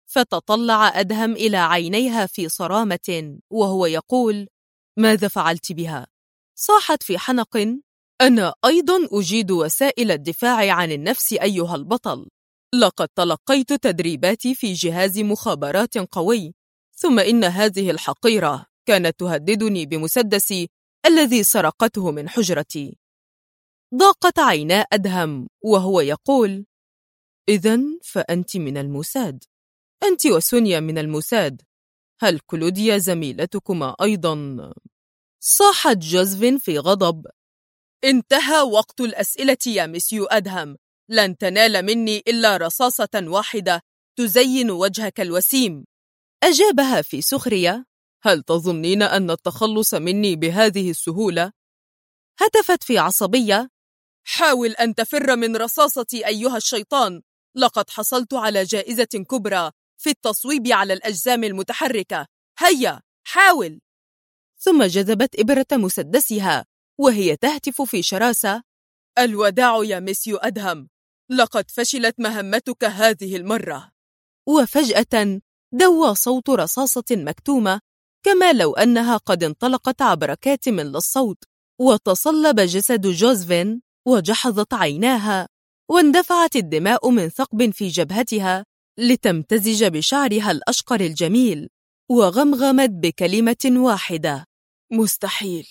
فتطلع أدهم إلى عينيها في صرامة وهو يقول: ماذا فعلت بها؟ صاحت في حنق: أنا أيضا أجيد وسائل الدفاع عن النفس أيها البطل، لقد تلقيت تدريباتي في جهاز مخابرات قوي، ثم إن هذه الحقيرة كانت تهددني بمسدسي الذي سرقته من حجرتي. ضاقت عينا أدهم وهو يقول: إذن فأنت من الموساد، أنت وسونيا من الموساد، هل كلوديا زميلتكما أيضا؟ صاحت جوزفين في غضب: انتهى وقت الأسئلة يا مسيو أدهم، لن تنال مني إلا رصاصة واحدة تزين وجهك الوسيم. أجابها في سخرية: هل تظنين أن التخلص مني بهذه السهولة؟ هتفت في عصبية: حاول أن تفر من رصاصتي أيها الشيطان، لقد حصلت على جائزة كبرى في التصويب على الأجسام المتحركة، هيا حاول. ثم جذبت إبرة مسدسها وهي تهتف في شراسة: الوداع يا مسيو أدهم، لقد فشلت مهمتك هذه المرة. وفجأة دوى صوت رصاصة مكتومة، كما لو أنها قد انطلقت عبر كاتم للصوت، وتصلب جسد جوزفين وجحظت عيناها، واندفعت الدماء من ثقب في جبهتها لتمتزج بشعرها الأشقر الجميل، وغمغمت بكلمة واحدة: مستحيل.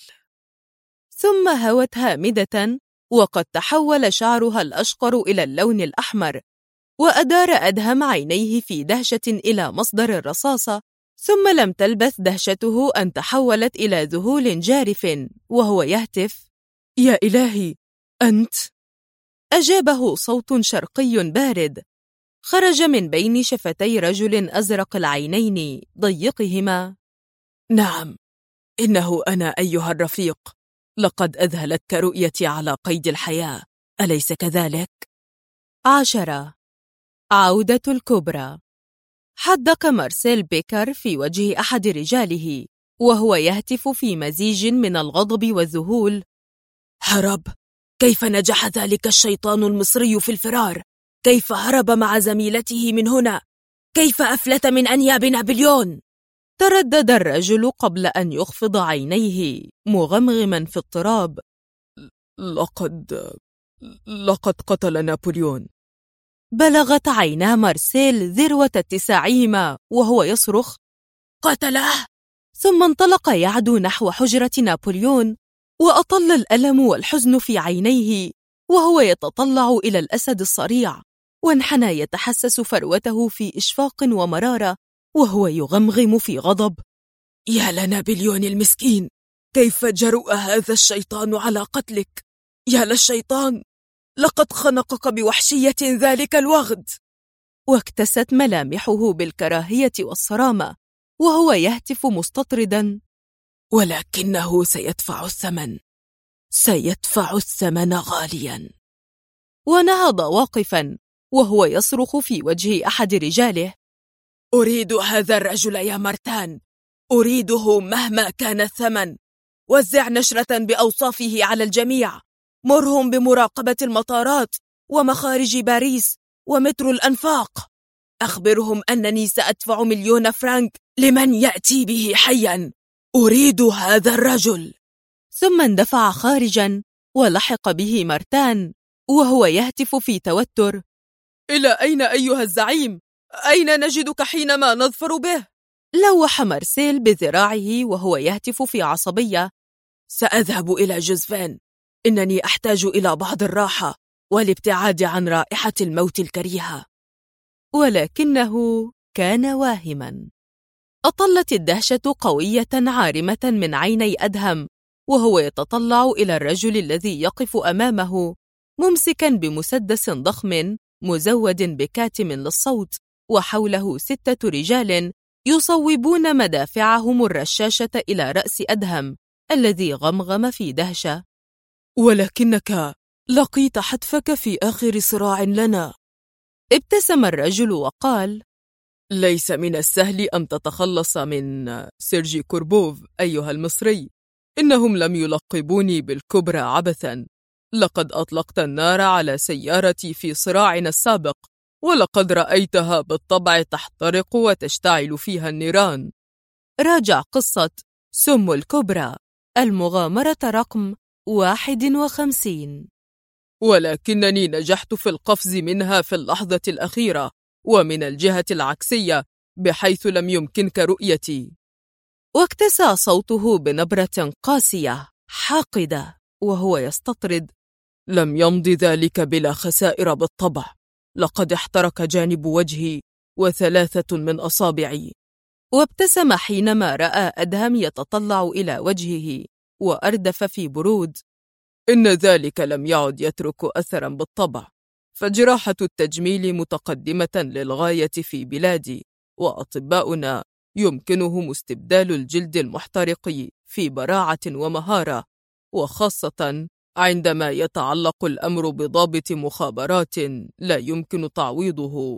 ثم هوت هامدة، وقد تحول شعرها الأشقر إلى اللون الأحمر، وأدار أدهم عينيه في دهشة إلى مصدر الرصاصة، ثم لم تلبث دهشته أن تحولت إلى ذهول جارف وهو يهتف: يا إلهي، أنت؟ أجابه صوت شرقي بارد خرج من بين شفتي رجل أزرق العينين ضيقهما: نعم، إنه أنا أيها الرفيق، لقد أذهلتك رؤيتي على قيد الحياة، أليس كذلك؟ 10. عودة الكبرى. حدق مارسيل بيكر في وجه أحد رجاله وهو يهتف في مزيج من الغضب والذهول: هرب! كيف نجح ذلك الشيطان المصري في الفرار؟ كيف هرب مع زميلته من هنا؟ كيف أفلت من أنياب نابليون؟ تردد الرجل قبل أن يخفض عينيه مغمغما في اضطراب: لقد قتل نابليون. بلغت عينا مارسيل ذروة اتساعهما وهو يصرخ: قتله! ثم انطلق يعدو نحو حجرة نابليون، وأطل الألم والحزن في عينيه وهو يتطلع إلى الأسد الصريع، وانحنى يتحسس فروته في إشفاق ومرارة وهو يغمغم في غضب: يا لنابليون المسكين، كيف جرؤ هذا الشيطان على قتلك؟ يا للشيطان، لقد خنقك بوحشية ذلك الوغد. واكتست ملامحه بالكراهية والصرامة وهو يهتف مستطردا: ولكنه سيدفع الثمن غاليا. ونهض واقفا وهو يصرخ في وجه أحد رجاله: أريد هذا الرجل يا مارتان، أريده مهما كان الثمن. وزع نشرة بأوصافه على الجميع، مرهم بمراقبة المطارات ومخارج باريس ومترو الأنفاق، أخبرهم أنني سأدفع 1,000,000 فرنك لمن يأتي به حيا. أريد هذا الرجل. ثم اندفع خارجا ولحق به مارتان وهو يهتف في توتر: إلى أين أيها الزعيم؟ أين نجدك حينما نظفر به؟ لوح مارسيل بذراعه وهو يهتف في عصبية: سأذهب إلى جوزفين، إنني أحتاج إلى بعض الراحة والابتعاد عن رائحة الموت الكريهة. ولكنه كان واهما. أطلت الدهشة قوية عارمة من عيني أدهم وهو يتطلع إلى الرجل الذي يقف أمامه ممسكا بمسدس ضخم مزود بكاتم للصوت، وحوله 6 رجال يصوبون مدافعهم الرشاشة إلى رأس أدهم الذي غمغم في دهشة: ولكنك لقيت حتفك في آخر صراع لنا. ابتسم الرجل وقال: ليس من السهل أن تتخلص من سيرجي كوربوف أيها المصري، إنهم لم يلقبوني بالكبرى عبثا. لقد أطلقت النار على سيارتي في صراعنا السابق، ولقد رأيتها بالطبع تحترق وتشتعل فيها النيران. راجع قصة سم الكبرى، المغامرة رقم 51. ولكنني نجحت في القفز منها في اللحظة الأخيرة ومن الجهة العكسية بحيث لم يمكنك رؤيتي. واكتسى صوته بنبرة قاسية حاقدة وهو يستطرد: لم يمض ذلك بلا خسائر بالطبع، لقد احترق جانب وجهي و3 من أصابعي. وابتسم حينما رأى أدهم يتطلع إلى وجهه وأردف في برود: إن ذلك لم يعد يترك أثرا بالطبع، فجراحة التجميل متقدمة للغاية في بلادي، وأطباؤنا يمكنهم استبدال الجلد المحترق في براعة ومهارة، وخاصة عندما يتعلق الأمر بضابط مخابرات لا يمكن تعويضه.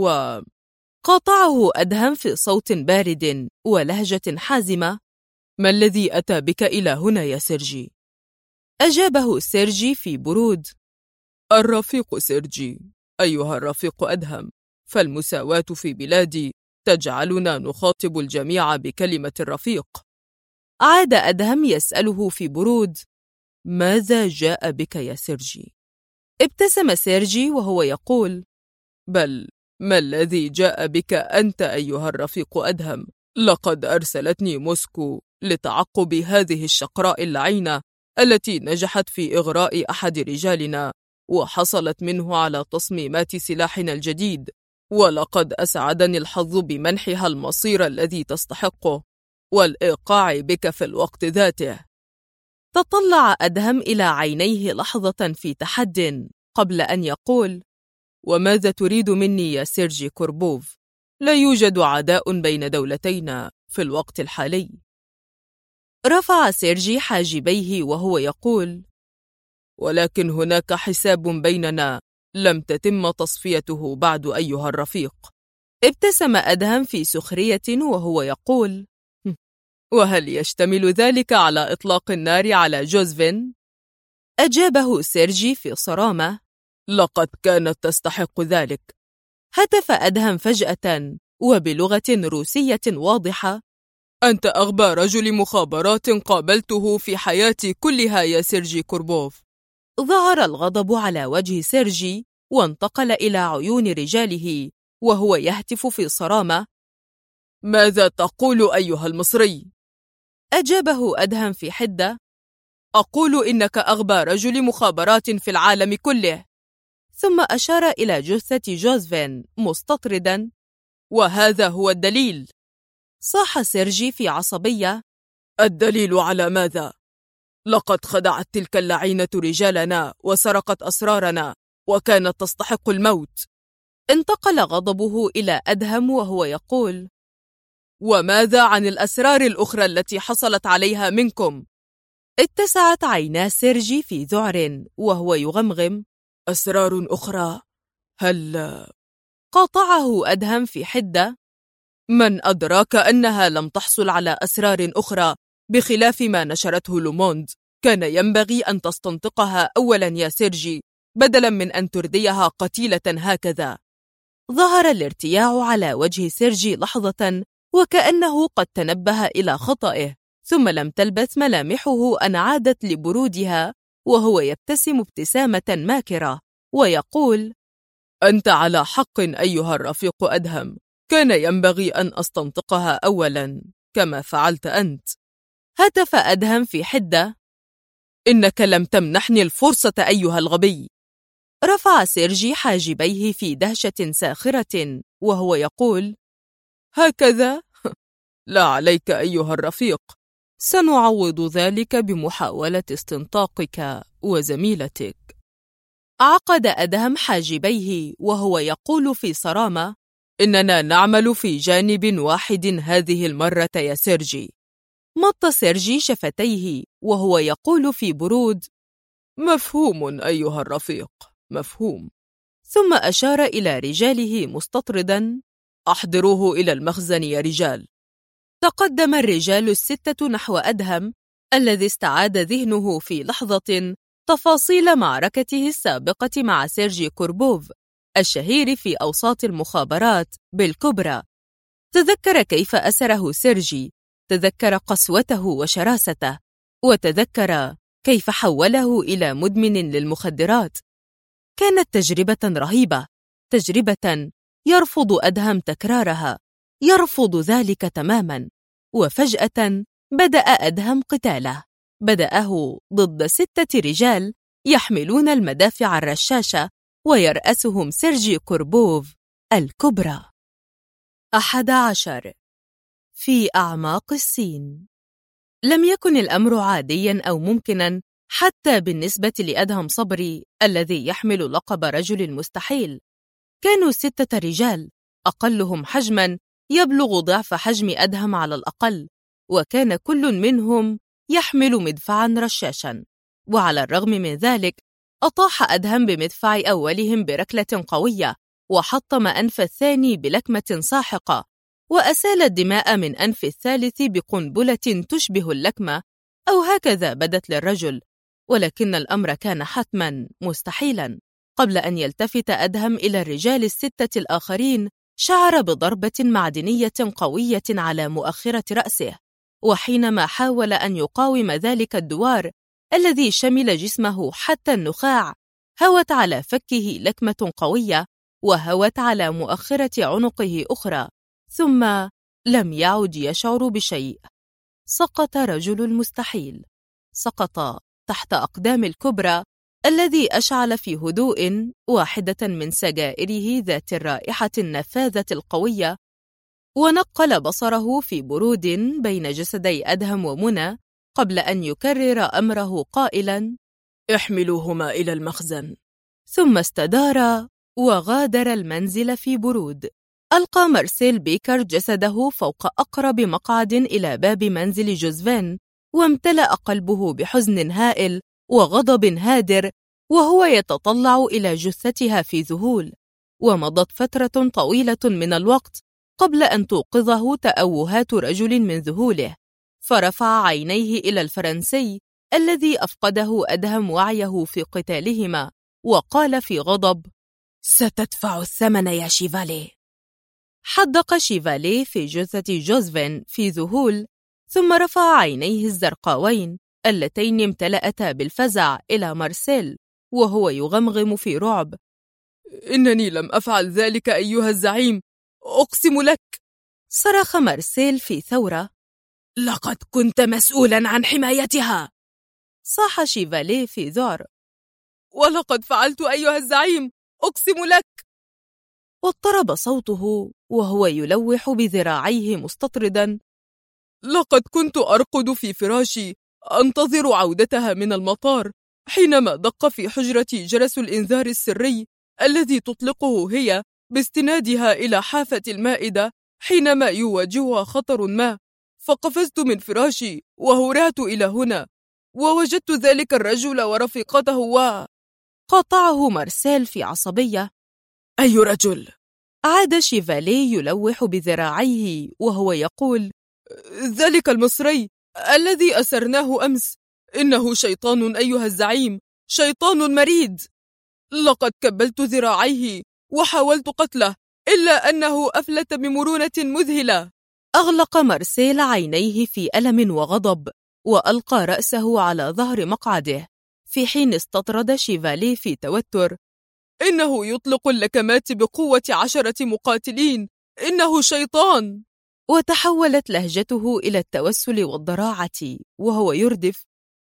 قاطعه أدهم في صوت بارد ولهجة حازمة: ما الذي أتى بك إلى هنا يا سيرجي؟ أجابه سيرجي في برود: الرفيق سيرجي، أيها الرفيق أدهم، فالمساواة في بلادي تجعلنا نخاطب الجميع بكلمة الرفيق. عاد أدهم يسأله في برود: ماذا جاء بك يا سيرجي؟ ابتسم سيرجي وهو يقول: بل ما الذي جاء بك أنت أيها الرفيق أدهم؟ لقد أرسلتني موسكو لتعقب هذه الشقراء اللعينة التي نجحت في إغراء أحد رجالنا وحصلت منه على تصميمات سلاحنا الجديد، ولقد أسعدني الحظ بمنحها المصير الذي تستحقه والإيقاع بك في الوقت ذاته. تطلع أدهم إلى عينيه لحظة في تحد قبل أن يقول: وماذا تريد مني يا سيرجي كوربوف؟ لا يوجد عداء بين دولتينا في الوقت الحالي. رفع سيرجي حاجبيه وهو يقول: ولكن هناك حساب بيننا لم تتم تصفيته بعد أيها الرفيق. ابتسم أدهم في سخرية وهو يقول: وهل يشتمل ذلك على إطلاق النار على جوزفين؟ أجابه سيرجي في صرامة: لقد كانت تستحق ذلك. هتف أدهم فجأة وبلغة روسية واضحة: أنت أغبى رجل مخابرات قابلته في حياتي كلها يا سيرجي كوربوف. ظهر الغضب على وجه سيرجي وانتقل إلى عيون رجاله وهو يهتف في صرامة: ماذا تقول أيها المصري؟ أجابه أدهم في حدة: أقول إنك أغبى رجل مخابرات في العالم كله. ثم أشار إلى جثة جوزفين مستطردا: وهذا هو الدليل. صاح سيرجي في عصبية: الدليل على ماذا؟ لقد خدعت تلك اللعينة رجالنا وسرقت أسرارنا وكانت تستحق الموت. انتقل غضبه إلى أدهم وهو يقول: وماذا عن الأسرار الأخرى التي حصلت عليها منكم؟ اتسعت عينا سيرجي في ذعر وهو يغمغم: أسرار أخرى؟ هل... قاطعه أدهم في حدة: من أدراك أنها لم تحصل على أسرار أخرى بخلاف ما نشرته لوموند؟ كان ينبغي أن تستنطقها أولا يا سيرجي بدلا من أن ترديها قتيلة هكذا. ظهر الارتياع على وجه سيرجي لحظة وكأنه قد تنبه إلى خطئه، ثم لم تلبث ملامحه أن عادت لبرودها وهو يبتسم ابتسامة ماكرة ويقول: أنت على حق أيها الرفيق أدهم، كان ينبغي أن أستنطقها أولا كما فعلت أنت. هتف أدهم في حدة: إنك لم تمنحني الفرصة أيها الغبي. رفع سيرجي حاجبيه في دهشة ساخرة وهو يقول: هكذا؟ لا عليك أيها الرفيق، سنعوض ذلك بمحاولة استنطاقك وزميلتك. عقد أدهم حاجبيه وهو يقول في صرامة: إننا نعمل في جانب واحد هذه المرة يا سيرجي. مط سيرجي شفتيه وهو يقول في برود: مفهوم أيها الرفيق، مفهوم. ثم أشار إلى رجاله مستطردا: أحضروه إلى المخزن يا رجال. تقدم الرجال الستة نحو أدهم الذي استعاد ذهنه في لحظة تفاصيل معركته السابقة مع سيرجي كوربوف الشهير في أوساط المخابرات بالكبرى. تذكر كيف أسره سيرجي، تذكر قسوته وشراسته، وتذكر كيف حوله إلى مدمن للمخدرات كانت تجربة رهيبة، تجربة يرفض أدهم تكرارها، يرفض ذلك تماما. وفجأة بدأ أدهم قتاله، بدأه ضد 6 رجال يحملون المدافع الرشاشة ويرأسهم سيرجي كوربوف الكبرى. 11. في أعماق الصين. لم يكن الأمر عادياً أو ممكناً حتى بالنسبة لأدهم صبري الذي يحمل لقب رجل المستحيل. كانوا 6 رجال، أقلهم حجماً يبلغ ضعف حجم أدهم على الأقل، وكان كل منهم يحمل مدفعاً رشاشاً. وعلى الرغم من ذلك أطاح أدهم بمدفع أولهم بركلة قوية، وحطم أنف الثاني بلكمة ساحقة، وأسال الدماء من أنف الثالث بقنبلة تشبه اللكمة، أو هكذا بدت للرجل. ولكن الأمر كان حتماً مستحيلاً. قبل أن يلتفت أدهم إلى الرجال ال6 الآخرين، شعر بضربة معدنية قوية على مؤخرة رأسه، وحينما حاول أن يقاوم ذلك الدوار الذي شمل جسمه حتى النخاع، هوت على فكه لكمة قوية، وهوت على مؤخرة عنقه أخرى، ثم لم يعد يشعر بشيء. سقط رجل المستحيل، سقط تحت أقدام الكبرى الذي أشعل في هدوء واحدة من سجائره ذات الرائحة النفاذة القوية، ونقل بصره في برود بين جسدي أدهم ومنى قبل أن يكرر أمره قائلاً: احملوهما إلى المخزن. ثم استدار وغادر المنزل في برود. ألقى مارسيل بيكر جسده فوق أقرب مقعد إلى باب منزل جوزفين، وامتلأ قلبه بحزن هائل وغضب هادر وهو يتطلع إلى جثتها في ذهول. ومضت فترة طويلة من الوقت قبل أن توقظه تأوهات رجل من ذهوله، فرفع عينيه إلى الفرنسي الذي أفقده أدهم وعيه في قتالهما، وقال في غضب: ستدفع الثمن يا شيفالي. حدق شيفالي في جثة جوزفين في ذهول، ثم رفع عينيه الزرقاوين اللتين امتلأتا بالفزع إلى مارسيل وهو يغمغم في رعب: إنني لم أفعل ذلك أيها الزعيم، أقسم لك. صرخ مارسيل في ثورة: لقد كنت مسؤولا عن حمايتها. صاح شيفالي في ذعر: ولقد فعلت أيها الزعيم، أقسم لك. واضطرب صوته وهو يلوح بذراعيه مستطردا: لقد كنت أرقد في فراشي أنتظر عودتها من المطار، حينما دق في حجرتي جرس الإنذار السري الذي تطلقه هي باستنادها إلى حافة المائدة حينما يواجهها خطر ما، فقفزت من فراشي وهرعت إلى هنا، ووجدت ذلك الرجل ورفيقته قاطعه مارسيل في عصبية: أي رجل؟ عاد شيفالي يلوح بذراعيه وهو يقول: ذلك المصري الذي أسرناه أمس، إنه شيطان أيها الزعيم، شيطان مريد. لقد كبلت ذراعيه وحاولت قتله، إلا أنه أفلت بمرونة مذهلة. أغلق مارسيل عينيه في ألم وغضب، وألقى رأسه على ظهر مقعده، في حين استطرد شيفالي في توتر: إنه يطلق اللكمات بقوة 10 مقاتلين، إنه شيطان. وتحولت لهجته إلى التوسل والضراعة وهو يردف: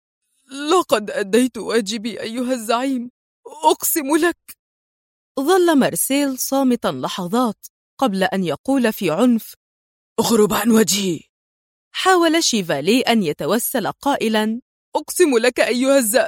لقد أديت واجبي أيها الزعيم، أقسم لك. ظل مارسيل صامتا لحظات قبل أن يقول في عنف: اغرب عن وجهي. حاول شيفالي أن يتوسل قائلا: أقسم لك أيها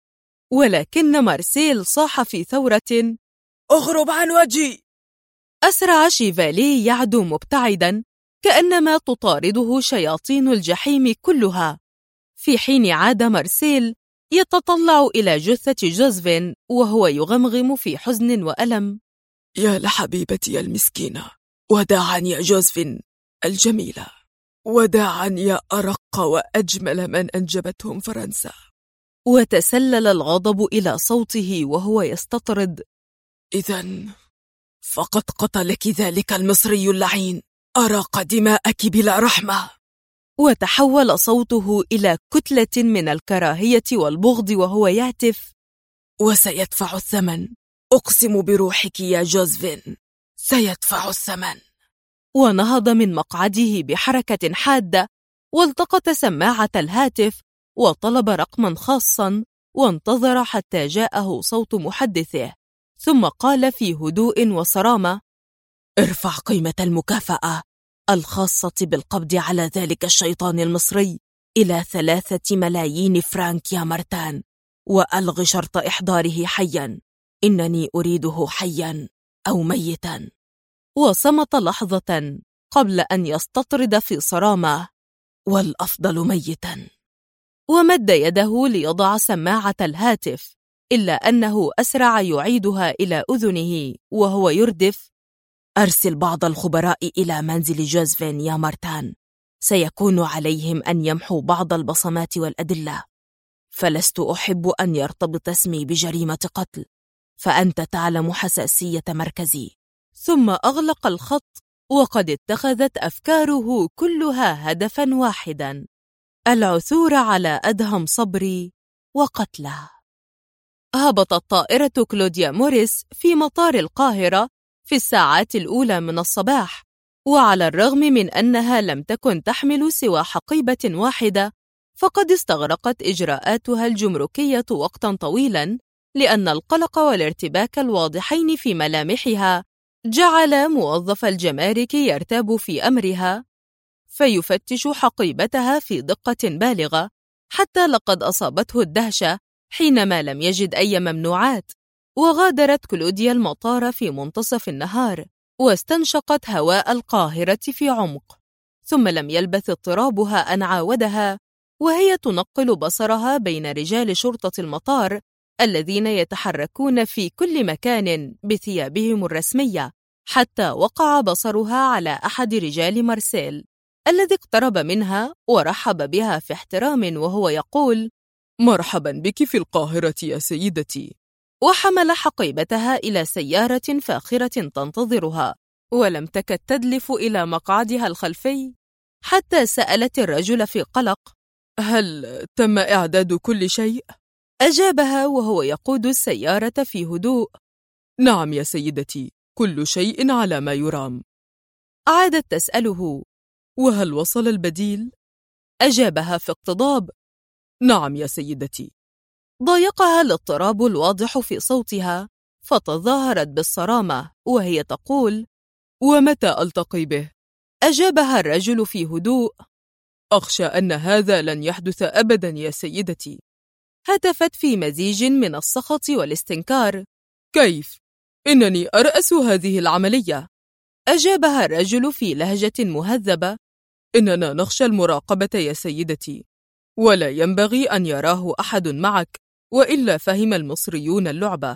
ولكن مارسيل صاح في ثورة: اغرب عن وجهي. أسرع شيفالي يعدو مبتعدا، كأنما تطارده شياطين الجحيم كلها، في حين عاد مارسيل يتطلع إلى جثة جوزفين وهو يغمغم في حزن وألم: يا لحبيبتي المسكينة، وداعا يا جوزفين الجميلة، وداعا يا أرق وأجمل من أنجبتهم فرنسا. وتسلل الغضب إلى صوته وهو يستطرد: إذن فقد قتلك ذلك المصري اللعين، أراق دماءك بلا رحمة. وتحول صوته إلى كتلة من الكراهية والبغض وهو يهتف: وسيدفع الثمن أقسم بروحك يا جوزفين، سيدفع الثمن. ونهض من مقعده بحركة حادة، والتقط سماعة الهاتف وطلب رقما خاصا، وانتظر حتى جاءه صوت محدثه، ثم قال في هدوء وصرامة: ارفع قيمة المكافأة الخاصة بالقبض على ذلك الشيطان المصري إلى 3 ملايين فرنك يا مارتان، وألغ شرط إحضاره حيا، إنني أريده حيا أو ميتا. وصمت لحظة قبل أن يستطرد في صرامة: والأفضل ميتا. ومد يده ليضع سماعة الهاتف، إلا أنه أسرع يعيدها إلى أذنه وهو يردف: أرسل بعض الخبراء إلى منزل جوزفين يا مارتان، سيكون عليهم أن يمحوا بعض البصمات والأدلة، فلست أحب أن يرتبط اسمي بجريمة قتل، فأنت تعلم حساسية مركزي. ثم أغلق الخط، وقد اتخذت أفكاره كلها هدفا واحدا: العثور على أدهم صبري وقتله. هبطت طائرة كلوديا موريس في مطار القاهرة في الساعات الأولى من الصباح، وعلى الرغم من أنها لم تكن تحمل سوى حقيبة واحدة، فقد استغرقت إجراءاتها الجمركية وقتا طويلا، لأن القلق والارتباك الواضحين في ملامحها جعل موظف الجمارك يرتاب في أمرها، فيفتش حقيبتها في دقة بالغة، حتى لقد أصابته الدهشة حينما لم يجد أي ممنوعات. وغادرت كلوديا المطار في منتصف النهار، واستنشقت هواء القاهرة في عمق، ثم لم يلبث اضطرابها أن عاودها، وهي تنقل بصرها بين رجال شرطة المطار الذين يتحركون في كل مكان بثيابهم الرسمية، حتى وقع بصرها على أحد رجال مارسيل الذي اقترب منها ورحب بها في احترام وهو يقول: مرحبا بك في القاهرة يا سيدتي. وحمل حقيبتها إلى سيارة فاخرة تنتظرها، ولم تكد تدلف إلى مقعدها الخلفي حتى سألت الرجل في قلق: هل تم إعداد كل شيء؟ أجابها وهو يقود السيارة في هدوء: نعم يا سيدتي، كل شيء على ما يرام. عادت تسأله: وهل وصل البديل؟ أجابها في اقتضاب: نعم يا سيدتي. ضايقها الاضطراب الواضح في صوتها، فتظاهرت بالصرامة وهي تقول: ومتى ألتقي به؟ أجابها الرجل في هدوء: أخشى أن هذا لن يحدث أبدا يا سيدتي. هتفت في مزيج من السخط والاستنكار: كيف؟ إنني أرأس هذه العملية. أجابها الرجل في لهجة مهذبة: إننا نخشى المراقبة يا سيدتي، ولا ينبغي أن يراه أحد معك، وإلا فهم المصريون اللعبة.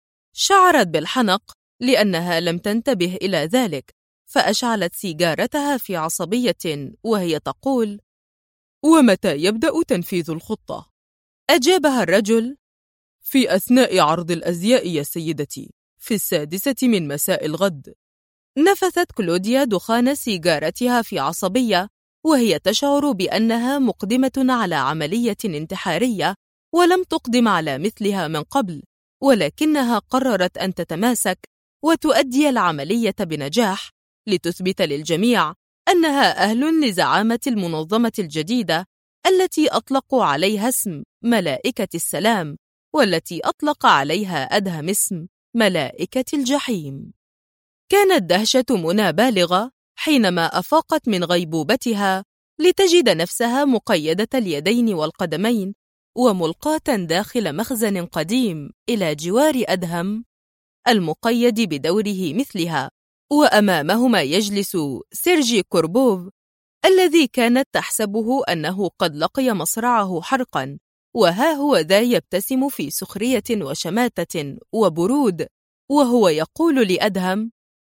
شعرت بالحنق لأنها لم تنتبه إلى ذلك، فأشعلت سيجارتها في عصبية وهي تقول: ومتى يبدأ تنفيذ الخطة؟ أجابها الرجل: في أثناء عرض الأزياء يا سيدتي، في 6 من مساء الغد. نفثت كلوديا دخان سيجارتها في عصبية، وهي تشعر بأنها مقدمة على عملية انتحارية ولم تقدم على مثلها من قبل، ولكنها قررت أن تتماسك وتؤدي العملية بنجاح، لتثبت للجميع أنها أهل لزعامة المنظمة الجديدة التي أطلقوا عليها اسم ملائكة السلام، والتي أطلق عليها أدهم اسم ملائكة الجحيم. كانت دهشة منى بالغة حينما أفاقت من غيبوبتها لتجد نفسها مقيدة اليدين والقدمين وملقاة داخل مخزن قديم إلى جوار أدهم المقيد بدوره مثلها، وأمامهما يجلس سيرجي كوربوف الذي كانت تحسبه أنه قد لقي مصرعه حرقا، وها هو ذا يبتسم في سخرية وشماتة وبرود وهو يقول لأدهم: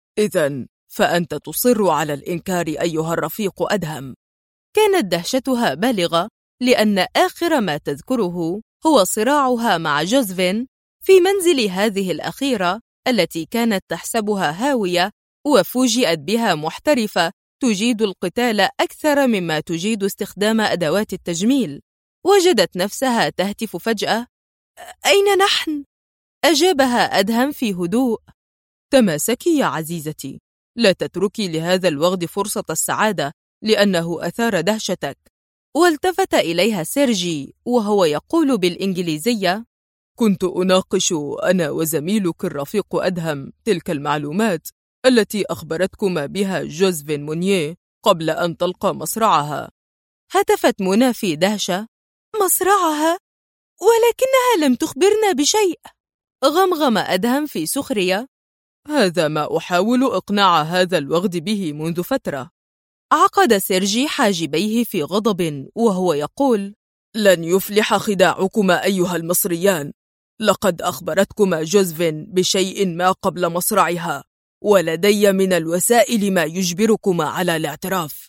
إذن فأنت تصر على الإنكار أيها الرفيق أدهم. كانت دهشتها بالغة، لأن آخر ما تذكره هو صراعها مع جوزفين في منزل هذه الأخيرة التي كانت تحسبها هاوية، وفوجئت بها محترفة تجيد القتال أكثر مما تجيد استخدام أدوات التجميل. وجدت نفسها تهتف فجأة: أين نحن؟ أجابها أدهم في هدوء: تماسكي يا عزيزتي، لا تتركي لهذا الوغد فرصة السعادة لأنه أثار دهشتك. والتفت إليها سيرجي وهو يقول بالإنجليزية: كنت أناقش أنا وزميلك الرفيق أدهم تلك المعلومات التي أخبرتكما بها جوزفين مونيه قبل أن تلقى مصرعها. هتفت منى في دهشة: مصرعها؟ ولكنها لم تخبرنا بشيء. غمغم أدهم في سخرية: هذا ما أحاول إقناع هذا الوغد به منذ فترة. عقد سيرجي حاجبيه في غضب وهو يقول: لن يفلح خداعكما أيها المصريان، لقد أخبرتكما جوزفين بشيء ما قبل مصرعها، ولدي من الوسائل ما يجبركما على الاعتراف.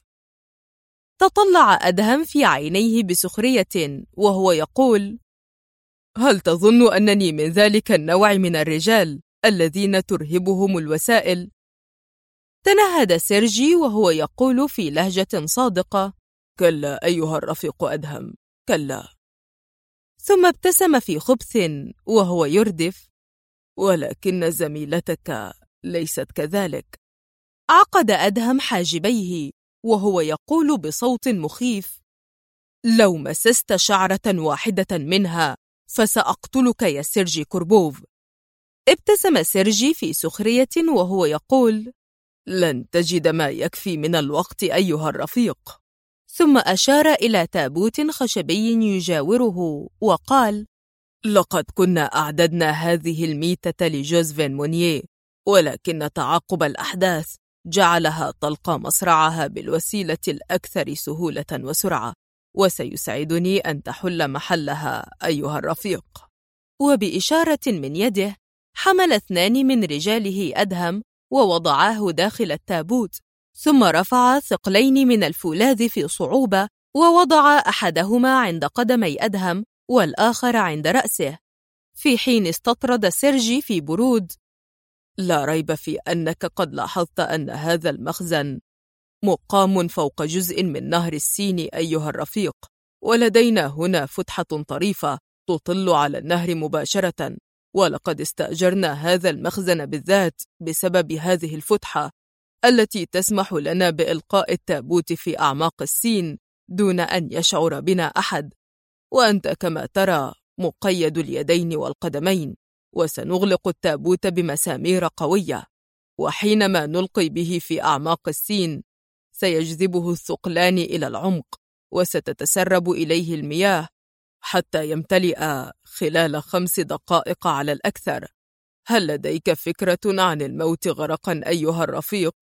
تطلع أدهم في عينيه بسخرية وهو يقول: هل تظن أنني من ذلك النوع من الرجال الذين ترهبهم الوسائل؟ تنهد سيرجي وهو يقول في لهجة صادقة: كلا أيها الرفيق أدهم، كلا. ثم ابتسم في خبث وهو يردف: ولكن زميلتك ليست كذلك. عقد أدهم حاجبيه وهو يقول بصوت مخيف: لو مسست شعرة واحدة منها فسأقتلك يا سيرجي كوربوف. ابتسم سيرجي في سخرية وهو يقول: لن تجد ما يكفي من الوقت أيها الرفيق. ثم أشار إلى تابوت خشبي يجاوره وقال: لقد كنا أعددنا هذه الميتة لجوزفين مونيه، ولكن تعاقب الأحداث جعلها تلقى مصرعها بالوسيلة الأكثر سهولة وسرعة، وسيسعدني أن تحل محلها أيها الرفيق. وبإشارة من يده حمل 2 من رجاله أدهم ووضعاه داخل التابوت، ثم رفع ثقلين من الفولاذ في صعوبة ووضع أحدهما عند قدمي أدهم والآخر عند رأسه، في حين استطرد سيرجي في برود: لا ريب في أنك قد لاحظت أن هذا المخزن مقام فوق جزء من نهر السين أيها الرفيق، ولدينا هنا فتحة طريفة تطل على النهر مباشرة، ولقد استأجرنا هذا المخزن بالذات بسبب هذه الفتحة التي تسمح لنا بإلقاء التابوت في أعماق السين دون أن يشعر بنا أحد، وأنت كما ترى مقيد اليدين والقدمين، وسنغلق التابوت بمسامير قوية، وحينما نلقي به في أعماق السين سيجذبه الثقلان إلى العمق، وستتسرب إليه المياه حتى يمتلئ خلال 5 دقائق على الأكثر. هل لديك فكرة عن الموت غرقا أيها الرفيق؟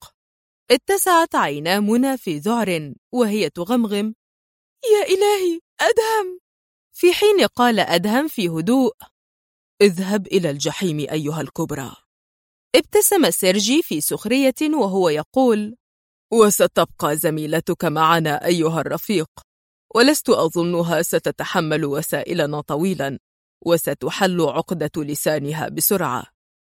اتسعت عينا منى في ذعر وهي تغمغم: يا إلهي أدهم، في حين قال أدهم في هدوء: اذهب إلى الجحيم أيها الكبرى. ابتسم سيرجي في سخرية وهو يقول: وستبقى زميلتك معنا أيها الرفيق، ولست أظنها ستتحمل وسائلنا طويلا، وستحل عقدة لسانها بسرعة.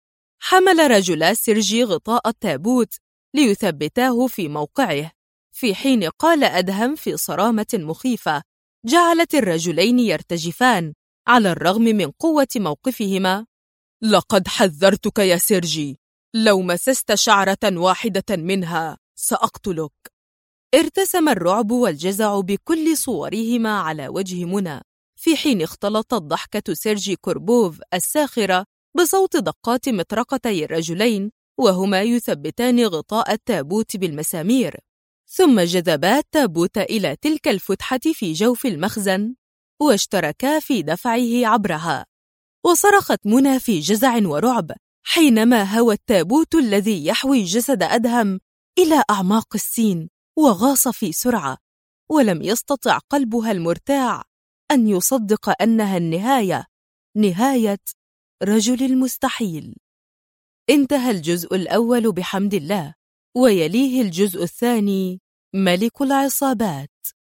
حمل رجلا سيرجي غطاء التابوت ليثبتاه في موقعه، في حين قال أدهم في صرامة مخيفة جعلت الرجلين يرتجفان على الرغم من قوة موقفهما: لقد حذرتك يا سيرجي، لو مسست شعرة واحدة منها سأقتلك. ارتسم الرعب والجزع بكل صورهما على وجه منى، في حين اختلطت ضحكة سيرجي كوربوف الساخرة بصوت دقات مطرقتي الرجلين وهما يثبتان غطاء التابوت بالمسامير، ثم جذبا التابوت إلى تلك الفتحة في جوف المخزن واشتركا في دفعه عبرها. وصرخت منى في جزع ورعب حينما هوى التابوت الذي يحوي جسد أدهم إلى أعماق السين وغاص في سرعة، ولم يستطع قلبها المرتاع أن يصدق أنها النهاية، نهاية رجل المستحيل. انتهى الجزء الأول بحمد الله، ويليه الجزء الثاني ملك العصابات.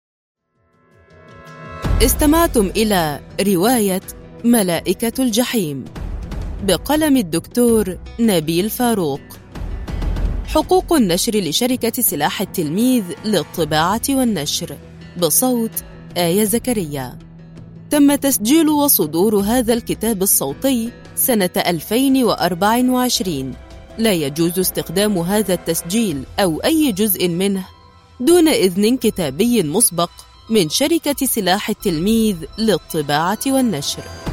استمعتم إلى رواية ملائكة الجحيم بقلم الدكتور نبيل فاروق. حقوق النشر لشركة سلاح التلميذ للطباعة والنشر، بصوت آية زكريا. تم تسجيل وصدور هذا الكتاب الصوتي سنة 2024. لا يجوز استخدام هذا التسجيل أو أي جزء منه دون إذن كتابي مسبق من شركة سلاح التلميذ للطباعة والنشر.